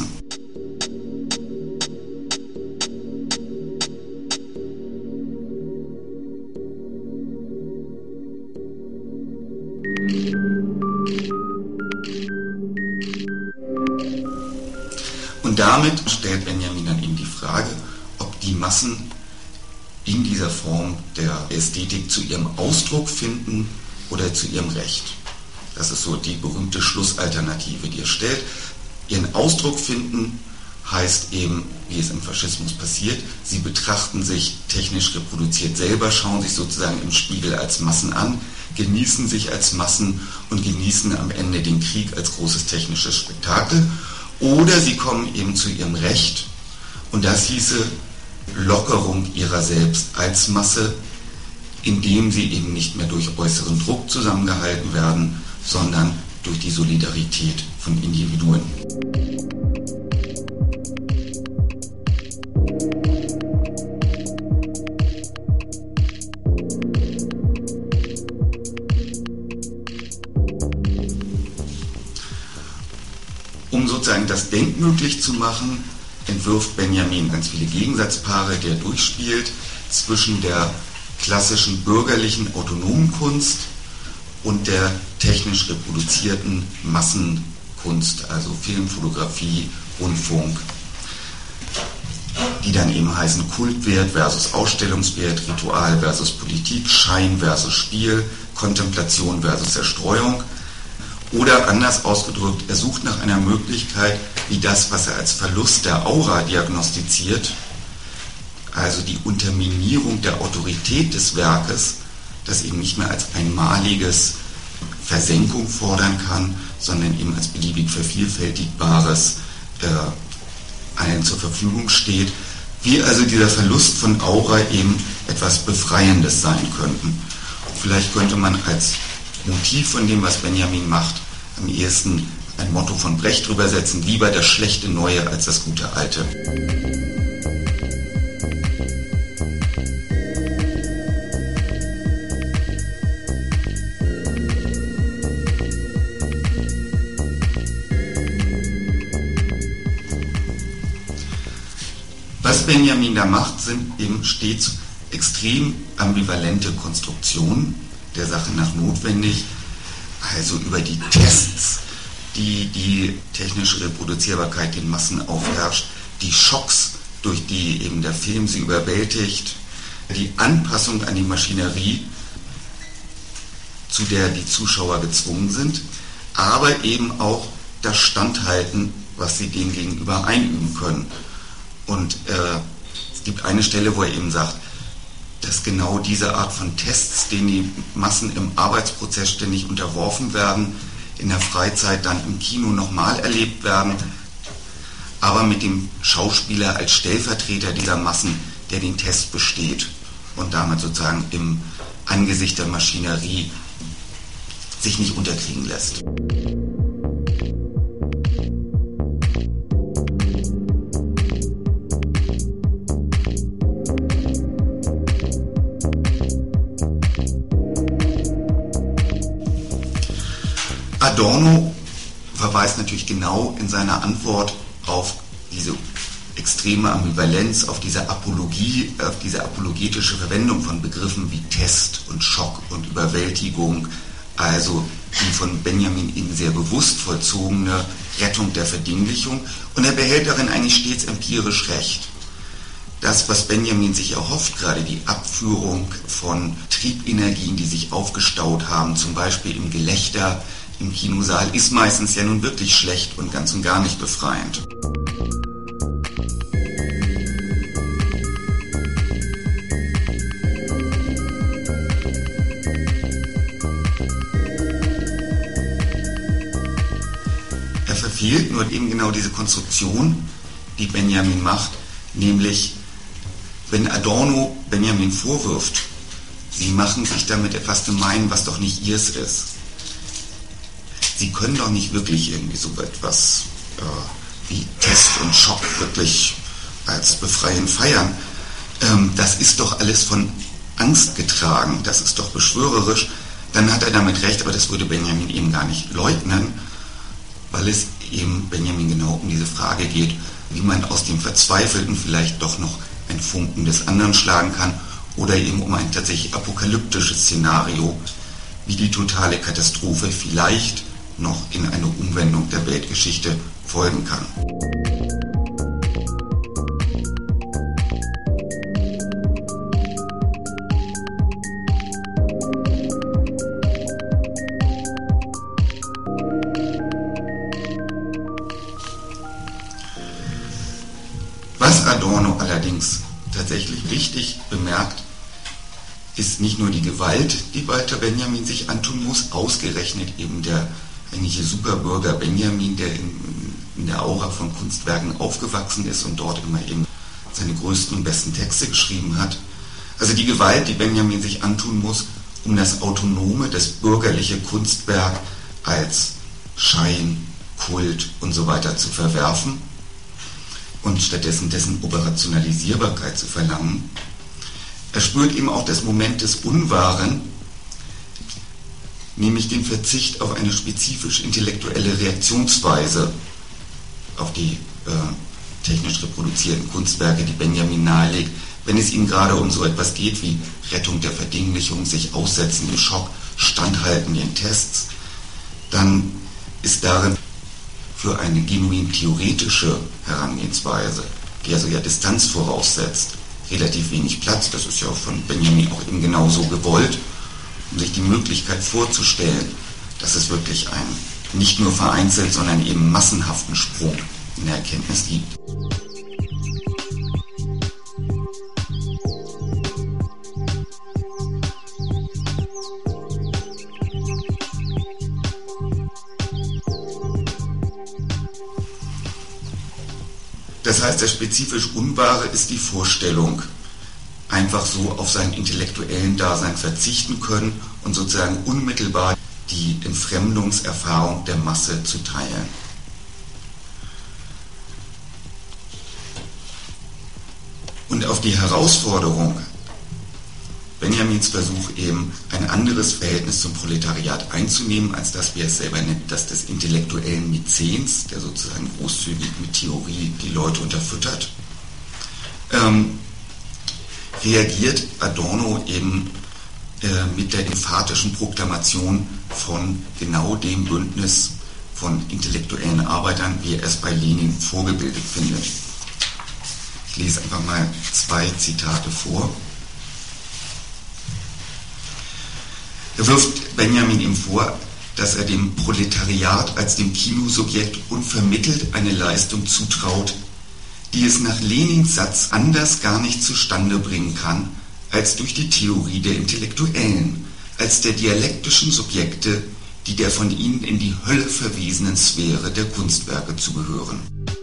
Und damit stellt Benjamin dann eben die Frage, ob die Massen in dieser Form der Ästhetik zu ihrem Ausdruck finden oder zu ihrem Recht. Das ist so die berühmte Schlussalternative, die er stellt. Ihren Ausdruck finden heißt eben, wie es im Faschismus passiert, sie betrachten sich technisch reproduziert selber, schauen sich sozusagen im Spiegel als Massen an, genießen sich als Massen und genießen am Ende den Krieg als großes technisches Spektakel. Oder sie kommen eben zu ihrem Recht, und das hieße Lockerung ihrer selbst als Masse, indem sie eben nicht mehr durch äußeren Druck zusammengehalten werden, sondern durch die Solidarität von Individuen. Um sozusagen das denkmöglich zu machen, entwirft Benjamin ganz viele Gegensatzpaare, die er durchspielt zwischen der klassischen bürgerlichen autonomen Kunst und der technisch reproduzierten Massenkunst, also Film, Fotografie, Rundfunk, die dann eben heißen Kultwert versus Ausstellungswert, Ritual versus Politik, Schein versus Spiel, Kontemplation versus Zerstreuung. Oder anders ausgedrückt, er sucht nach einer Möglichkeit, wie das, was er als Verlust der Aura diagnostiziert, also die Unterminierung der Autorität des Werkes, das eben nicht mehr als einmaliges Versenkung fordern kann, sondern eben als beliebig vervielfältigbares allen zur Verfügung steht. Wie also dieser Verlust von Aura eben etwas Befreiendes sein könnten. Vielleicht könnte man als Motiv von dem, was Benjamin macht, am ehesten ein Motto von Brecht drüber setzen: lieber das schlechte Neue als das gute Alte. Was Benjamin da macht, sind eben stets extrem ambivalente Konstruktionen, der Sache nach notwendig, also über die Tests, die technische Reproduzierbarkeit den Massen aufherrscht, die Schocks, durch die eben der Film sie überwältigt, die Anpassung an die Maschinerie, zu der die Zuschauer gezwungen sind, aber eben auch das Standhalten, was sie dem gegenüber einüben können. Und es gibt eine Stelle, wo er eben sagt, dass genau diese Art von Tests, denen die Massen im Arbeitsprozess ständig unterworfen werden, in der Freizeit dann im Kino nochmal erlebt werden, aber mit dem Schauspieler als Stellvertreter dieser Massen, der den Test besteht und damit sozusagen im Angesicht der Maschinerie sich nicht unterkriegen lässt. Adorno verweist natürlich genau in seiner Antwort auf diese extreme Ambivalenz, auf diese Apologie, auf diese apologetische Verwendung von Begriffen wie Test und Schock und Überwältigung, also die von Benjamin eben sehr bewusst vollzogene Rettung der Verdinglichung. Und er behält darin eigentlich stets empirisch recht. Das, was Benjamin sich erhofft, gerade die Abführung von Triebenergien, die sich aufgestaut haben, zum Beispiel im Gelächter, im Kinosaal, ist meistens ja nun wirklich schlecht und ganz und gar nicht befreiend. Er verfehlt nur eben genau diese Konstruktion, die Benjamin macht, nämlich wenn Adorno Benjamin vorwirft, sie machen sich damit etwas gemein, was doch nicht ihrs ist. Sie können doch nicht wirklich irgendwie so etwas wie Test und Schock wirklich als befreiend feiern. Das ist doch alles von Angst getragen, das ist doch beschwörerisch. Dann hat er damit recht, aber das würde Benjamin eben gar nicht leugnen, weil es eben Benjamin genau um diese Frage geht, wie man aus dem Verzweifelten vielleicht doch noch ein Funken des anderen schlagen kann oder eben um ein tatsächlich apokalyptisches Szenario, wie die totale Katastrophe vielleicht noch in eine Umwendung der Weltgeschichte folgen kann. Was Adorno allerdings tatsächlich richtig bemerkt, ist nicht nur die Gewalt, die Walter Benjamin sich antun muss, ausgerechnet eben der eigentliche Superbürger Benjamin, der in der Aura von Kunstwerken aufgewachsen ist und dort immer eben seine größten und besten Texte geschrieben hat. Also die Gewalt, die Benjamin sich antun muss, um das autonome, das bürgerliche Kunstwerk als Schein, Kult und so weiter zu verwerfen und stattdessen dessen Operationalisierbarkeit zu verlangen. Er spürt eben auch das Moment des Unwahren, nämlich den Verzicht auf eine spezifisch intellektuelle Reaktionsweise auf die technisch reproduzierten Kunstwerke, die Benjamin nahelegt, wenn es ihm gerade um so etwas geht wie Rettung der Verdinglichung, sich aussetzen im Schock, standhalten den Tests, dann ist darin für eine genuin theoretische Herangehensweise, die also ja Distanz voraussetzt, relativ wenig Platz. Das ist ja von Benjamin auch eben genauso gewollt, um sich die Möglichkeit vorzustellen, dass es wirklich einen nicht nur vereinzelt, sondern eben massenhaften Sprung in der Erkenntnis gibt. Das heißt, das spezifisch Unwahre ist die Vorstellung, einfach so auf sein intellektuellen Dasein verzichten können und sozusagen unmittelbar die Entfremdungserfahrung der Masse zu teilen. Und auf die Herausforderung, Benjamins Versuch eben, ein anderes Verhältnis zum Proletariat einzunehmen, als das, wie er es selber nennt, das des intellektuellen Mäzens, der sozusagen großzügig mit Theorie die Leute unterfüttert, reagiert Adorno eben mit der emphatischen Proklamation von genau dem Bündnis von intellektuellen Arbeitern, wie er es bei Lenin vorgebildet findet. Ich lese einfach mal 2 Zitate vor. Er wirft Benjamin ihm vor, dass er dem Proletariat als dem Kinosubjekt unvermittelt eine Leistung zutraut, die es nach Lenins Satz anders gar nicht zustande bringen kann, als durch die Theorie der Intellektuellen, als der dialektischen Subjekte, die der von ihnen in die Hölle verwiesenen Sphäre der Kunstwerke zu gehören.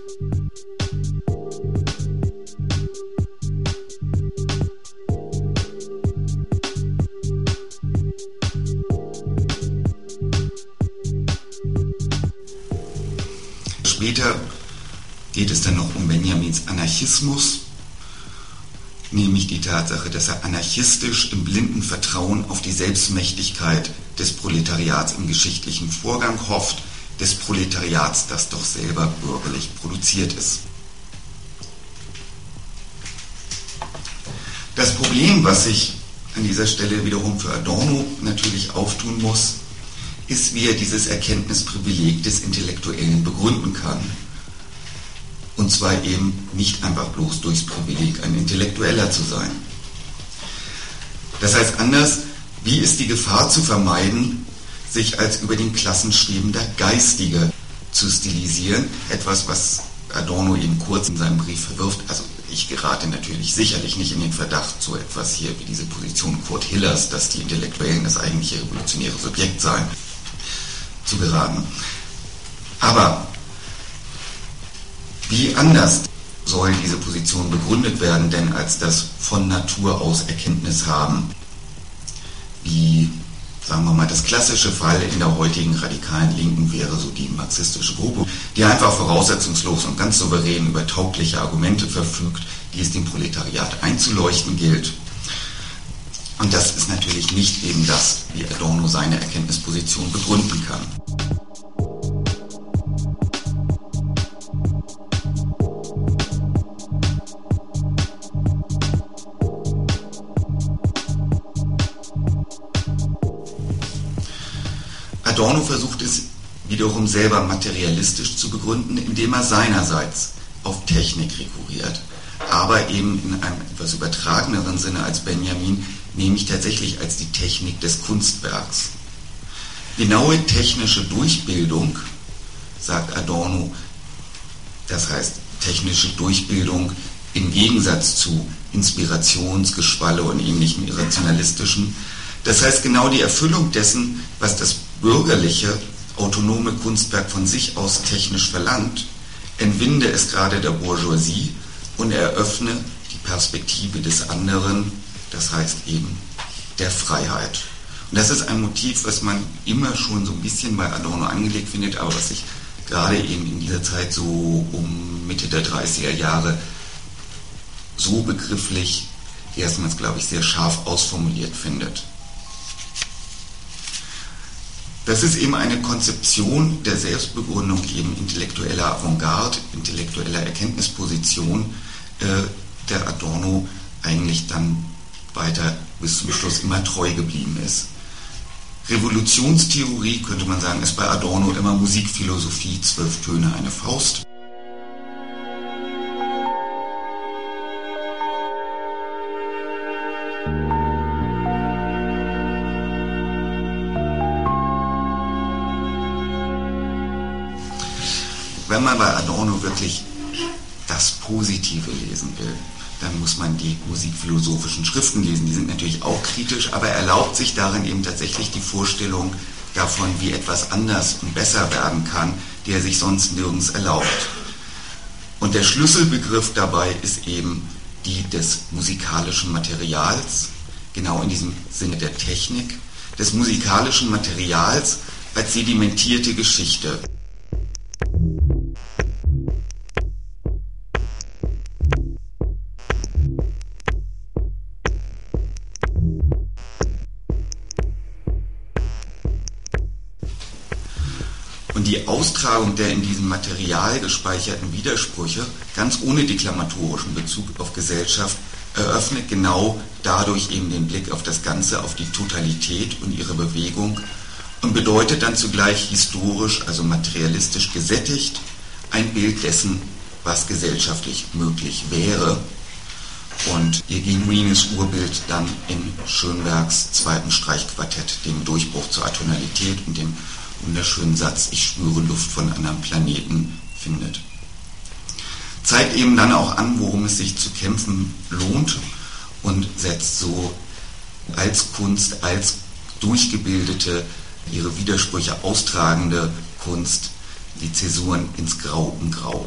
Später geht es dann noch um Benjamins Anarchismus, nämlich die Tatsache, dass er anarchistisch im blinden Vertrauen auf die Selbstmächtigkeit des Proletariats im geschichtlichen Vorgang hofft, des Proletariats, das doch selber bürgerlich produziert ist. Das Problem, was sich an dieser Stelle wiederum für Adorno natürlich auftun muss, ist, wie er dieses Erkenntnisprivileg des Intellektuellen begründen kann. Und zwar eben nicht einfach bloß durchs Privileg, ein Intellektueller zu sein. Das heißt anders, wie ist die Gefahr zu vermeiden, sich als über den Klassen schwebender Geistige zu stilisieren? Etwas, was Adorno eben kurz in seinem Brief verwirft. Also ich gerate natürlich sicherlich nicht in den Verdacht, so etwas hier wie diese Position Kurt Hillers, dass die Intellektuellen das eigentliche revolutionäre Subjekt seien, zu geraten. Aber wie anders soll diese Position begründet werden, denn als das von Natur aus Erkenntnis haben, wie, sagen wir mal, das klassische Fall in der heutigen radikalen Linken wäre so die marxistische Gruppe, die einfach voraussetzungslos und ganz souverän über taugliche Argumente verfügt, die es dem Proletariat einzuleuchten gilt. Und das ist natürlich nicht eben das, wie Adorno seine Erkenntnisposition begründen kann. Adorno versucht es wiederum selber materialistisch zu begründen, indem er seinerseits auf Technik rekurriert, aber eben in einem etwas übertrageneren Sinne als Benjamin, nämlich tatsächlich als die Technik des Kunstwerks. Genaue technische Durchbildung, sagt Adorno, das heißt technische Durchbildung im Gegensatz zu Inspirationsgespalle und ähnlichem Irrationalistischen, das heißt genau die Erfüllung dessen, was das bürgerliche, autonome Kunstwerk von sich aus technisch verlangt, entwinde es gerade der Bourgeoisie und eröffne die Perspektive des anderen, das heißt eben der Freiheit. Und das ist ein Motiv, was man immer schon so ein bisschen bei Adorno angelegt findet, aber was sich gerade eben in dieser Zeit so um Mitte der 30er Jahre so begrifflich erstmals, glaube ich, sehr scharf ausformuliert findet. Das ist eben eine Konzeption der Selbstbegründung eben intellektueller Avantgarde, intellektueller Erkenntnisposition, der Adorno eigentlich dann weiter bis zum Schluss immer treu geblieben ist. Revolutionstheorie, könnte man sagen, ist bei Adorno immer Musikphilosophie, 12 Töne, eine Faust. Wenn man bei Adorno wirklich das Positive lesen will, dann muss man die musikphilosophischen Schriften lesen. Die sind natürlich auch kritisch, aber er erlaubt sich darin eben tatsächlich die Vorstellung davon, wie etwas anders und besser werden kann, die er sich sonst nirgends erlaubt. Und der Schlüsselbegriff dabei ist eben die des musikalischen Materials, genau in diesem Sinne der Technik, des musikalischen Materials als sedimentierte Geschichte. Und die Austragung der in diesem Material gespeicherten Widersprüche, ganz ohne deklamatorischen Bezug auf Gesellschaft, eröffnet genau dadurch eben den Blick auf das Ganze, auf die Totalität und ihre Bewegung und bedeutet dann zugleich historisch, also materialistisch gesättigt, ein Bild dessen, was gesellschaftlich möglich wäre. Und Eugen Rienes Urbild dann in Schönbergs zweiten Streichquartett, dem Durchbruch zur Atonalität und dem wunderschönen Satz, ich spüre Luft von einem Planeten, findet. Zeigt eben dann auch an, worum es sich zu kämpfen lohnt und setzt so als Kunst, als durchgebildete, ihre Widersprüche austragende Kunst die Zäsuren ins Grau und Grau.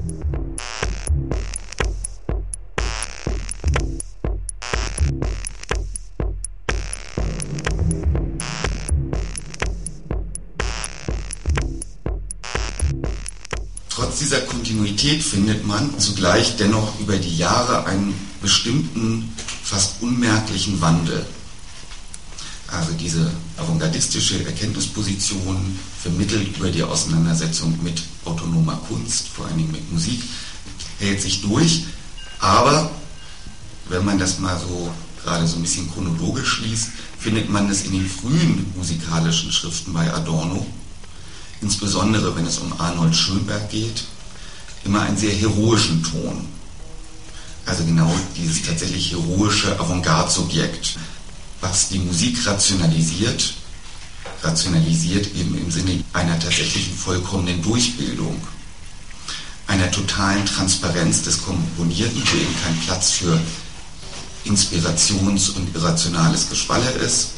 Trotz dieser Kontinuität findet man zugleich dennoch über die Jahre einen bestimmten, fast unmerklichen Wandel. Also diese avantgardistische Erkenntnisposition, vermittelt über die Auseinandersetzung mit autonomer Kunst, vor allen Dingen mit Musik, hält sich durch. Aber wenn man das mal so gerade so ein bisschen chronologisch liest, findet man es in den frühen musikalischen Schriften bei Adorno, insbesondere wenn es um Arnold Schönberg geht, immer einen sehr heroischen Ton. Also genau dieses tatsächlich heroische Avantgarde-Subjekt, was die Musik rationalisiert eben im Sinne einer tatsächlichen vollkommenen Durchbildung, einer totalen Transparenz des Komponierten, wo eben kein Platz für Inspirations- und irrationales Geschwalle ist.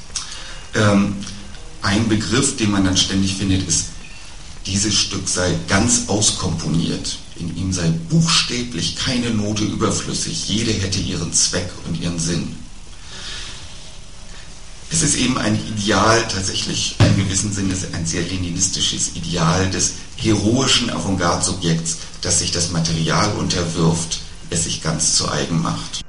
Ein Begriff, den man dann ständig findet, ist, dieses Stück sei ganz auskomponiert. In ihm sei buchstäblich keine Note überflüssig. Jede hätte ihren Zweck und ihren Sinn. Es ist eben ein Ideal, tatsächlich im gewissen Sinne ein sehr leninistisches Ideal des heroischen Avantgarde-Subjekts, das sich das Material unterwirft, es sich ganz zu eigen macht.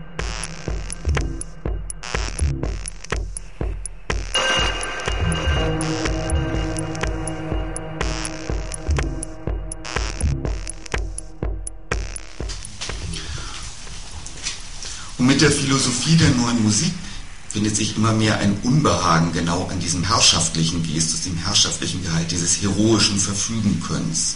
Und mit der Philosophie der neuen Musik findet sich immer mehr ein Unbehagen genau an diesem herrschaftlichen Gestus, dem herrschaftlichen Gehalt dieses heroischen Verfügenkönnens.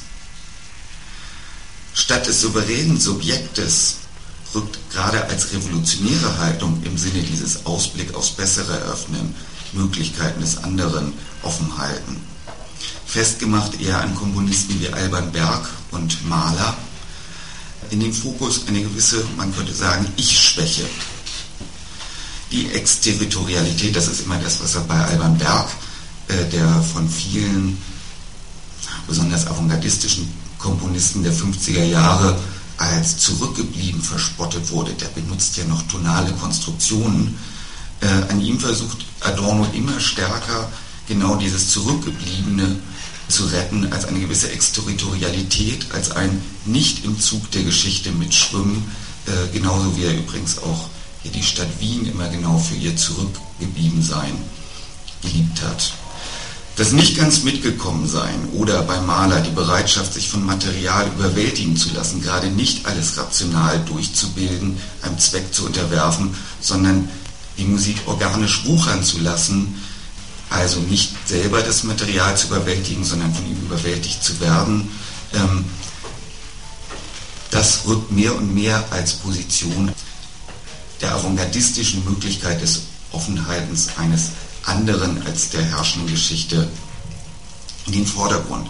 Statt des souveränen Subjektes rückt gerade als revolutionäre Haltung im Sinne dieses Ausblick aufs Bessere eröffnen, Möglichkeiten des anderen offen halten. Festgemacht eher an Komponisten wie Alban Berg und Mahler, in den Fokus eine gewisse, man könnte sagen, Ich-Schwäche. Die Exterritorialität, das ist immer das, was er bei Alban Berg, der von vielen, besonders avantgardistischen Komponisten der 50er Jahre als zurückgeblieben verspottet wurde. Der benutzt ja noch tonale Konstruktionen. An ihm versucht Adorno immer stärker genau dieses Zurückgebliebene zu retten, als eine gewisse Exterritorialität, als ein nicht im Zug der Geschichte mitschwimmen, genauso wie er übrigens auch hier die Stadt Wien immer genau für ihr Zurückgebliebensein geliebt hat. Das nicht ganz mitgekommen sein oder bei Mahler die Bereitschaft, sich von Material überwältigen zu lassen, gerade nicht alles rational durchzubilden, einem Zweck zu unterwerfen, sondern die Musik organisch wuchern zu lassen, also nicht selber das Material zu überwältigen, sondern von ihm überwältigt zu werden. Das rückt mehr und mehr als Position der avantgardistischen Möglichkeit des Offenhaltens eines anderen als der herrschenden Geschichte in den Vordergrund.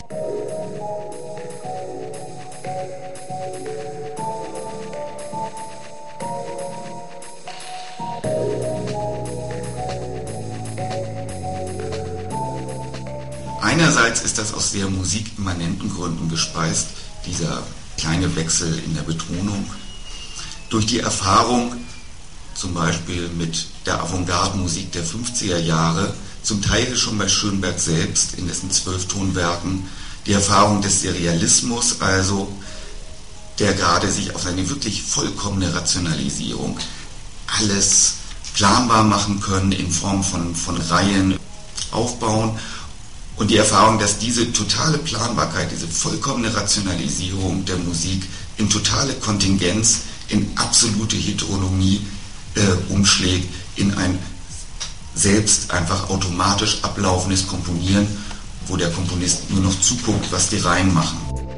Einerseits ist das aus sehr musikimmanenten Gründen gespeist, dieser kleine Wechsel in der Betonung. Durch die Erfahrung zum Beispiel mit der Avantgarde-Musik der 50er Jahre, zum Teil schon bei Schönberg selbst in dessen 12 Tonwerken, die Erfahrung des Serialismus, also der gerade sich auf eine wirklich vollkommene Rationalisierung, alles planbar machen können, in Form von Reihen aufbauen, und die Erfahrung, dass diese totale Planbarkeit, diese vollkommene Rationalisierung der Musik in totale Kontingenz, in absolute Heteronomie umschlägt, in ein selbst einfach automatisch ablaufendes Komponieren, wo der Komponist nur noch zuguckt, was die Reihen machen.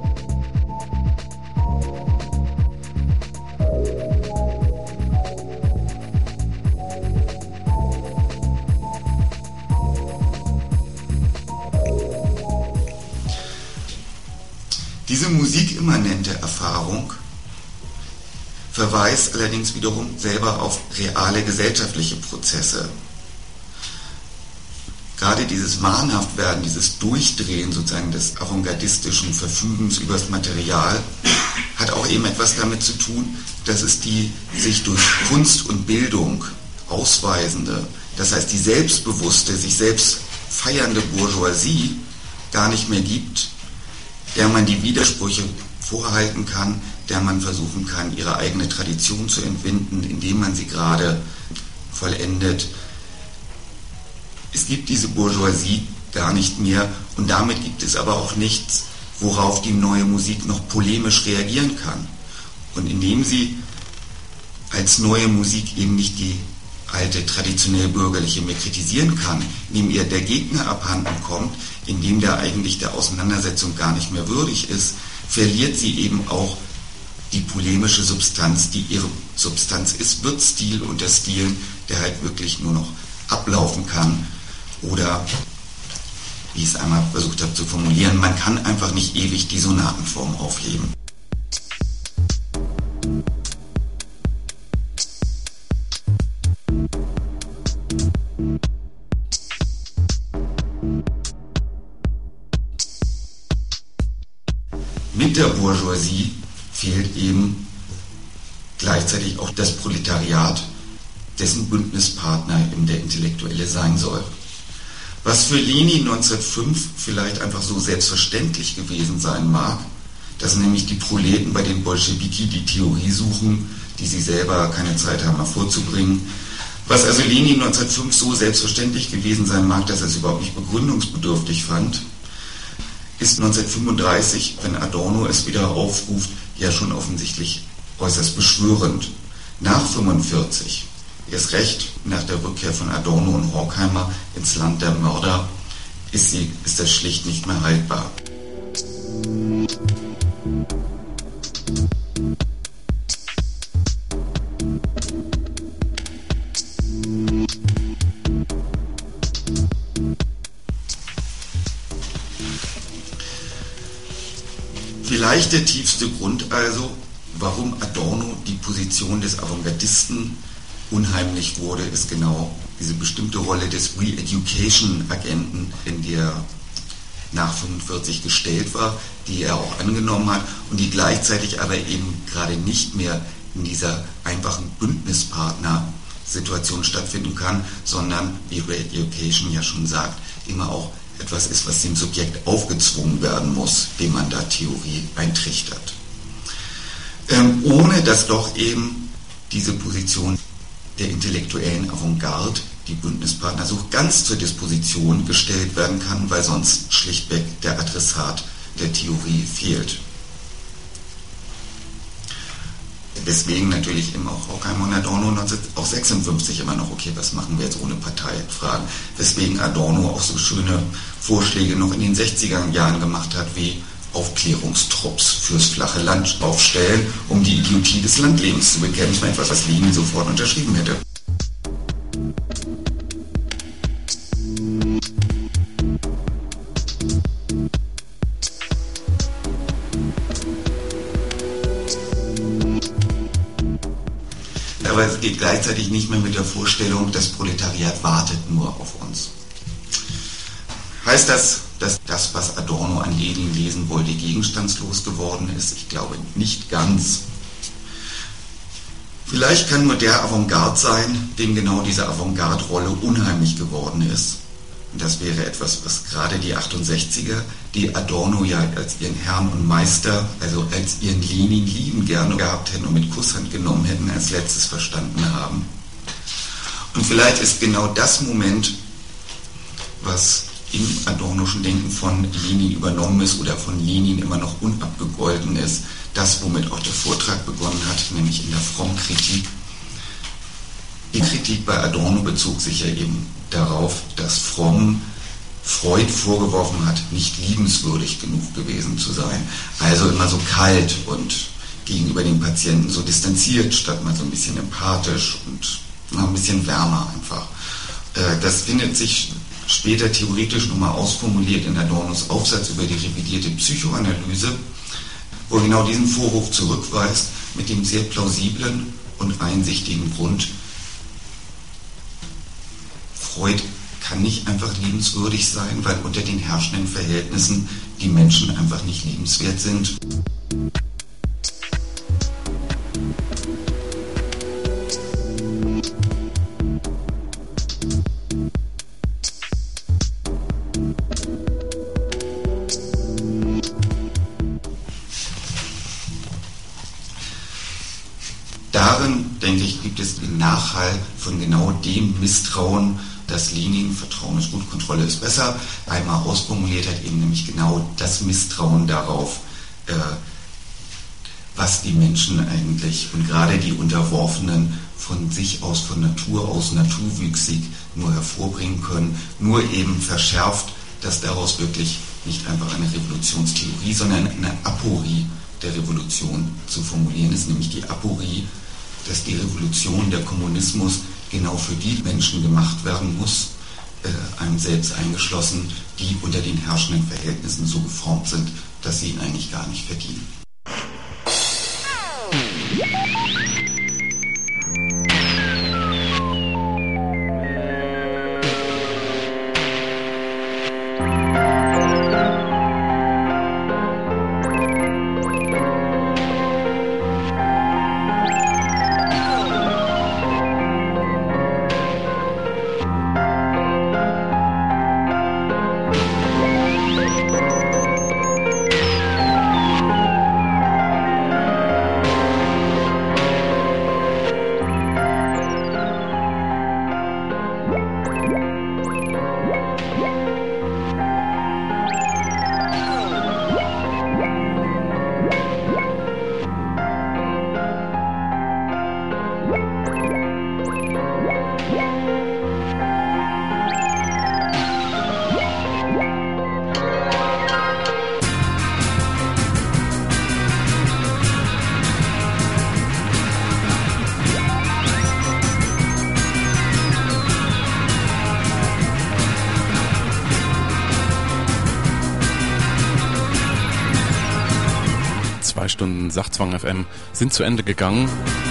Diese musikimmanente Erfahrung verweist allerdings wiederum selber auf reale gesellschaftliche Prozesse. Gerade dieses Wahnhaftwerden, dieses Durchdrehen sozusagen des avantgardistischen Verfügens über das Material hat auch eben etwas damit zu tun, dass es die sich durch Kunst und Bildung ausweisende, das heißt die selbstbewusste, sich selbst feiernde Bourgeoisie gar nicht mehr gibt, der man die Widersprüche vorhalten kann, der man versuchen kann, ihre eigene Tradition zu entwinden, indem man sie gerade vollendet. Es gibt diese Bourgeoisie gar nicht mehr, und damit gibt es aber auch nichts, worauf die neue Musik noch polemisch reagieren kann. Und indem sie als neue Musik eben nicht die alte traditionell bürgerliche mehr kritisieren kann, indem ihr der Gegner abhanden kommt, indem der eigentlich der Auseinandersetzung gar nicht mehr würdig ist, verliert sie eben auch die polemische Substanz, die ihre Substanz ist, wird Stil unter Stilen, der halt wirklich nur noch ablaufen kann. Oder, wie ich es einmal versucht habe zu formulieren, man kann einfach nicht ewig die Sonatenform aufheben. Mit der Bourgeoisie fehlt eben gleichzeitig auch das Proletariat, dessen Bündnispartner eben der Intellektuelle sein soll. Was für Lenin 1905 vielleicht einfach so selbstverständlich gewesen sein mag, dass nämlich die Proleten bei den Bolschewiki die Theorie suchen, die sie selber keine Zeit haben hervorzubringen. Was also Lenin 1905 so selbstverständlich gewesen sein mag, dass er es überhaupt nicht begründungsbedürftig fand, ist 1935, wenn Adorno es wieder aufruft, ja schon offensichtlich äußerst beschwörend. Nach 1945, erst recht nach der Rückkehr von Adorno und Horkheimer ins Land der Mörder, ist das schlicht nicht mehr haltbar. Vielleicht der tiefste Grund also, warum Adorno die Position des Avantgardisten unheimlich wurde, ist genau diese bestimmte Rolle des Re-Education-Agenten, in die er nach 1945 gestellt war, die er auch angenommen hat und die gleichzeitig aber eben gerade nicht mehr in dieser einfachen Bündnispartner-Situation stattfinden kann, sondern, wie Re-Education ja schon sagt, immer auch etwas ist, was dem Subjekt aufgezwungen werden muss, dem man da Theorie eintrichtert. Ohne dass doch eben diese Position der intellektuellen Avantgarde, die Bündnispartner, so ganz zur Disposition gestellt werden kann, weil sonst schlichtweg der Adressat der Theorie fehlt. Deswegen natürlich eben auch Horkheimer und Adorno auch 1956 immer noch, okay, was machen wir jetzt ohne Parteifragen? Weswegen Adorno auch so schöne Vorschläge noch in den 60er Jahren gemacht hat, wie Aufklärungstrupps fürs flache Land aufstellen, um die Idiotie des Landlebens zu bekämpfen, etwas, was Lenin sofort unterschrieben hätte. Aber es geht gleichzeitig nicht mehr mit der Vorstellung, das Proletariat wartet nur auf uns. Heißt das, dass das, was Adorno an Lenin lesen wollte, gegenstandslos geworden ist. Ich glaube nicht ganz. Vielleicht kann nur der Avantgarde sein, dem genau diese Avantgarde-Rolle unheimlich geworden ist. Und das wäre etwas, was gerade die 68er, die Adorno ja als ihren Herrn und Meister, also als ihren Lenin lieben gerne gehabt hätten und mit Kusshand genommen hätten, als letztes verstanden haben. Und vielleicht ist genau das Moment, was im adornoschen Denken von Lenin übernommen ist oder von Lenin immer noch unabgegolten ist, das, womit auch der Vortrag begonnen hat, nämlich in der Fromm-Kritik. Die Kritik bei Adorno bezog sich ja eben darauf, dass Fromm Freud vorgeworfen hat, nicht liebenswürdig genug gewesen zu sein. Also immer so kalt und gegenüber den Patienten so distanziert, statt mal so ein bisschen empathisch und noch ein bisschen wärmer einfach. Das findet sich später theoretisch nochmal ausformuliert in Adornos Aufsatz über die revidierte Psychoanalyse, wo er genau diesen Vorwurf zurückweist mit dem sehr plausiblen und einsichtigen Grund: Freud kann nicht einfach liebenswürdig sein, weil unter den herrschenden Verhältnissen die Menschen einfach nicht liebenswert sind. Darin, denke ich, gibt es den Nachhall von genau dem Misstrauen, das Lenin, Vertrauen ist gut, Kontrolle ist besser, einmal ausformuliert hat, eben nämlich genau das Misstrauen darauf, was die Menschen eigentlich und gerade die Unterworfenen von sich aus, von Natur aus, naturwüchsig nur hervorbringen können, nur eben verschärft, dass daraus wirklich nicht einfach eine Revolutionstheorie, sondern eine Aporie der Revolution zu formulieren ist, nämlich die Aporie, dass die Revolution, der Kommunismus genau für die Menschen gemacht werden muss, einem selbst eingeschlossen, die unter den herrschenden Verhältnissen so geformt sind, dass sie ihn eigentlich gar nicht verdienen. Stunden Sachzwang FM sind zu Ende gegangen.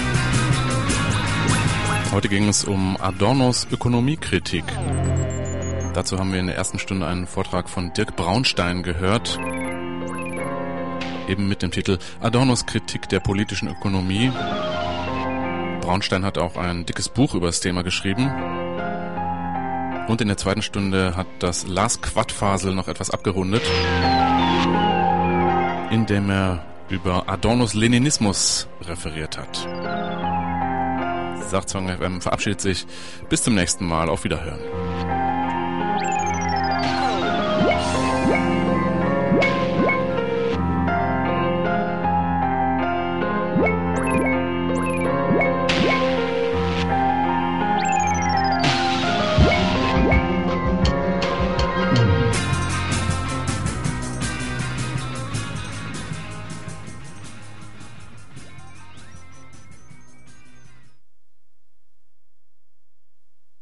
Heute ging es um Adornos Ökonomiekritik. Dazu haben wir in der ersten Stunde einen Vortrag von Dirk Braunstein gehört, eben mit dem Titel Adornos Kritik der politischen Ökonomie. Braunstein hat auch ein dickes Buch über das Thema geschrieben. Und in der zweiten Stunde hat das Lars Quadfasel noch etwas abgerundet, indem er über Adornos Leninismus referiert hat. Sachzwang FM verabschiedet sich. Bis zum nächsten Mal. Auf Wiederhören.